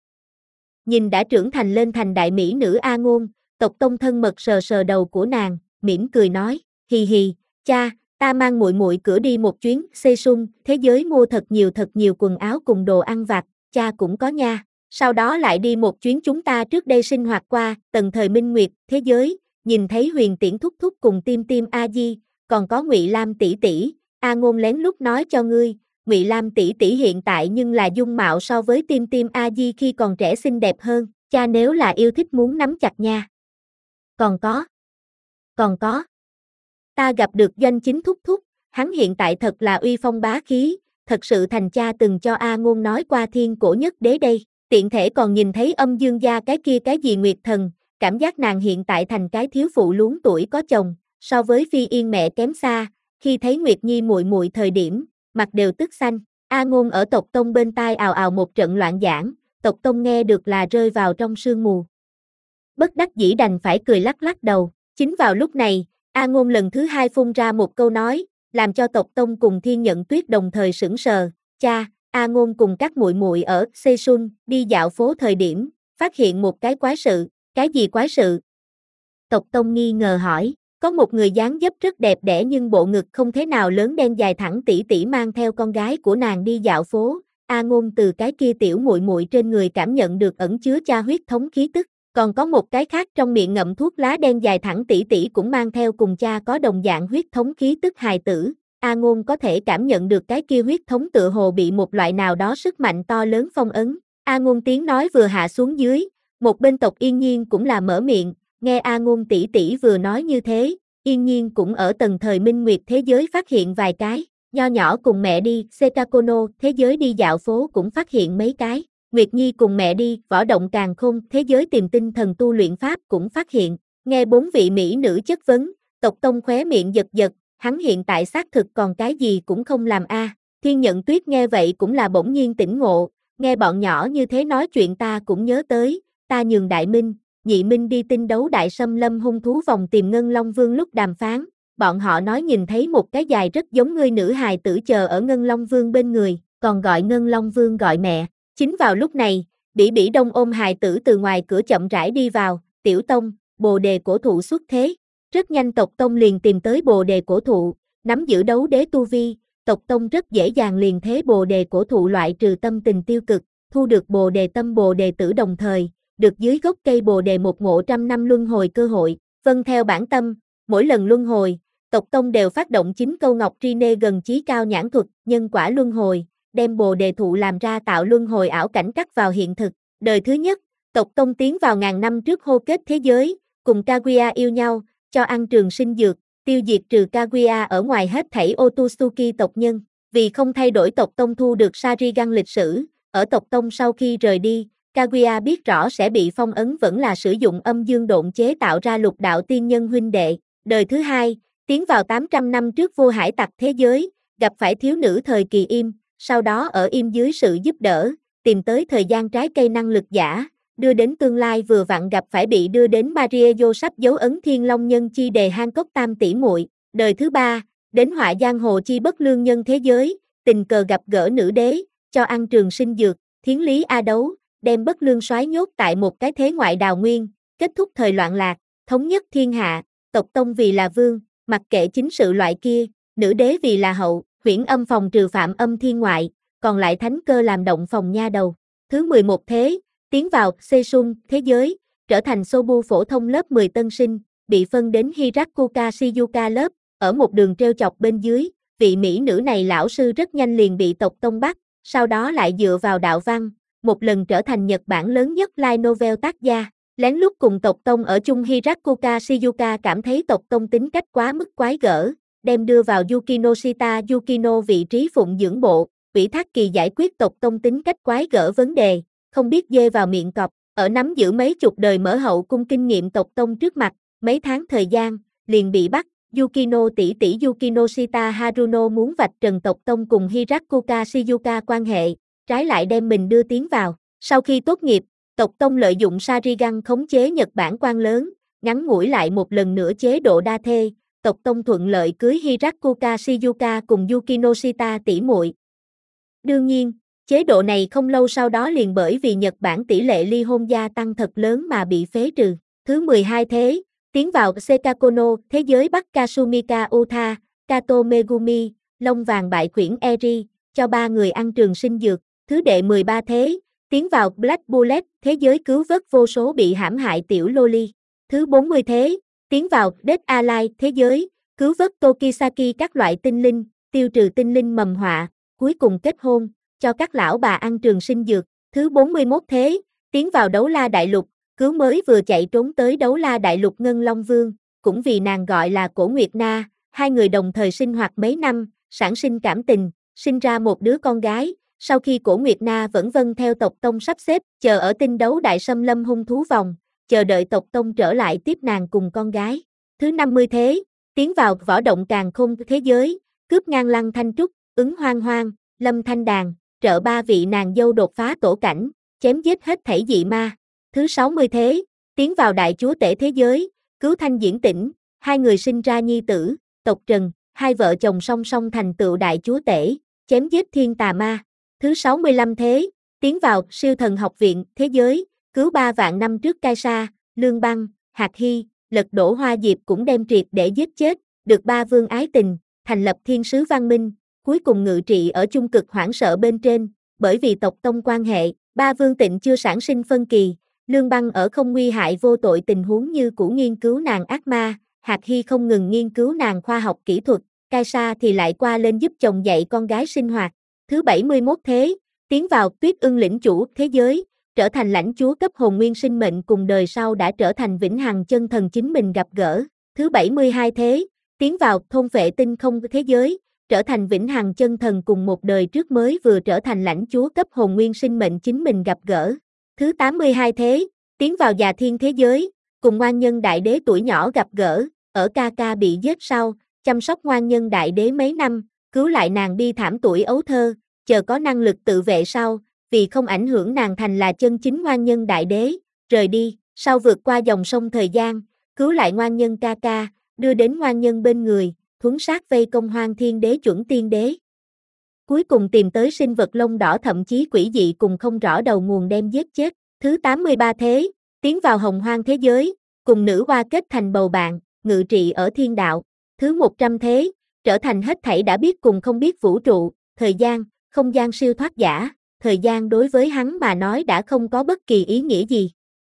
Nhìn đã trưởng thành lên thành đại mỹ nữ A Ngôn, Tộc Tông thân mật sờ sờ đầu của nàng, mỉm cười nói, hì hì, cha, ta mang muội muội cửa đi một chuyến, xây sung, thế giới mua thật nhiều thật nhiều quần áo cùng đồ ăn vặt, cha cũng có nha. Sau đó lại đi một chuyến chúng ta trước đây sinh hoạt qua, tần thời minh nguyệt, thế giới, nhìn thấy Huyền Tiễn thúc thúc cùng Tim Tim A Di, còn có Ngụy Lam tỷ tỷ, A Ngôn lén lút nói cho ngươi, Ngụy Lam tỷ tỷ hiện tại nhưng là dung mạo so với Tim Tim A Di khi còn trẻ xinh đẹp hơn, cha nếu là yêu thích muốn nắm chặt nha. Còn có, còn có, ta gặp được Doanh Chính thúc thúc, hắn hiện tại thật là uy phong bá khí, thật sự thành cha từng cho A Ngôn nói qua thiên cổ nhất đế đây. Tiện thể còn nhìn thấy âm dương gia cái kia cái gì Nguyệt Thần, cảm giác nàng hiện tại thành cái thiếu phụ luống tuổi có chồng, so với Phi Yên mẹ kém xa, khi thấy Nguyệt Nhi muội muội thời điểm, mặt đều tức xanh. A Ngôn ở Tộc Tông bên tai ào ào một trận loạn giảng, Tộc Tông nghe được là rơi vào trong sương mù. Bất đắc dĩ đành phải cười lắc lắc đầu, chính vào lúc này, A Ngôn lần thứ hai phun ra một câu nói, làm cho Tộc Tông cùng Thiên Nhận Tuyết đồng thời sững sờ, cha. A Ngôn cùng các muội muội ở Seisun đi dạo phố thời điểm, phát hiện một cái quái sự, cái gì quái sự? Tộc Tông nghi ngờ hỏi, có một người dáng dấp rất đẹp đẽ nhưng bộ ngực không thế nào lớn đen dài thẳng tỉ tỉ mang theo con gái của nàng đi dạo phố, A Ngôn từ cái kia tiểu muội muội trên người cảm nhận được ẩn chứa cha huyết thống khí tức, còn có một cái khác trong miệng ngậm thuốc lá đen dài thẳng tỉ tỉ cũng mang theo cùng cha có đồng dạng huyết thống khí tức hài tử, A Ngôn có thể cảm nhận được cái kia huyết thống tựa hồ bị một loại nào đó sức mạnh to lớn phong ấn. A Ngôn tiếng nói vừa hạ xuống dưới, một bên tộc Yên Nhiên cũng là mở miệng, nghe A Ngôn tỷ tỷ vừa nói như thế, Yên Nhiên cũng ở tầng thời minh nguyệt thế giới phát hiện vài cái, nho nhỏ cùng mẹ đi, Sekakono thế giới đi dạo phố cũng phát hiện mấy cái, Nguyệt Nhi cùng mẹ đi, võ động càn khôn thế giới tìm tinh thần tu luyện pháp cũng phát hiện, nghe bốn vị mỹ nữ chất vấn, tộc Tông khóe miệng giật giật, hắn hiện tại xác thực còn cái gì cũng không làm a. Thiên Nhận Tuyết nghe vậy cũng là bỗng nhiên tỉnh ngộ, nghe bọn nhỏ như thế nói chuyện ta cũng nhớ tới, ta nhường Đại Minh, Nhị Minh đi tinh đấu đại xâm lâm hung thú vòng tìm Ngân Long Vương lúc đàm phán, bọn họ nói nhìn thấy một cái dài rất giống ngươi nữ hài tử chờ ở Ngân Long Vương bên người, còn gọi Ngân Long Vương gọi mẹ. Chính vào lúc này, Bỉ Bỉ Đông ôm hài tử từ ngoài cửa chậm rãi đi vào, Tiểu Tông, Bồ Đề cổ thụ xuất thế. Rất nhanh tộc Tông liền tìm tới Bồ Đề cổ thụ, nắm giữ đấu đế tu vi, tộc Tông rất dễ dàng liền thế Bồ Đề cổ thụ loại trừ tâm tình tiêu cực, thu được Bồ Đề tâm Bồ Đề tử đồng thời, được dưới gốc cây Bồ Đề một ngộ trăm năm luân hồi cơ hội, vâng theo bản tâm, mỗi lần luân hồi, tộc Tông đều phát động chín câu ngọc tri nê gần chí cao nhãn thuật, nhân quả luân hồi, đem Bồ Đề thụ làm ra tạo luân hồi ảo cảnh cắt vào hiện thực. Đời thứ nhất, tộc Tông tiến vào ngàn năm trước hô kết thế giới, cùng Kaguya yêu nhau, cho ăn trường sinh dược, tiêu diệt trừ Kaguya ở ngoài hết thảy Otsutsuki tộc nhân. Vì không thay đổi tộc Tông thu được Sharingan lịch sử, ở tộc Tông sau khi rời đi, Kaguya biết rõ sẽ bị phong ấn vẫn là sử dụng âm dương độn chế tạo ra lục đạo tiên nhân huynh đệ. Đời thứ hai, tiến vào tám trăm năm trước vô hải tặc thế giới, gặp phải thiếu nữ thời kỳ im, sau đó ở im dưới sự giúp đỡ, tìm tới thời gian trái cây năng lực giả, đưa đến tương lai vừa vặn gặp phải bị đưa đến Mario sắp dấu ấn Thiên Long nhân chi đề Hancock tam tỷ muội. Đời thứ ba, đến họa giang hồ chi bất lương nhân thế giới, tình cờ gặp gỡ nữ đế, cho ăn trường sinh dược, thiến lý A đấu, đem bất lương soái nhốt tại một cái thế ngoại đào nguyên, kết thúc thời loạn lạc, thống nhất thiên hạ, tộc Tông vì là vương, mặc kệ chính sự loại kia, nữ đế vì là hậu, huyễn âm phòng trừ phạm âm thiên ngoại, còn lại thánh cơ làm động phòng nha đầu. Thứ mười một thế, tiến vào Seisun thế giới, trở thành Sobu phổ thông lớp mười tân sinh, bị phân đến Hirakuka Shizuka lớp, ở một đường treo chọc bên dưới, vị mỹ nữ này lão sư rất nhanh liền bị tộc Tông bắt, sau đó lại dựa vào đạo văn, một lần trở thành Nhật Bản lớn nhất light novel tác gia. Lén lút cùng tộc Tông ở chung Hirakuka Shizuka cảm thấy tộc Tông tính cách quá mức quái gở, đem đưa vào Yukinoshita Yukino vị trí phụng dưỡng bộ, ủy thác kỳ giải quyết tộc Tông tính cách quái gở vấn đề, không biết dê vào miệng cọp, ở nắm giữ mấy chục đời mở hậu cung kinh nghiệm tộc Tông trước mặt, mấy tháng thời gian, liền bị bắt. Yukino tỷ tỷ Yukinoshita Haruno muốn vạch trần tộc Tông cùng Hirakuka Shizuka quan hệ, trái lại đem mình đưa tiến vào. Sau khi tốt nghiệp, tộc Tông lợi dụng Sharingan khống chế Nhật Bản quan lớn, ngắn ngủi lại một lần nữa chế độ đa thê, tộc Tông thuận lợi cưới Hirakuka Shizuka cùng Yukinoshita tỷ muội. Đương nhiên, chế độ này không lâu sau đó liền bởi vì Nhật Bản tỷ lệ ly hôn gia tăng thật lớn mà bị phế trừ. Thứ mười hai thế, tiến vào Sekakono, thế giới Bắc Kasumika Uta, Kato Megumi, lông vàng bại khuyển Eri, cho ba người ăn trường sinh dược. Thứ đệ mười ba thế, tiến vào Black Bullet, thế giới cứu vớt vô số bị hãm hại tiểu loli. Thứ bốn mươi thế, tiến vào Dead Allied, thế giới, cứu vớt Tokisaki các loại tinh linh, tiêu trừ tinh linh mầm họa, cuối cùng kết hôn, cho các lão bà ăn trường sinh dược. Thứ bốn mươi mốt thế, tiến vào Đấu La Đại Lục, cứu mới vừa chạy trốn tới Đấu La Đại Lục Ngân Long Vương, cũng vì nàng gọi là Cổ Nguyệt Na, hai người đồng thời sinh hoạt mấy năm, sản sinh cảm tình, sinh ra một đứa con gái. Sau khi Cổ Nguyệt Na vẫn vâng theo tộc Tông sắp xếp, chờ ở tinh đấu đại xâm lâm hung thú vòng, chờ đợi tộc Tông trở lại tiếp nàng cùng con gái. Thứ năm mươi thế, tiến vào võ động càn khôn thế giới, cướp ngang Lăng Thanh Trúc, Ứng Hoang Hoang, Lâm Thanh Đàn, trợ ba vị nàng dâu đột phá tổ cảnh, chém giết hết thảy dị ma. Thứ sáu mươi thế, tiến vào đại chúa tể thế giới, cứu Thanh Diễn Tỉnh, hai người sinh ra nhi tử, tộc Trần, hai vợ chồng song song thành tựu đại chúa tể, chém giết thiên tà ma. Thứ sáu mươi lăm thế, tiến vào siêu thần học viện thế giới, cứu ba vạn năm trước Cai Sa, Lương Băng, Hạt Hy, lật đổ Hoa Diệp cũng đem triệt để giết chết, được ba vương ái tình, thành lập thiên sứ văn minh, cuối cùng ngự trị ở chung cực hoảng sợ bên trên, bởi vì tộc Tông quan hệ, ba vương tịnh chưa sản sinh phân kỳ, Lương Băng ở không nguy hại vô tội tình huống như cũ nghiên cứu nàng ác ma, Hạt Hy không ngừng nghiên cứu nàng khoa học kỹ thuật, Kaisa thì lại qua lên giúp chồng dạy con gái sinh hoạt. Thứ bảy mươi mốt thế, tiến vào Tuyết Ưng lĩnh chủ thế giới, trở thành lãnh chúa cấp hồn nguyên sinh mệnh cùng đời sau đã trở thành vĩnh hằng chân thần chính mình gặp gỡ. Thứ bảy mươi hai thế, tiến vào thôn vệ tinh không thế giới, trở thành vĩnh hằng chân thần cùng một đời trước mới vừa trở thành lãnh chúa cấp hồn nguyên sinh mệnh chính mình gặp gỡ. Thứ tám mươi hai thế, tiến vào già thiên thế giới, cùng ngoan nhân đại đế tuổi nhỏ gặp gỡ, ở ca ca bị giết sau, chăm sóc ngoan nhân đại đế mấy năm, cứu lại nàng bi thảm tuổi ấu thơ, chờ có năng lực tự vệ sau, vì không ảnh hưởng nàng thành là chân chính ngoan nhân đại đế, rời đi, sau vượt qua dòng sông thời gian, cứu lại ngoan nhân ca ca, đưa đến ngoan nhân bên người, thuấn sát vây công Hoang Thiên Đế chuẩn tiên đế. Cuối cùng tìm tới sinh vật lông đỏ thậm chí quỷ dị cùng không rõ đầu nguồn đem giết chết. Thứ tám mươi ba thế, tiến vào hồng hoang thế giới, cùng nữ hoa kết thành bầu bạn, ngự trị ở thiên đạo. Thứ một trăm thế, trở thành hết thảy đã biết cùng không biết vũ trụ, thời gian, không gian siêu thoát giả, thời gian đối với hắn mà nói đã không có bất kỳ ý nghĩa gì.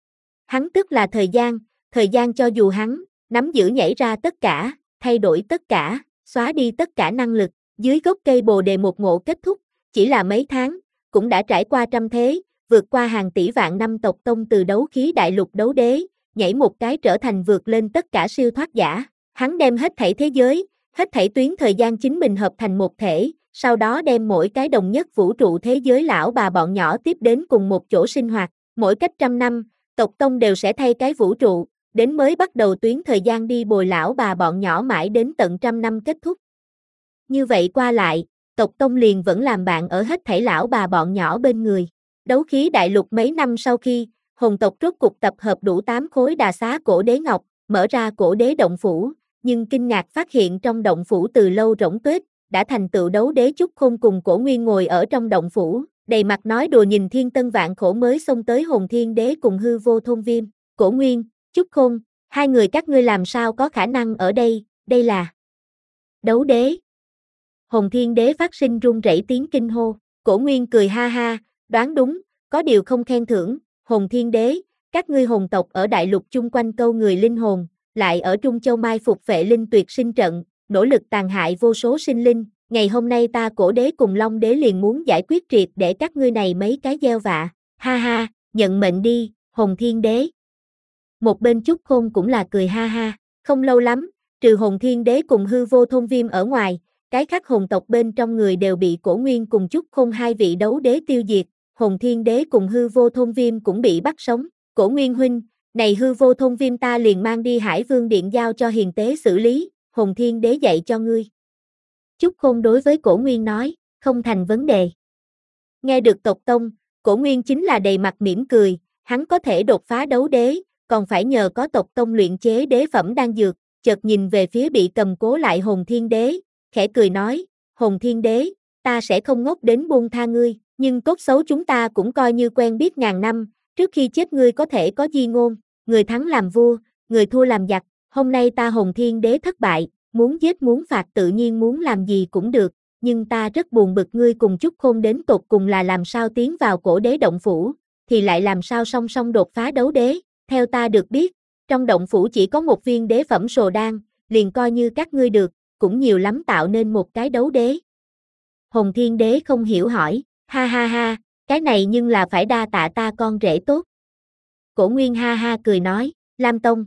Hắn tức là thời gian, thời gian cho dù hắn, nắm giữ nhảy ra tất cả, thay đổi tất cả, xóa đi tất cả năng lực, dưới gốc cây bồ đề một ngộ kết thúc, chỉ là mấy tháng, cũng đã trải qua trăm thế, vượt qua hàng tỷ vạn năm tộc tông từ đấu khí đại lục đấu đế, nhảy một cái trở thành vượt lên tất cả siêu thoát giả, hắn đem hết thảy thế giới, hết thảy tuyến thời gian chính mình hợp thành một thể, sau đó đem mỗi cái đồng nhất vũ trụ thế giới lão bà bọn nhỏ tiếp đến cùng một chỗ sinh hoạt, mỗi cách trăm năm, tộc tông đều sẽ thay cái vũ trụ, đến mới bắt đầu tuyến thời gian đi bồi lão bà bọn nhỏ mãi đến tận trăm năm kết thúc. Như vậy qua lại, tộc tông liền vẫn làm bạn ở hết thảy lão bà bọn nhỏ bên người. Đấu khí đại lục mấy năm sau khi, hồn tộc rốt cục tập hợp đủ tám khối đà xá cổ đế ngọc, mở ra cổ đế động phủ, nhưng kinh ngạc phát hiện trong động phủ từ lâu rỗng tuếch, đã thành tựu đấu đế Chúc Khôn cùng Cổ Nguyên ngồi ở trong động phủ, đầy mặt nói đùa nhìn thiên tân vạn khổ mới xông tới hồn thiên đế cùng hư vô thôn viêm. Cổ Nguyên, Chúc Khôn, hai người các ngươi làm sao có khả năng ở đây, đây là đấu đế. Hồn thiên đế phát sinh run rẩy tiếng kinh hô, Cổ Nguyên cười ha ha, đoán đúng, có điều không khen thưởng, hồn thiên đế, các ngươi hồn tộc ở đại lục chung quanh câu người linh hồn, lại ở Trung Châu mai phục phệ linh tuyệt sinh trận, nỗ lực tàn hại vô số sinh linh, ngày hôm nay ta Cổ đế cùng Long đế liền muốn giải quyết triệt để các ngươi này mấy cái gieo vạ, ha ha, nhận mệnh đi, hồn thiên đế. Một bên Chúc Khôn cũng là cười ha ha, không lâu lắm, trừ hồn thiên đế cùng hư vô thôn viêm ở ngoài, cái khác hồn tộc bên trong người đều bị Cổ Nguyên cùng Chúc Khôn hai vị đấu đế tiêu diệt, hồn thiên đế cùng hư vô thôn viêm cũng bị bắt sống, Cổ Nguyên huynh, này hư vô thôn viêm ta liền mang đi Hải Vương Điện giao cho hiền tế xử lý, hồn thiên đế dạy cho ngươi. Chúc Khôn đối với Cổ Nguyên nói, không thành vấn đề. Nghe được tộc tông, Cổ Nguyên chính là đầy mặt mỉm cười, hắn có thể đột phá đấu đế, còn phải nhờ có tộc tông luyện chế đế phẩm đan dược, chợt nhìn về phía bị cầm cố lại hồn thiên đế, khẽ cười nói, hồn thiên đế, ta sẽ không ngốc đến buông tha ngươi, nhưng tốt xấu chúng ta cũng coi như quen biết ngàn năm, trước khi chết ngươi có thể có di ngôn, người thắng làm vua, người thua làm giặc, hôm nay ta hồn thiên đế thất bại, muốn giết muốn phạt tự nhiên muốn làm gì cũng được, nhưng ta rất buồn bực ngươi cùng Chúc Khôn đến tột cùng là làm sao tiến vào cổ đế động phủ, thì lại làm sao song song đột phá đấu đế, theo ta được biết, trong động phủ chỉ có một viên đế phẩm sồ đan, liền coi như các ngươi được, cũng nhiều lắm tạo nên một cái đấu đế. Hồn thiên đế không hiểu hỏi, ha ha ha, cái này nhưng là phải đa tạ ta con rể tốt. Cổ Nguyên ha ha cười nói, Lam Tông.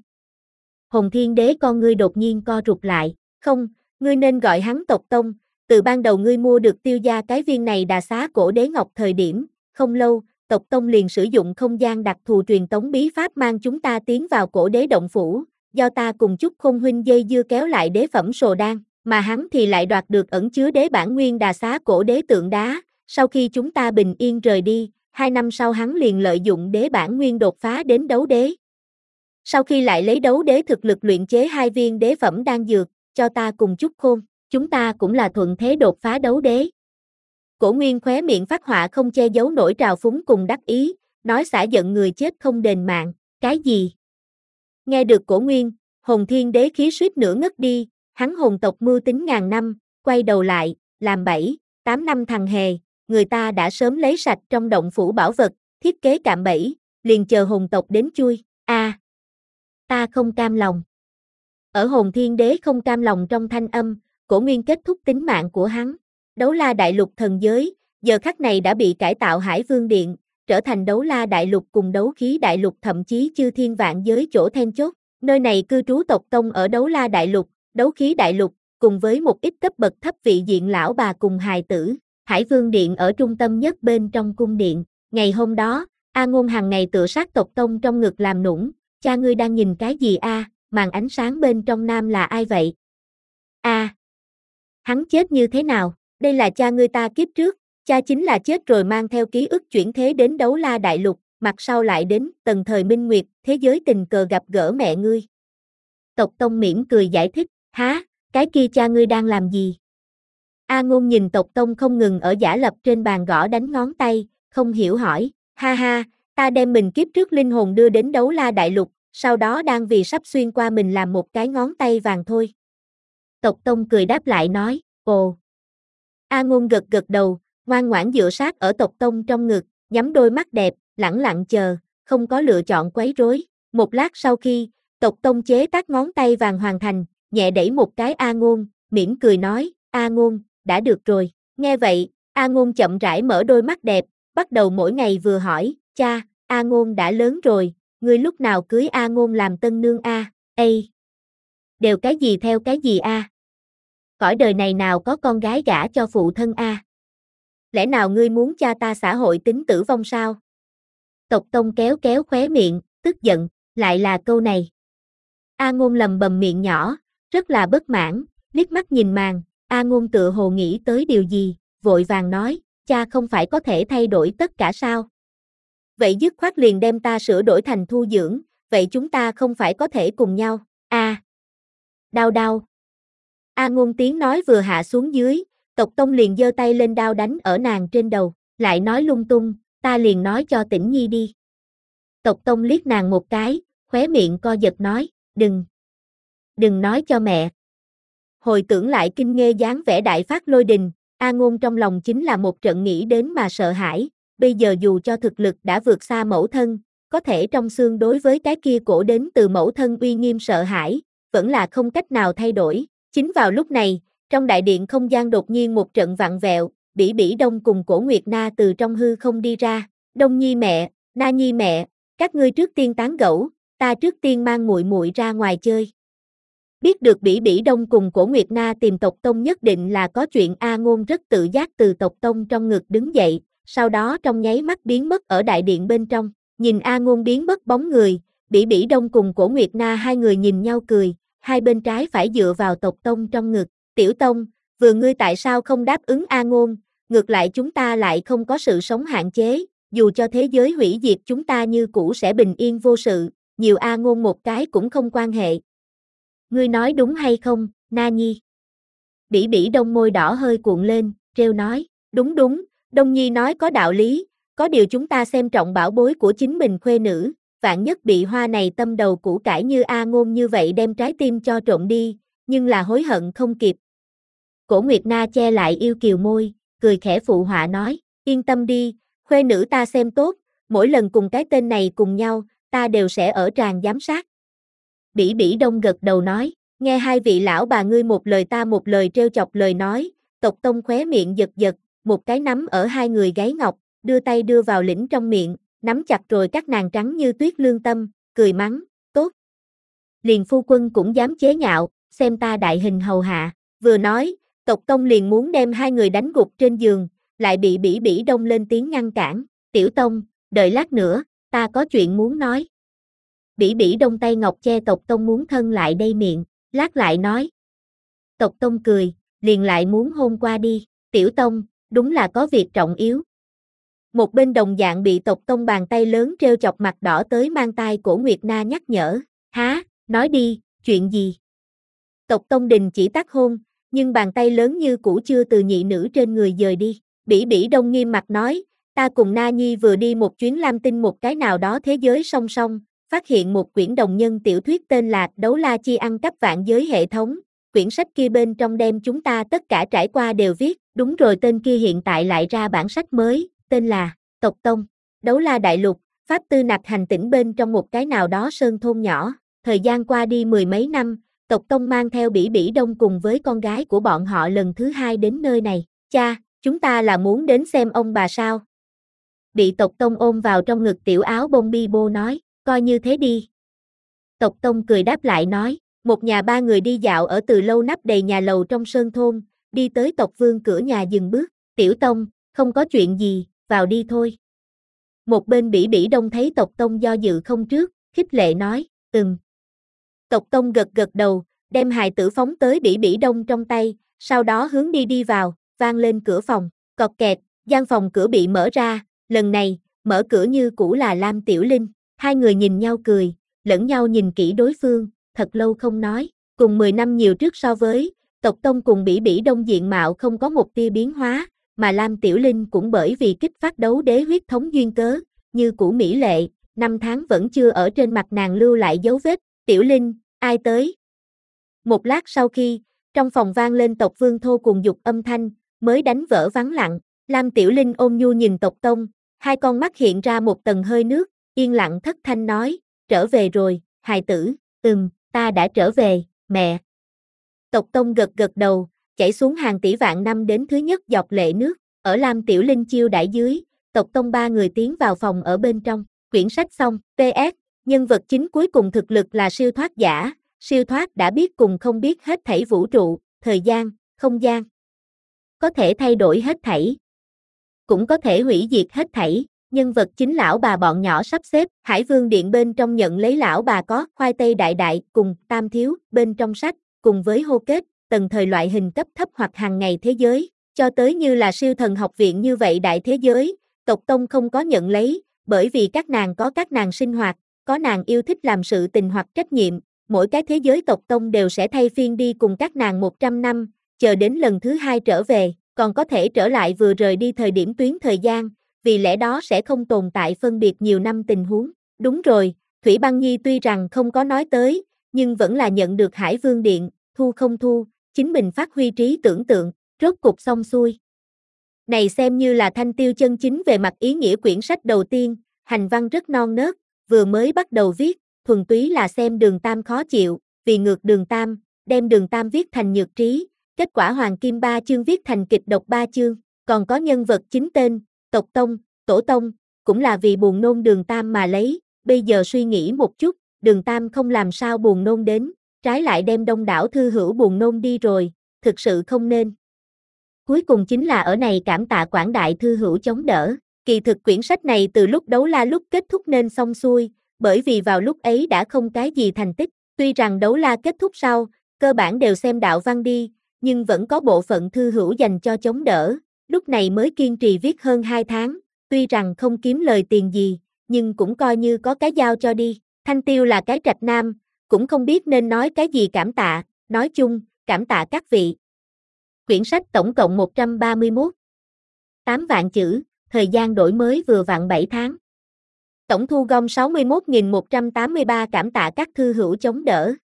Hồn thiên đế con ngươi đột nhiên co rụt lại, không, ngươi nên gọi hắn tộc tông, từ ban đầu ngươi mua được tiêu gia cái viên này đà xá cổ đế ngọc thời điểm, không lâu, tộc tông liền sử dụng không gian đặc thù truyền tống bí pháp mang chúng ta tiến vào cổ đế động phủ, do ta cùng Chúc Khôn huynh dây dưa kéo lại đế phẩm sồ đan, mà hắn thì lại đoạt được ẩn chứa đế bản nguyên đà xá cổ đế tượng đá, sau khi chúng ta bình yên rời đi, hai năm sau hắn liền lợi dụng đế bản nguyên đột phá đến đấu đế. Sau khi lại lấy đấu đế thực lực luyện chế hai viên đế phẩm đan dược, cho ta cùng Chúc Khôn, chúng ta cũng là thuận thế đột phá đấu đế. Cổ Nguyên khóe miệng phát họa không che giấu nổi trào phúng cùng đắc ý, nói xả giận người chết không đền mạng, cái gì? Nghe được Cổ Nguyên, hồn thiên đế khí suýt nửa ngất đi, hắn hồn tộc mưu tính ngàn năm, quay đầu lại, làm bảy, tám năm thằng hề, người ta đã sớm lấy sạch trong động phủ bảo vật, thiết kế cạm bẫy, liền chờ hồn tộc đến chui, a, à, ta không cam lòng. Ở hồn thiên đế không cam lòng trong thanh âm, Cổ Nguyên kết thúc tính mạng của hắn. Đấu La Đại Lục thần giới, giờ khắc này đã bị cải tạo Hải Vương Điện, trở thành Đấu La Đại Lục cùng Đấu Khí Đại Lục thậm chí chư thiên vạn giới chỗ then chốt. Nơi này cư trú tộc tông ở Đấu La Đại Lục, Đấu Khí Đại Lục, cùng với một ít cấp bậc thấp vị diện lão bà cùng hài tử. Hải Vương Điện ở trung tâm nhất bên trong cung điện. Ngày hôm đó, A Ngôn hàng ngày tựa sát tộc tông trong ngực làm nũng. Cha ngươi đang nhìn cái gì a? À? Màn ánh sáng bên trong nam là ai vậy? A, à, hắn chết như thế nào? Đây là cha ngươi ta kiếp trước. Cha chính là chết rồi mang theo ký ức chuyển thế đến Đấu La Đại Lục, mặt sau lại đến tầng thời minh nguyệt, thế giới tình cờ gặp gỡ mẹ ngươi. Tộc tông mỉm cười giải thích, há, cái kia cha ngươi đang làm gì? A Ngôn nhìn tộc tông không ngừng ở giả lập trên bàn gõ đánh ngón tay, không hiểu hỏi, ha ha, ta đem mình kiếp trước linh hồn đưa đến Đấu La Đại Lục, sau đó đang vì sắp xuyên qua mình làm một cái ngón tay vàng thôi. Tộc tông cười đáp lại nói, ồ. A Ngôn gật gật đầu, ngoan ngoãn dựa sát ở tộc tông trong ngực, nhắm đôi mắt đẹp, lẳng lặng chờ, không có lựa chọn quấy rối. Một lát sau khi, tộc tông chế tác ngón tay vàng hoàn thành, nhẹ đẩy một cái A Ngôn, mỉm cười nói, A Ngôn, đã được rồi. Nghe vậy, A Ngôn chậm rãi mở đôi mắt đẹp, bắt đầu mỗi ngày vừa hỏi, cha, A Ngôn đã lớn rồi, ngươi lúc nào cưới A Ngôn làm tân nương a? Ê! Đều cái gì theo cái gì a? Cõi đời này nào có con gái gả cho phụ thân a? Lẽ nào ngươi muốn cha ta xã hội tính tử vong sao? Tộc tông kéo kéo khóe miệng, tức giận, lại là câu này. A Ngôn lầm bầm miệng nhỏ, rất là bất mãn, liếc mắt nhìn màn, A Ngôn tựa hồ nghĩ tới điều gì, vội vàng nói, cha không phải có thể thay đổi tất cả sao? Vậy dứt khoát liền đem ta sửa đổi thành thu dưỡng, vậy chúng ta không phải có thể cùng nhau, a? À, đau đau. A Ngôn tiếng nói vừa hạ xuống dưới, tộc tông liền giơ tay lên đao đánh ở nàng trên đầu, lại nói lung tung, ta liền nói cho Tĩnh Nhi đi. Tộc tông liếc nàng một cái, khóe miệng co giật nói, đừng, đừng nói cho mẹ. Hồi tưởng lại kinh nghê dáng vẻ đại phát lôi đình, A Ngôn trong lòng chính là một trận nghĩ đến mà sợ hãi, bây giờ dù cho thực lực đã vượt xa mẫu thân, có thể trong xương đối với cái kia cổ đến từ mẫu thân uy nghiêm sợ hãi, vẫn là không cách nào thay đổi. Chính vào lúc này, trong đại điện không gian đột nhiên một trận vặn vẹo, Bỉ Bỉ Đông cùng Cổ Nguyệt Na từ trong hư không đi ra, Đông Nhi mẹ, Na Nhi mẹ, các ngươi trước tiên tán gẫu, ta trước tiên mang muội muội ra ngoài chơi. Biết được Bỉ Bỉ Đông cùng Cổ Nguyệt Na tìm tộc tông nhất định là có chuyện, A Ngôn rất tự giác từ tộc tông trong ngực đứng dậy, sau đó trong nháy mắt biến mất ở đại điện bên trong, nhìn A Ngôn biến mất bóng người, Bỉ Bỉ Đông cùng Cổ Nguyệt Na hai người nhìn nhau cười, hai bên trái phải dựa vào tộc tông trong ngực, tiểu tông, vừa ngươi tại sao không đáp ứng A Ngôn, ngược lại chúng ta lại không có sự sống hạn chế, dù cho thế giới hủy diệt chúng ta như cũ sẽ bình yên vô sự, nhiều A Ngôn một cái cũng không quan hệ. Ngươi nói đúng hay không, Na Nhi? Bỉ Bỉ Đông môi đỏ hơi cuộn lên, trêu nói, đúng đúng, Đông Nhi nói có đạo lý, có điều chúng ta xem trọng bảo bối của chính mình khuê nữ, vạn nhất bị hoa này tâm đầu củ cải như A Ngôn như vậy đem trái tim cho trộn đi, nhưng là hối hận không kịp. Cổ Nguyệt Na che lại yêu kiều môi, cười khẽ phụ họa nói, yên tâm đi, khuê nữ ta xem tốt, mỗi lần cùng cái tên này cùng nhau, ta đều sẽ ở tràng giám sát. Bỉ Bỉ Đông gật đầu nói, nghe hai vị lão bà ngươi một lời ta một lời trêu chọc lời nói, tộc tông khóe miệng giật giật, một cái nắm ở hai người gáy ngọc, đưa tay đưa vào lĩnh trong miệng, nắm chặt rồi các nàng trắng như tuyết lương tâm, cười mắng, tốt. Liền phu quân cũng dám chế nhạo, xem ta đại hình hầu hạ, vừa nói, tộc tông liền muốn đem hai người đánh gục trên giường, lại bị Bỉ Bỉ Đông lên tiếng ngăn cản, tiểu tông, đợi lát nữa, ta có chuyện muốn nói. Bỉ Bỉ Đông tay ngọc che tộc tông muốn thân lại đây miệng, lát lại nói. Tộc tông cười, liền lại muốn hôn qua đi, tiểu tông, đúng là có việc trọng yếu. Một bên đồng dạng bị tộc tông bàn tay lớn treo chọc mặt đỏ tới mang tai Cổ Nguyệt Na nhắc nhở, há, nói đi, chuyện gì? Tộc tông đình chỉ tác hôn, nhưng bàn tay lớn như cũ chưa từ nhị nữ trên người dời đi. Bỉ Bỉ Đông nghiêm mặt nói, ta cùng Na Nhi vừa đi một chuyến lam tinh một cái nào đó thế giới song song, phát hiện một quyển đồng nhân tiểu thuyết tên là Đấu La Chi ăn cắp vạn giới hệ thống. Quyển sách kia bên trong đem chúng ta tất cả trải qua đều viết, đúng rồi, tên kia hiện tại lại ra bản sách mới, tên là Tộc Tông, Đấu La Đại Lục, Pháp Tư Nặc hành tỉnh bên trong một cái nào đó sơn thôn nhỏ. Thời gian qua đi mười mấy năm, Tộc Tông mang theo Bỉ Bỉ Đông cùng với con gái của bọn họ lần thứ hai đến nơi này. Cha, chúng ta là muốn đến xem ông bà sao? Bị Tộc Tông ôm vào trong ngực tiểu áo bông bi bô nói, coi như thế đi. Tộc Tông cười đáp lại nói, một nhà ba người đi dạo ở từ lâu nắp đầy nhà lầu trong sơn thôn, đi tới tộc vương cửa nhà dừng bước, tiểu Tông, không có chuyện gì, vào đi thôi. Một bên Bỉ Bỉ Đông thấy Tộc Tông do dự không trước, khích lệ nói, ừm. Tộc Tông gật gật đầu, đem hài tử phóng tới Bỉ Bỉ Đông trong tay, sau đó hướng đi đi vào, vang lên cửa phòng, cọt kẹt, gian phòng cửa bị mở ra, lần này, mở cửa như cũ là Lam Tiểu Linh, hai người nhìn nhau cười, lẫn nhau nhìn kỹ đối phương, thật lâu không nói, cùng mười năm nhiều trước so với, Tộc Tông cùng Bỉ Bỉ Đông diện mạo không có một tia biến hóa, mà Lam Tiểu Linh cũng bởi vì kích phát đấu đế huyết thống duyên cớ, như cũ mỹ lệ, năm tháng vẫn chưa ở trên mặt nàng lưu lại dấu vết, Tiểu Linh, ai tới? Một lát sau khi, trong phòng vang lên tộc vương thô cùng dục âm thanh, mới đánh vỡ vắng lặng, Lam Tiểu Linh ôm nhu nhìn Tộc Tông, hai con mắt hiện ra một tầng hơi nước, yên lặng thất thanh nói, trở về rồi, hài tử, ừm, ta đã trở về, mẹ. Tộc Tông gật gật đầu, chảy xuống hàng tỷ vạn năm đến thứ nhất giọt lệ nước, ở Lam Tiểu Linh chiêu đãi dưới, Tộc Tông ba người tiến vào phòng ở bên trong, quyển sách xong, pê ét, nhân vật chính cuối cùng thực lực là siêu thoát giả, siêu thoát đã biết cùng không biết hết thảy vũ trụ, thời gian, không gian. Có thể thay đổi hết thảy, cũng có thể hủy diệt hết thảy. Nhân vật chính lão bà bọn nhỏ sắp xếp, Hải Vương Điện bên trong nhận lấy lão bà có khoai tây đại đại cùng tam thiếu bên trong sách, cùng với hô kết, tầng thời loại hình cấp thấp hoặc hàng ngày thế giới, cho tới như là siêu thần học viện như vậy đại thế giới, Tộc Tông không có nhận lấy, bởi vì các nàng có các nàng sinh hoạt, có nàng yêu thích làm sự tình hoặc trách nhiệm, mỗi cái thế giới Tộc Tông đều sẽ thay phiên đi cùng các nàng một trăm năm, chờ đến lần thứ hai trở về, còn có thể trở lại vừa rời đi thời điểm tuyến thời gian, vì lẽ đó sẽ không tồn tại phân biệt nhiều năm tình huống. Đúng rồi, Thủy Băng Nhi tuy rằng không có nói tới, nhưng vẫn là nhận được Hải Vương Điện, thu không thu, chính mình phát huy trí tưởng tượng, rốt cục xong xuôi. Này xem như là thanh tiêu chân chính về mặt ý nghĩa quyển sách đầu tiên, hành văn rất non nớt, vừa mới bắt đầu viết, thuần túy là xem Đường Tam khó chịu, vì ngược Đường Tam, đem Đường Tam viết thành nhược trí, kết quả Hoàng Kim ba chương viết thành kịch độc ba chương, còn có nhân vật chính tên, Tộc Tông, Tổ Tông, cũng là vì buồn nôn Đường Tam mà lấy, bây giờ suy nghĩ một chút, Đường Tam không làm sao buồn nôn đến, trái lại đem đông đảo thư hữu buồn nôn đi rồi, thực sự không nên. Cuối cùng chính là ở này cảm tạ quảng đại thư hữu chống đỡ, kỳ thực quyển sách này từ lúc đấu la lúc kết thúc nên xong xuôi, bởi vì vào lúc ấy đã không cái gì thành tích, tuy rằng đấu la kết thúc sau, cơ bản đều xem đạo văn đi, nhưng vẫn có bộ phận thư hữu dành cho chống đỡ, lúc này mới kiên trì viết hơn hai tháng, tuy rằng không kiếm lời tiền gì, nhưng cũng coi như có cái giao cho đi, Thanh Tiêu là cái trạch nam, cũng không biết nên nói cái gì cảm tạ, nói chung, cảm tạ các vị. Quyển sách tổng cộng một trăm ba mươi mốt, tám vạn chữ, thời gian đổi mới vừa vặn bảy tháng. Tổng thu gom sáu mươi mốt nghìn một trăm tám mươi ba cảm tạ các thư hữu chống đỡ.